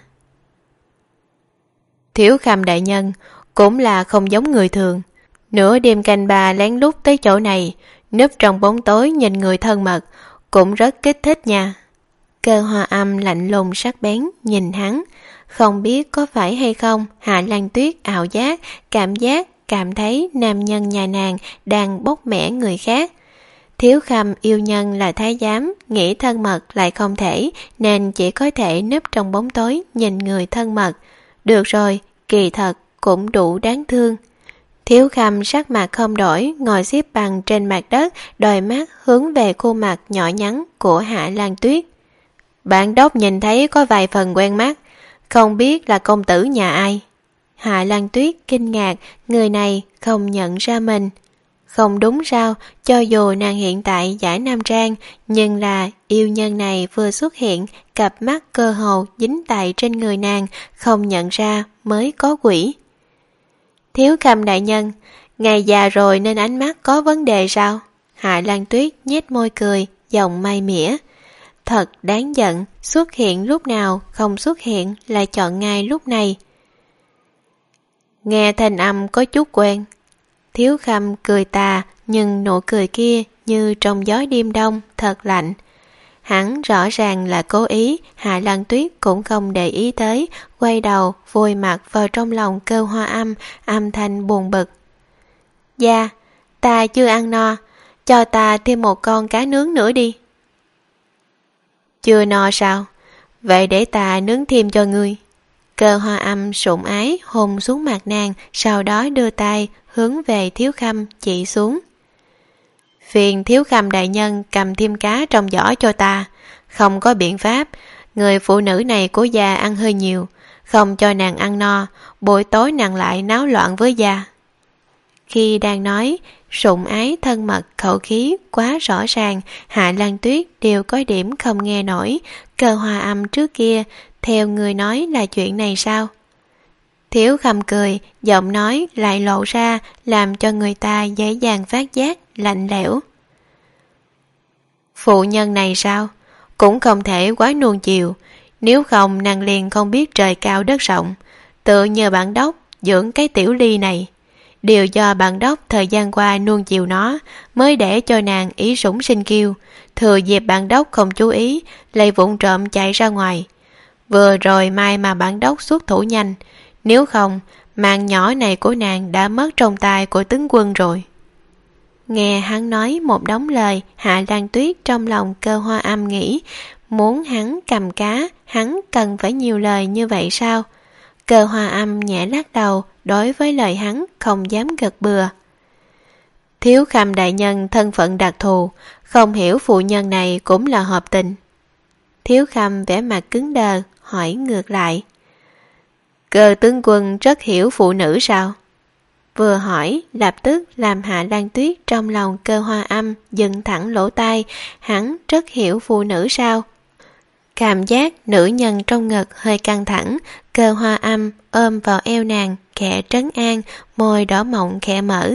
Thiếu Khâm đại nhân, cũng là không giống người thường. Nửa đêm canh ba lén lút tới chỗ này, núp trong bóng tối nhìn người thân mật, cũng rất kích thích nha. Cơ Hoa Âm lạnh lùng sắc bén nhìn hắn, không biết có phải hay không Hạ Lan Tuyết ảo giác, cảm giác cảm thấy nam nhân nhà nàng đang bóc mẽ người khác. Thiếu Khâm yêu nhân là thái giám, nghĩ thân mật lại không thể, nên chỉ có thể núp trong bóng tối nhìn người thân mật. Được rồi, kỳ thật cũng đủ đáng thương. Thiếu Khâm sắc mặt không đổi, ngồi xếp bằng trên mặt đất, đôi mắt hướng về khuôn mặt nhỏ nhắn của Hạ Lan Tuyết. Bạn đốc nhìn thấy có vài phần quen mắt, không biết là công tử nhà ai? Hạ Lan Tuyết kinh ngạc, người này không nhận ra mình. Không đúng sao, cho dù nàng hiện tại giải nam trang, nhưng là yêu nhân này vừa xuất hiện, cặp mắt cơ hồ dính tại trên người nàng, không nhận ra mới có quỷ. Thiếu Khâm đại nhân, ngày già rồi nên ánh mắt có vấn đề sao? Hạ Lan Tuyết nhếch môi cười, giọng may mỉa. Thật đáng giận, xuất hiện lúc nào, không xuất hiện lại chọn ngay lúc này. Nghe thanh âm có chút quen. Thiếu Khâm cười tà, nhưng nụ cười kia như trong gió đêm đông, thật lạnh. Hắn rõ ràng là cố ý, Hạ Lan Tuyết cũng không để ý tới, quay đầu, vùi mặt vào trong lòng Cơ Hoa Âm, âm thanh buồn bực. Dạ, ta chưa ăn no, cho ta thêm một con cá nướng nữa đi. Chưa no sao? Vậy để ta nướng thêm cho ngươi. Cơ Hoa Âm sủng ái hôn xuống mặt nàng, sau đó đưa tay hướng về Thiếu Khâm chỉ xuống. Phiền Thiếu Khâm đại nhân cầm thêm cá trong giỏ cho ta. Không có biện pháp, người phụ nữ này của gia ăn hơi nhiều, không cho nàng ăn no, buổi tối nàng lại náo loạn với gia. Khi đang nói, sủng ái thân mật khẩu khí quá rõ ràng, Hạ Lan Tuyết đều có điểm không nghe nổi. Cơ Hoa Âm trước kia, theo người nói là chuyện này sao? Thiếu Khâm cười, giọng nói lại lộ ra, làm cho người ta dễ dàng phát giác, lạnh lẽo. Phụ nhân này sao? Cũng không thể quá nuông chiều, nếu không nàng liền không biết trời cao đất rộng. Tự nhờ bản đốc dưỡng cái tiểu ly này. Điều do bản đốc thời gian qua nuông chiều nó, mới để cho nàng ý sủng sinh kiêu. Thừa dịp bản đốc không chú ý, lại vụng trộm chạy ra ngoài. Vừa rồi may mà bản đốc xuất thủ nhanh, nếu không, mạng nhỏ này của nàng đã mất trong tay của tướng quân rồi. Nghe hắn nói một đống lời, Hạ Lan Tuyết trong lòng Cơ Hoa Âm nghĩ, muốn hắn cầm cá, hắn cần phải nhiều lời như vậy sao? Cơ Hoa Âm nhẹ lắc đầu, đối với lời hắn không dám gật bừa. Thiếu Khâm đại nhân thân phận đặc thù, không hiểu phụ nhân này cũng là hợp tình. Thiếu Khâm vẻ mặt cứng đờ, hỏi ngược lại. Cơ tướng quân rất hiểu phụ nữ sao? Vừa hỏi, lập tức làm Hạ Lan Tuyết trong lòng Cơ Hoa Âm dựng thẳng lỗ tai, hắn rất hiểu phụ nữ sao? Cảm giác nữ nhân trong ngực hơi căng thẳng, Cơ Hoa Âm ôm vào eo nàng, khẽ trấn an, môi đỏ mọng khẽ mở.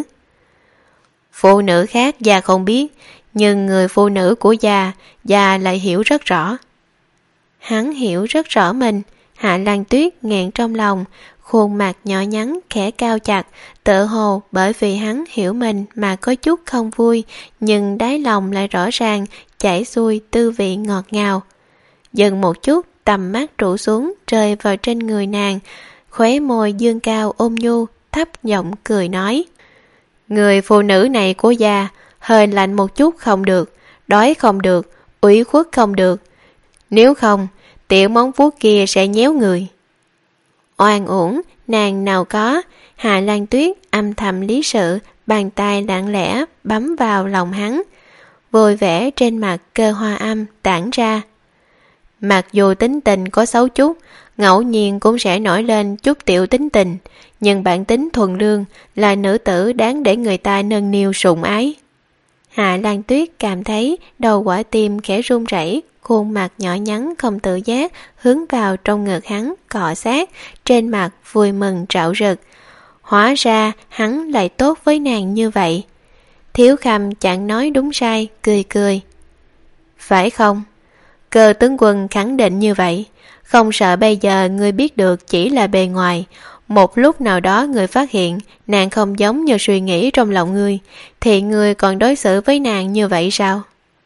Phụ nữ khác già không biết, nhưng người phụ nữ của già, già lại hiểu rất rõ. Hắn hiểu rất rõ mình. Hạ Lan Tuyết nghẹn trong lòng, khuôn mặt nhỏ nhắn khẽ cao chặt, tự hồ bởi vì hắn hiểu mình mà có chút không vui, nhưng đáy lòng lại rõ ràng chảy xuôi tư vị ngọt ngào. Dừng một chút, tầm mắt trụ xuống rơi vào trên người nàng, khóe môi dương cao ôn nhu, thấp giọng cười nói. Người phụ nữ này của già, hơi lạnh một chút không được, đói không được, ủy khuất không được. Nếu không, tiểu móng vuốt kia sẽ nhéo người. Oan uổng, nàng nào có. Hạ Lan Tuyết âm thầm lý sự, bàn tay lặng lẽ bấm vào lòng hắn. Vui vẻ trên mặt Cơ Hoa Âm tản ra. Mặc dù tính tình có xấu chút, ngẫu nhiên cũng sẽ nổi lên chút tiểu tính tình, nhưng bản tính thuần lương là nữ tử đáng để người ta nâng niu sủng ái. Hạ Lan Tuyết cảm thấy đầu quả tim khẽ run rẩy, khuôn mặt nhỏ nhắn không tự giác hướng vào trong ngực hắn cọ sát, trên mặt vui mừng rạo rực. Hóa ra hắn lại tốt với nàng như vậy. Thiếu Khâm chẳng nói đúng sai, cười cười. Phải không? Cơ tướng quân khẳng định như vậy, không sợ bây giờ ngươi biết được chỉ là bề ngoài. Một lúc nào đó người phát hiện nàng không giống như suy nghĩ trong lòng ngươi, thì ngươi còn đối xử với nàng như vậy sao?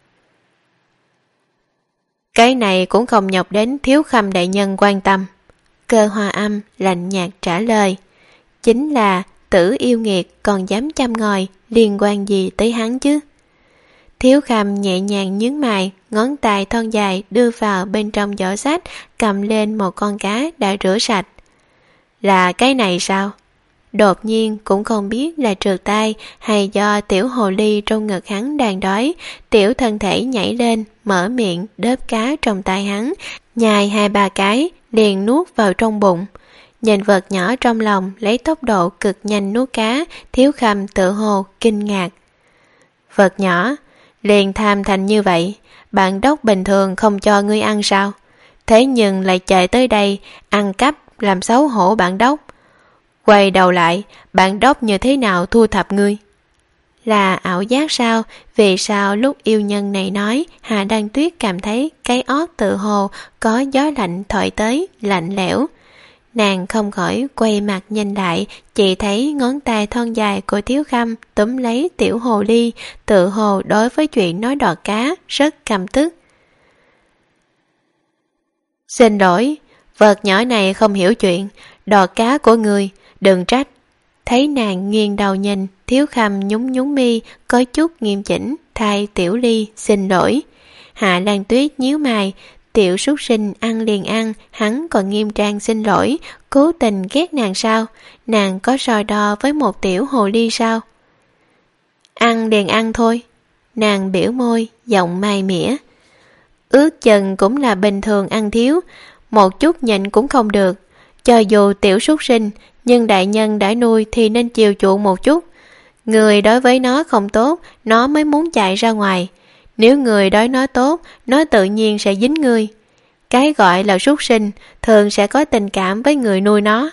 Cái này cũng không nhọc đến Thiếu Khâm đại nhân quan tâm. Cơ Hoa Âm lạnh nhạt trả lời. Chính là tử yêu nghiệt còn dám chăm ngòi, liên quan gì tới hắn chứ? Thiếu Khâm nhẹ nhàng nhướng mày, ngón tay thon dài đưa vào bên trong giỏ sách, cầm lên một con cá đã rửa sạch. Là cái này sao? Đột nhiên cũng không biết là trượt tay hay do tiểu hồ ly trong ngực hắn đang đói, tiểu thân thể nhảy lên, mở miệng đớp cá trong tay hắn, nhai hai ba cái, liền nuốt vào trong bụng. Nhìn vật nhỏ trong lòng lấy tốc độ cực nhanh nuốt cá, Thiếu Khâm tự hồ kinh ngạc. Vật nhỏ, liền tham thành như vậy, bạn đốc bình thường không cho ngươi ăn sao? Thế nhưng lại chạy tới đây, ăn cắp làm xấu hổ bạn đốc. Quay đầu lại, bạn đốc như thế nào thu thập ngươi? Là ảo giác sao? Vì sao lúc yêu nhân này nói, Hạ Lan Tuyết cảm thấy cái ót tự hồ có gió lạnh thổi tới, lạnh lẽo. Nàng không khỏi quay mặt nhìn lại, chỉ thấy ngón tay thon dài của Thiếu Khâm túm lấy tiểu hồ ly, tự hồ đối với chuyện nói đọt cá rất căm tức. Xin lỗi, vật nhỏ này không hiểu chuyện, đọt cá của người, đừng trách. Thấy nàng nghiêng đầu nhìn, Thiếu Khâm nhún nhún mi, có chút nghiêm chỉnh, thay tiểu ly xin lỗi. Hạ Lan Tuyết nhíu mày, Tiểu súc sinh ăn liền ăn, hắn còn nghiêm trang xin lỗi, cố tình ghét nàng sao? Nàng có so đo với một tiểu hồ ly sao? Ăn liền ăn thôi. Nàng biểu môi, giọng mai mỉa. Ước chừng cũng là bình thường ăn thiếu, một chút nhịn cũng không được. Cho dù tiểu súc sinh, nhưng đại nhân đã nuôi thì nên chiều chuộng một chút. Người đối với nó không tốt, nó mới muốn chạy ra ngoài. Nếu người đối nó tốt, nó tự nhiên sẽ dính ngươi. Cái gọi là súc sinh thường sẽ có tình cảm với người nuôi nó.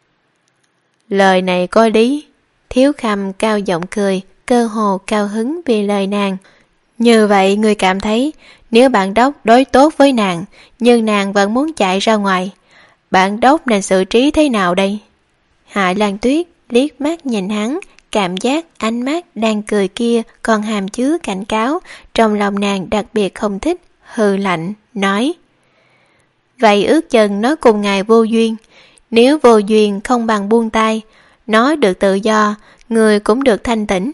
Lời này có lý. Thiếu Khâm cao giọng cười, cơ hồ cao hứng vì lời nàng. Như vậy người cảm thấy, nếu bạn đốc đối tốt với nàng, nhưng nàng vẫn muốn chạy ra ngoài, bạn đốc nên xử trí thế nào đây? Hạ Lan Tuyết liếc mắt nhìn hắn, cảm giác ánh mắt đang cười kia còn hàm chứa cảnh cáo, trong lòng nàng đặc biệt không thích, hừ lạnh, nói. Vậy ước chừng nó cùng ngài vô duyên, nếu vô duyên không bằng buông tay, nó được tự do, người cũng được thanh tĩnh.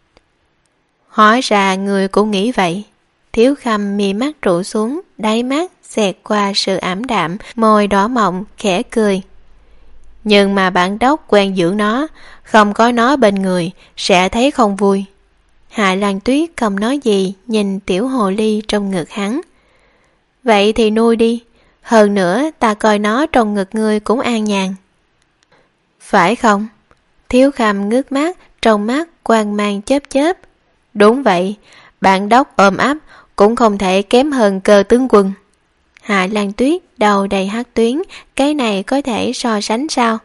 Hóa ra người cũng nghĩ vậy. Thiếu Khâm mi mắt trụ xuống, đáy mắt xẹt qua sự ảm đạm, môi đỏ mọng, khẽ cười. Nhưng mà bản đốc quen dưỡng nó, không có nó bên người, sẽ thấy không vui. Hạ Lan Tuyết không nói gì, nhìn tiểu hồ ly trong ngực hắn. Vậy thì nuôi đi, hơn nữa ta coi nó trong ngực ngươi cũng an nhàn. Phải không? Thiếu Khâm ngước mắt, trong mắt quang mang chớp chớp. Đúng vậy, bản đốc ôm ấp cũng không thể kém hơn Cơ tướng quân. Hạ Lan Tuyết đầu đầy hắc tuyến, cái này có thể so sánh sao?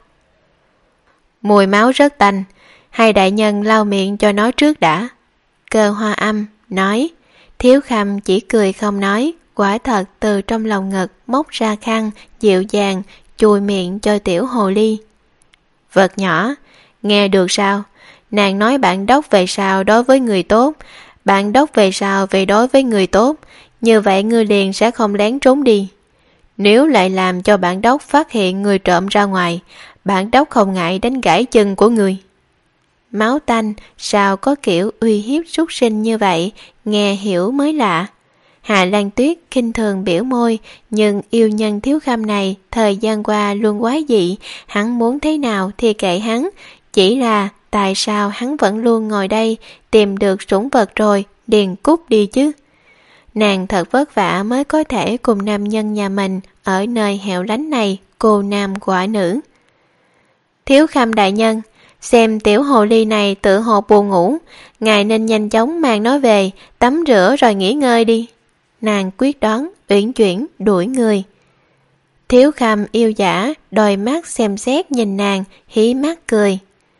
Mùi máu rất tanh, hai đại nhân lau miệng cho nó trước đã. Cơ Hoa Âm nói. Thiếu Khâm chỉ cười không nói, quả thật từ trong lòng ngực móc ra khăn, dịu dàng chùi miệng cho tiểu hồ ly. Vật nhỏ, nghe được sao? Nàng nói bạn đốc về sao đối với người tốt, bạn đốc về sao về đối với người tốt, như vậy ngươi liền sẽ không lén trốn đi. Nếu lại làm cho bạn đốc phát hiện người trộm ra ngoài, bạn đốc không ngại đánh gãy chân của người. Máu tanh sao có kiểu uy hiếp súc sinh như vậy, nghe hiểu mới lạ. Hạ Lan Tuyết khinh thường biểu môi, nhưng yêu nhân Thiếu Khâm này thời gian qua luôn quá dị, hắn muốn thế nào thì kệ hắn, chỉ là tại sao hắn vẫn luôn ngồi đây, tìm được sủng vật rồi, điền cút đi chứ. Nàng thật vất vả mới có thể cùng nam nhân nhà mình ở nơi hẻo lánh này, cô nam quả nữ. Thiếu Khâm đại nhân, xem tiểu hồ ly này tự hồ buồn ngủ, ngài nên nhanh chóng mang nó về, tắm rửa rồi nghỉ ngơi đi. Nàng quyết đoán, uyển chuyển, đuổi người. Thiếu Khâm yêu dã, đôi mắt xem xét nhìn nàng, hí mắt cười.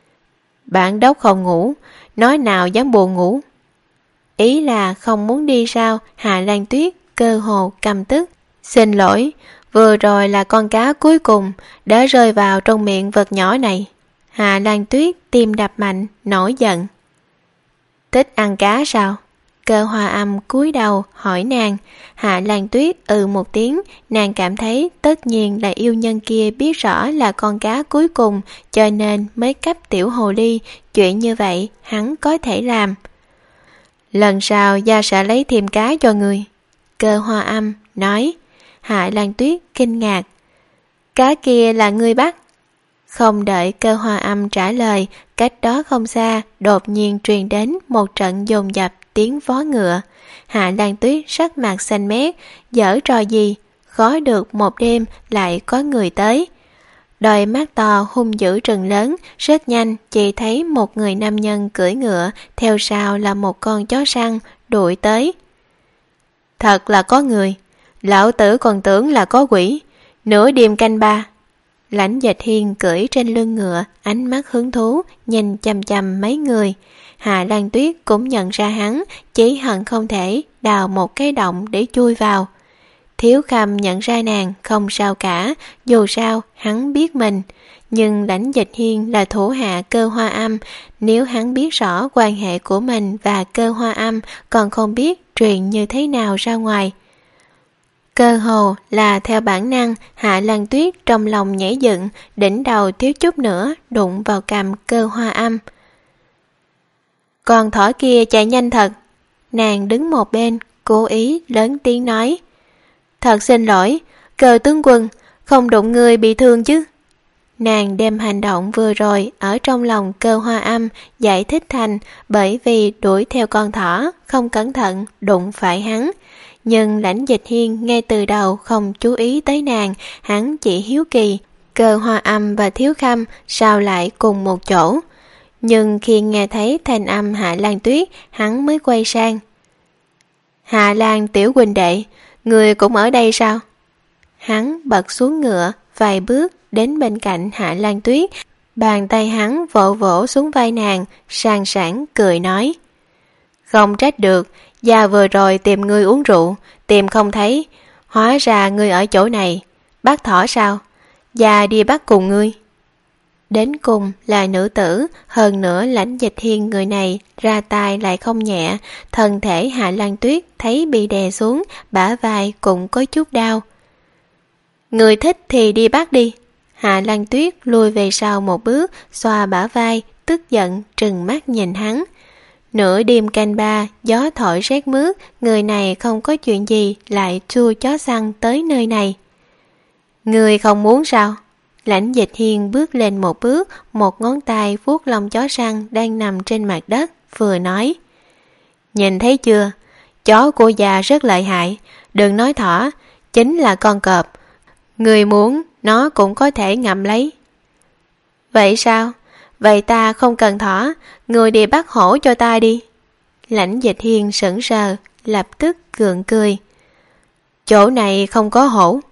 Bản đốc không ngủ, nói nào dám buồn ngủ. Ý là không muốn đi sao? Hạ Lan Tuyết cơ hồ căm tức. Xin lỗi, vừa rồi là con cá cuối cùng đã rơi vào trong miệng vật nhỏ này. Hạ Lan Tuyết tim đập mạnh, nổi giận. Thích ăn cá sao? Cơ Hoa Âm cúi đầu hỏi nàng. Hạ Lan Tuyết ừ một tiếng, nàng cảm thấy tất nhiên là yêu nhân kia biết rõ là con cá cuối cùng, cho nên mới cấp tiểu hồ ly, chuyện như vậy hắn có thể làm. Lần sau gia sẽ lấy thêm cá cho người. Cơ Hoa Âm nói. Hạ Lan Tuyết kinh ngạc. Cá kia là ngươi bắt? Không đợi Cơ Hoa Âm trả lời, cách đó không xa đột nhiên truyền đến một trận dồn dập tiếng vó ngựa. Hạ Lan Tuyết sắc mặt xanh mét, giở trò gì, khó được một đêm lại có người tới. Đôi mắt to hung dữ trừng lớn, rất nhanh chỉ thấy một người nam nhân cưỡi ngựa, theo sau là một con chó săn đuổi tới. Thật là có người, lão tử còn tưởng là có quỷ. Nửa đêm canh ba. Lãnh Dịch Hiên cưỡi trên lưng ngựa, ánh mắt hứng thú, nhìn chằm chằm mấy người. Hạ Lan Tuyết cũng nhận ra hắn, chỉ hận không thể đào một cái động để chui vào. Thiếu Khâm nhận ra nàng không sao cả, dù sao hắn biết mình. Nhưng Lãnh Dịch Hiên là thủ hạ Cơ Hoa Âm, nếu hắn biết rõ quan hệ của mình và Cơ Hoa Âm, còn không biết truyền như thế nào ra ngoài. Cơ hồ là theo bản năng, Hạ Lan Tuyết trong lòng nhảy dựng, đỉnh đầu thiếu chút nữa đụng vào cằm Cơ Hoa Âm. Con thỏ kia chạy nhanh thật. Nàng đứng một bên, cố ý lớn tiếng nói. Thật xin lỗi, Cơ tướng quân, không đụng người bị thương chứ? Nàng đem hành động vừa rồi ở trong lòng Cơ Hoa Âm giải thích thành bởi vì đuổi theo con thỏ, không cẩn thận đụng phải hắn. Nhưng Lãnh Dịch Hiên ngay từ đầu không chú ý tới nàng, hắn chỉ hiếu kỳ Cơ Hoa Âm và Thiếu Khâm sao lại cùng một chỗ. Nhưng khi nghe thấy thanh âm Hạ Lan Tuyết, hắn mới quay sang. Hạ Lan tiểu huynh đệ, người cũng ở đây sao? Hắn bật xuống ngựa, vài bước đến bên cạnh Hạ Lan Tuyết, bàn tay hắn vỗ vỗ xuống vai nàng, sang sảng cười nói. Không trách được, già vừa rồi tìm ngươi uống rượu, tìm không thấy, hóa ra ngươi ở chỗ này, bắt thỏ sao? Già đi bắt cùng ngươi. Đến cùng là nữ tử, hơn nữa Lãnh Dịch Hiên người này ra tay lại không nhẹ, thân thể Hạ Lan Tuyết thấy bị đè xuống, bả vai cũng có chút đau. Người thích thì đi bắt đi. Hạ Lan Tuyết lùi về sau một bước, xoa bả vai, tức giận trừng mắt nhìn hắn. Nửa đêm canh ba, gió thổi rét mướt, người này không có chuyện gì lại chua chó săn tới nơi này. Người không muốn sao? Lãnh Dịch Hiên bước lên một bước, một ngón tay vuốt lông chó săn đang nằm trên mặt đất, vừa nói. Nhìn thấy chưa? Chó của già rất lợi hại, đừng nói thỏ, chính là con cọp. Người muốn, nó cũng có thể ngậm lấy. Vậy sao? Vậy ta không cần thỏ, người đi bắt hổ cho ta đi. Lãnh Dịch Hiên sững sờ, lập tức gượng cười. Chỗ này không có hổ.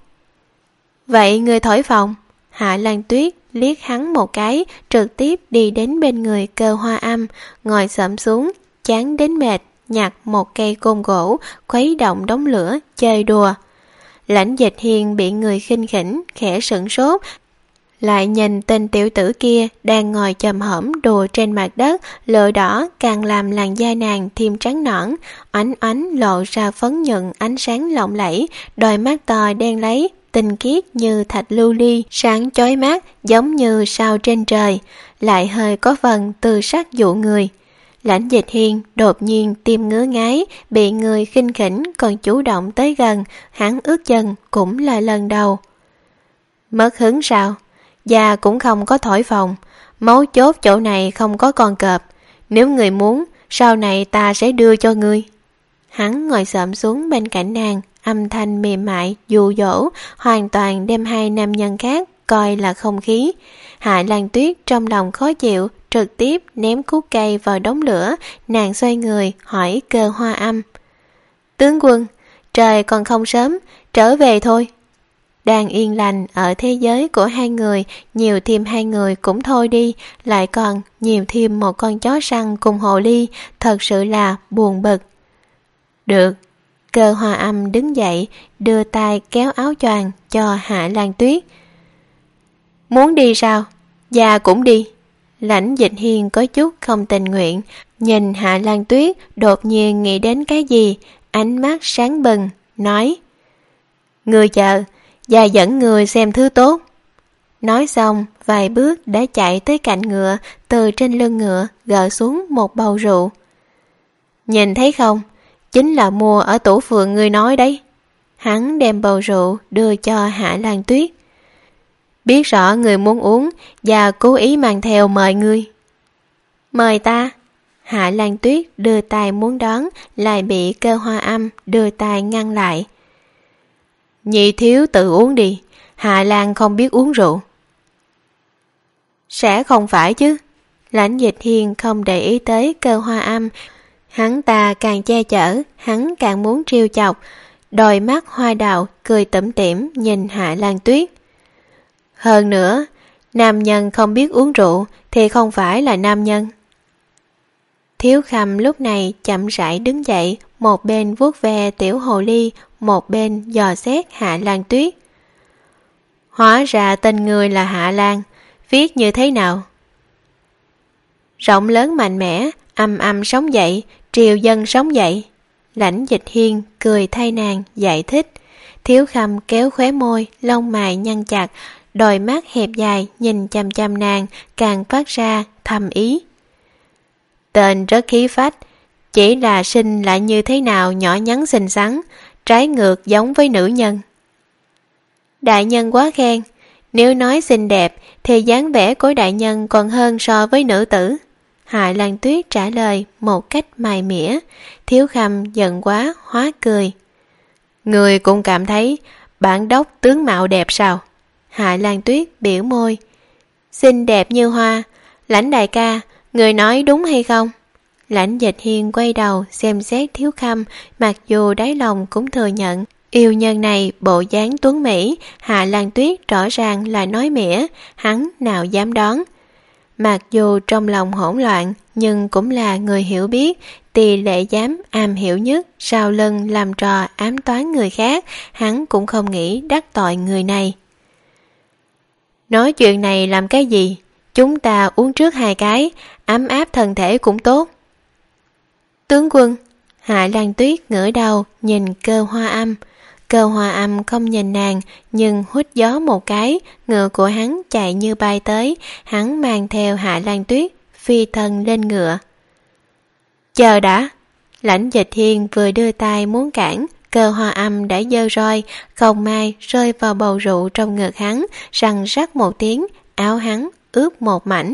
Vậy người thổi phòng. Hạ Lan Tuyết liếc hắn một cái, trực tiếp đi đến bên người Cơ Hoa Âm, ngồi xổm xuống, chán đến mệt, nhặt một cây côn gỗ, khuấy động đống lửa, chơi đùa. Lãnh Dịch Hiên bị người khinh khỉnh, khẽ sửng sốt, lại nhìn tên tiểu tử kia đang ngồi chồm hổm đùa trên mặt đất, lửa đỏ càng làm làn da nàng thêm trắng nõn, oánh oánh lộ ra phấn nhuận ánh sáng lộng lẫy, đôi mắt to đen lấy, tinh khiết như thạch lưu ly, sáng chói mắt giống như sao trên trời, lại hơi có phần từ sắc dụ người. Lãnh Dịch Hiên đột nhiên tim ngứa ngáy, bị người khinh khỉnh còn chủ động tới gần, hắn ướt chân cũng là lần đầu. Mất hứng sao? Già cũng không có thổi phòng, mấu chốt chỗ này không có con cọp, nếu người muốn, sau này ta sẽ đưa cho ngươi. Hắn ngồi xổm xuống bên cạnh nàng, âm thanh mềm mại, dụ dỗ, hoàn toàn đem hai nam nhân khác coi là không khí. Hạ Lan Tuyết trong lòng khó chịu, trực tiếp ném khúc cây vào đống lửa, nàng xoay người hỏi Cơ Hoa Âm. Tướng quân, trời còn không sớm, trở về thôi. Đang yên lành ở thế giới của hai người, nhiều thêm hai người cũng thôi đi, lại còn nhiều thêm một con chó săn cùng hồ ly, thật sự là buồn bực. Được. Cơ Hoa Âm đứng dậy, đưa tay kéo áo choàng cho Hạ Lan Tuyết. Muốn đi sao? Già cũng đi. Lãnh Dịch Hiên có chút không tình nguyện, nhìn Hạ Lan Tuyết đột nhiên nghĩ đến cái gì, ánh mắt sáng bừng, nói. Người chờ, già dẫn người xem thứ tốt. Nói xong, vài bước đã chạy tới cạnh ngựa, từ trên lưng ngựa gỡ xuống một bầu rượu. Nhìn thấy không? Chính là mua ở tủ phường ngươi nói đấy. Hắn đem bầu rượu đưa cho Hạ Lan Tuyết. Biết rõ người muốn uống và cố ý mang theo mời ngươi. Mời ta. Hạ Lan Tuyết đưa tay muốn đón, lại bị Cơ Hoa Âm đưa tay ngăn lại. Nhị thiếu tự uống đi, Hạ Lan không biết uống rượu. Sẽ không phải chứ. Lãnh Dịch Hiên không để ý tới Cơ Hoa Âm, hắn ta càng che chở, hắn càng muốn trêu chọc. Đôi mắt hoa đào cười tủm tỉm nhìn Hạ Lan Tuyết. Hơn nữa, nam nhân không biết uống rượu thì không phải là nam nhân. Thiếu Khâm lúc này chậm rãi đứng dậy, một bên vuốt ve tiểu hồ ly, một bên dò xét Hạ Lan Tuyết. Hóa ra tên người là Hạ Lan, viết như thế nào? Rộng lớn mạnh mẽ, âm âm sống dậy, triều dân sống dậy. Lãnh Dịch Hiên cười thay nàng giải thích. Thiếu Khâm kéo khóe môi, lông mày nhăn chặt, đôi mắt hẹp dài nhìn chăm chăm nàng, càng phát ra thầm ý. Tên rất khí phách, chỉ là sinh lại như thế nào nhỏ nhắn xinh xắn, trái ngược giống với nữ nhân. Đại nhân quá khen, nếu nói xinh đẹp thì dáng vẻ của đại nhân còn hơn so với nữ tử. Hạ Lan Tuyết trả lời một cách mài mỉa. Thiếu Khâm giận quá hóa cười. Người cũng cảm thấy bản đốc tướng mạo đẹp sao? Hạ Lan Tuyết biểu môi. Xinh đẹp như hoa. Lãnh đại ca, người nói đúng hay không? Lãnh Dịch Hiên quay đầu xem xét Thiếu Khâm, mặc dù đáy lòng cũng thừa nhận yêu nhân này bộ dáng tuấn mỹ. Hạ Lan Tuyết rõ ràng là nói mỉa, hắn nào dám đoán. Mặc dù trong lòng hỗn loạn, nhưng cũng là người hiểu biết, tỷ lệ dám am hiểu nhất, sau lưng làm trò ám toán người khác, hắn cũng không nghĩ đắc tội người này. Nói chuyện này làm cái gì? Chúng ta uống trước hai cái, ấm áp thân thể cũng tốt. Tướng quân, Hạ Lan Tuyết ngửa đầu nhìn Cơ Hoa Âm. Cơ Hoa Âm không nhìn nàng, nhưng hút gió một cái, ngựa của hắn chạy như bay tới, hắn mang theo Hạ Lan Tuyết, phi thân lên ngựa. Chờ đã! Lãnh Dịch Hiên vừa đưa tay muốn cản, Cơ Hoa Âm đã giơ roi, không may rơi vào bầu rượu trong ngực hắn, răng rắc một tiếng, áo hắn ướt một mảnh.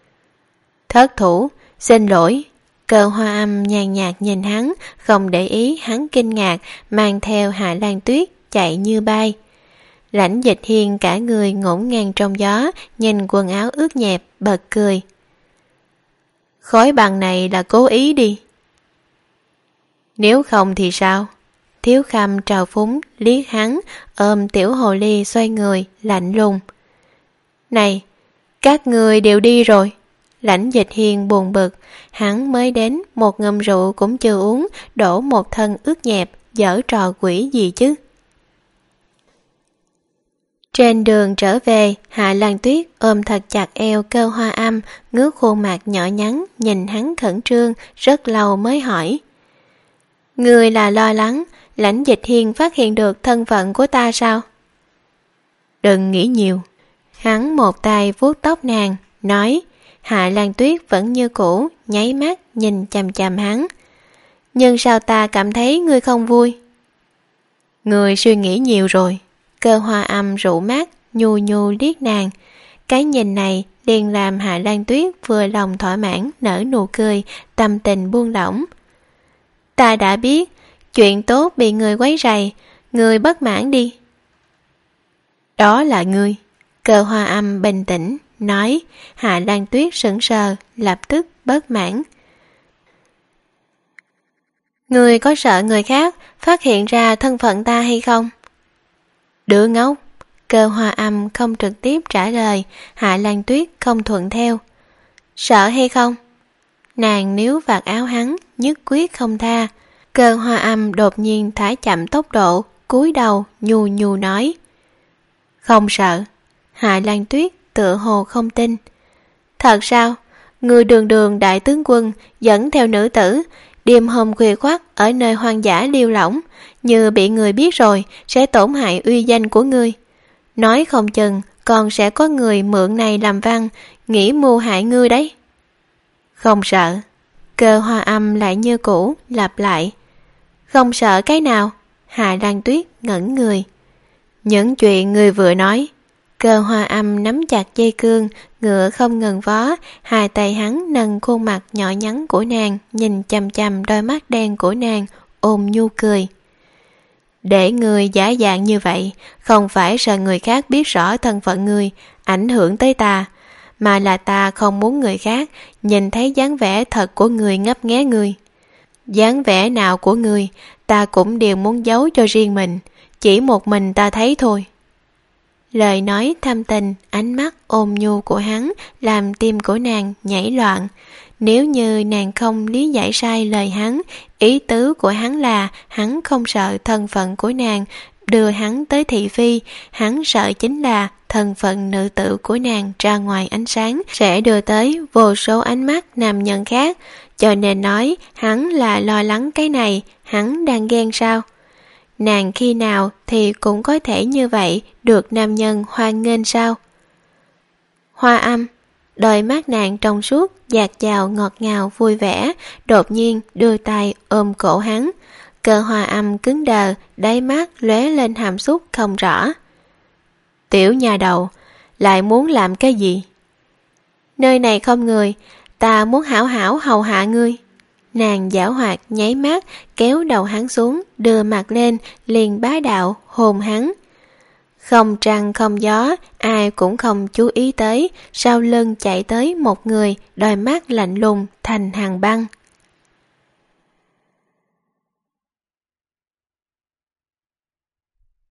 Thất thủ, xin lỗi. Cơ Hoa Âm nhàn nhạt nhìn hắn, không để ý hắn kinh ngạc, mang theo Hạ Lan Tuyết chạy như bay. Lãnh Dịch Hiên cả người ngổn ngang trong gió, nhìn quần áo ướt nhẹp, bật cười. Khói bằng này là cố ý đi. Nếu không thì sao? Thiếu Khâm trào phúng, liếc hắn, ôm tiểu hồ ly xoay người, lạnh lùng. Này, các người đều đi rồi. Lãnh Dịch Hiên buồn bực, hắn mới đến, một ngụm rượu cũng chưa uống, đổ một thân ướt nhẹp, giở trò quỷ gì chứ. Trên đường trở về, Hạ Lan Tuyết ôm thật chặt eo Cơ Hoa Âm, ngước khuôn mặt nhỏ nhắn, nhìn hắn khẩn trương, rất lâu mới hỏi. Người là lo lắng, Lãnh Dịch Hiên phát hiện được thân phận của ta sao? Đừng nghĩ nhiều. Hắn một tay vuốt tóc nàng, nói. Hạ Lan Tuyết vẫn như cũ, nháy mắt nhìn chằm chằm hắn. Nhưng sao ta cảm thấy ngươi không vui? Ngươi suy nghĩ nhiều rồi. Cơ Hoa Âm rũ mắt, nhu nhu liếc nàng. Cái nhìn này liền làm Hạ Lan Tuyết vừa lòng thỏa mãn nở nụ cười, tâm tình buông lỏng. Ta đã biết, chuyện tốt bị người quấy rầy, ngươi bất mãn đi. Đó là ngươi. Cơ Hoa Âm bình tĩnh nói. Hạ Lan Tuyết sững sờ, lập tức bất mãn. Ngươi có sợ người khác phát hiện ra thân phận ta hay không? Đứa ngốc. Cơ Hoa Âm không trực tiếp trả lời. Hạ Lan Tuyết không thuận theo. Sợ hay không? Nàng níu vạt áo hắn, nhất quyết không tha. Cơ Hoa Âm đột nhiên thả chậm tốc độ, cúi đầu nhu nhu nói. Không sợ. Hạ Lan Tuyết tựa hồ không tin. Thật sao? Người đường đường đại tướng quân dẫn theo nữ tử, đêm hôm khuya khoắt ở nơi hoang dã liêu lỏng, như bị người biết rồi sẽ tổn hại uy danh của ngươi. Nói không chừng còn sẽ có người mượn này làm văn, nghĩ mưu hại ngươi đấy. Không sợ. Cơ Hoa Âm lại như cũ lặp lại. Không sợ cái nào? Hạ Lan Tuyết ngẩn người. Những chuyện ngươi vừa nói. Cơ Hoa Âm nắm chặt dây cương, ngựa không ngừng vó, hai tay hắn nâng khuôn mặt nhỏ nhắn của nàng, nhìn chằm chằm đôi mắt đen của nàng, ôm nhu cười. Để người giả dạng như vậy, không phải sợ người khác biết rõ thân phận người, ảnh hưởng tới ta, mà là ta không muốn người khác nhìn thấy dáng vẻ thật của người ngấp nghé người. Dáng vẻ nào của người, ta cũng đều muốn giấu cho riêng mình, chỉ một mình ta thấy thôi. Lời nói thâm tình, ánh mắt ôn nhu của hắn làm tim của nàng nhảy loạn. Nếu như nàng không lý giải sai lời hắn, ý tứ của hắn là hắn không sợ thân phận của nàng đưa hắn tới thị phi, hắn sợ chính là thân phận nữ tử của nàng ra ngoài ánh sáng sẽ đưa tới vô số ánh mắt nam nhân khác, cho nên nói hắn là lo lắng cái này, hắn đang ghen sao? Nàng khi nào thì cũng có thể như vậy được nam nhân hoan nghênh sao? Hoa Âm, đôi mắt nàng trong suốt, dạt dào ngọt ngào vui vẻ, đột nhiên đưa tay ôm cổ hắn. Cơ Hoa Âm cứng đờ, đáy mắt lóe lên hàm xúc không rõ. Tiểu nhà đầu, lại muốn làm cái gì? Nơi này không người, ta muốn hảo hảo hầu hạ ngươi. Nàng giảo hoạt nháy mắt, kéo đầu hắn xuống, đưa mặt lên, liền bá đạo, hôn hắn. Không trăng không gió, ai cũng không chú ý tới, sau lưng chạy tới một người, đôi mắt lạnh lùng thành hàng băng.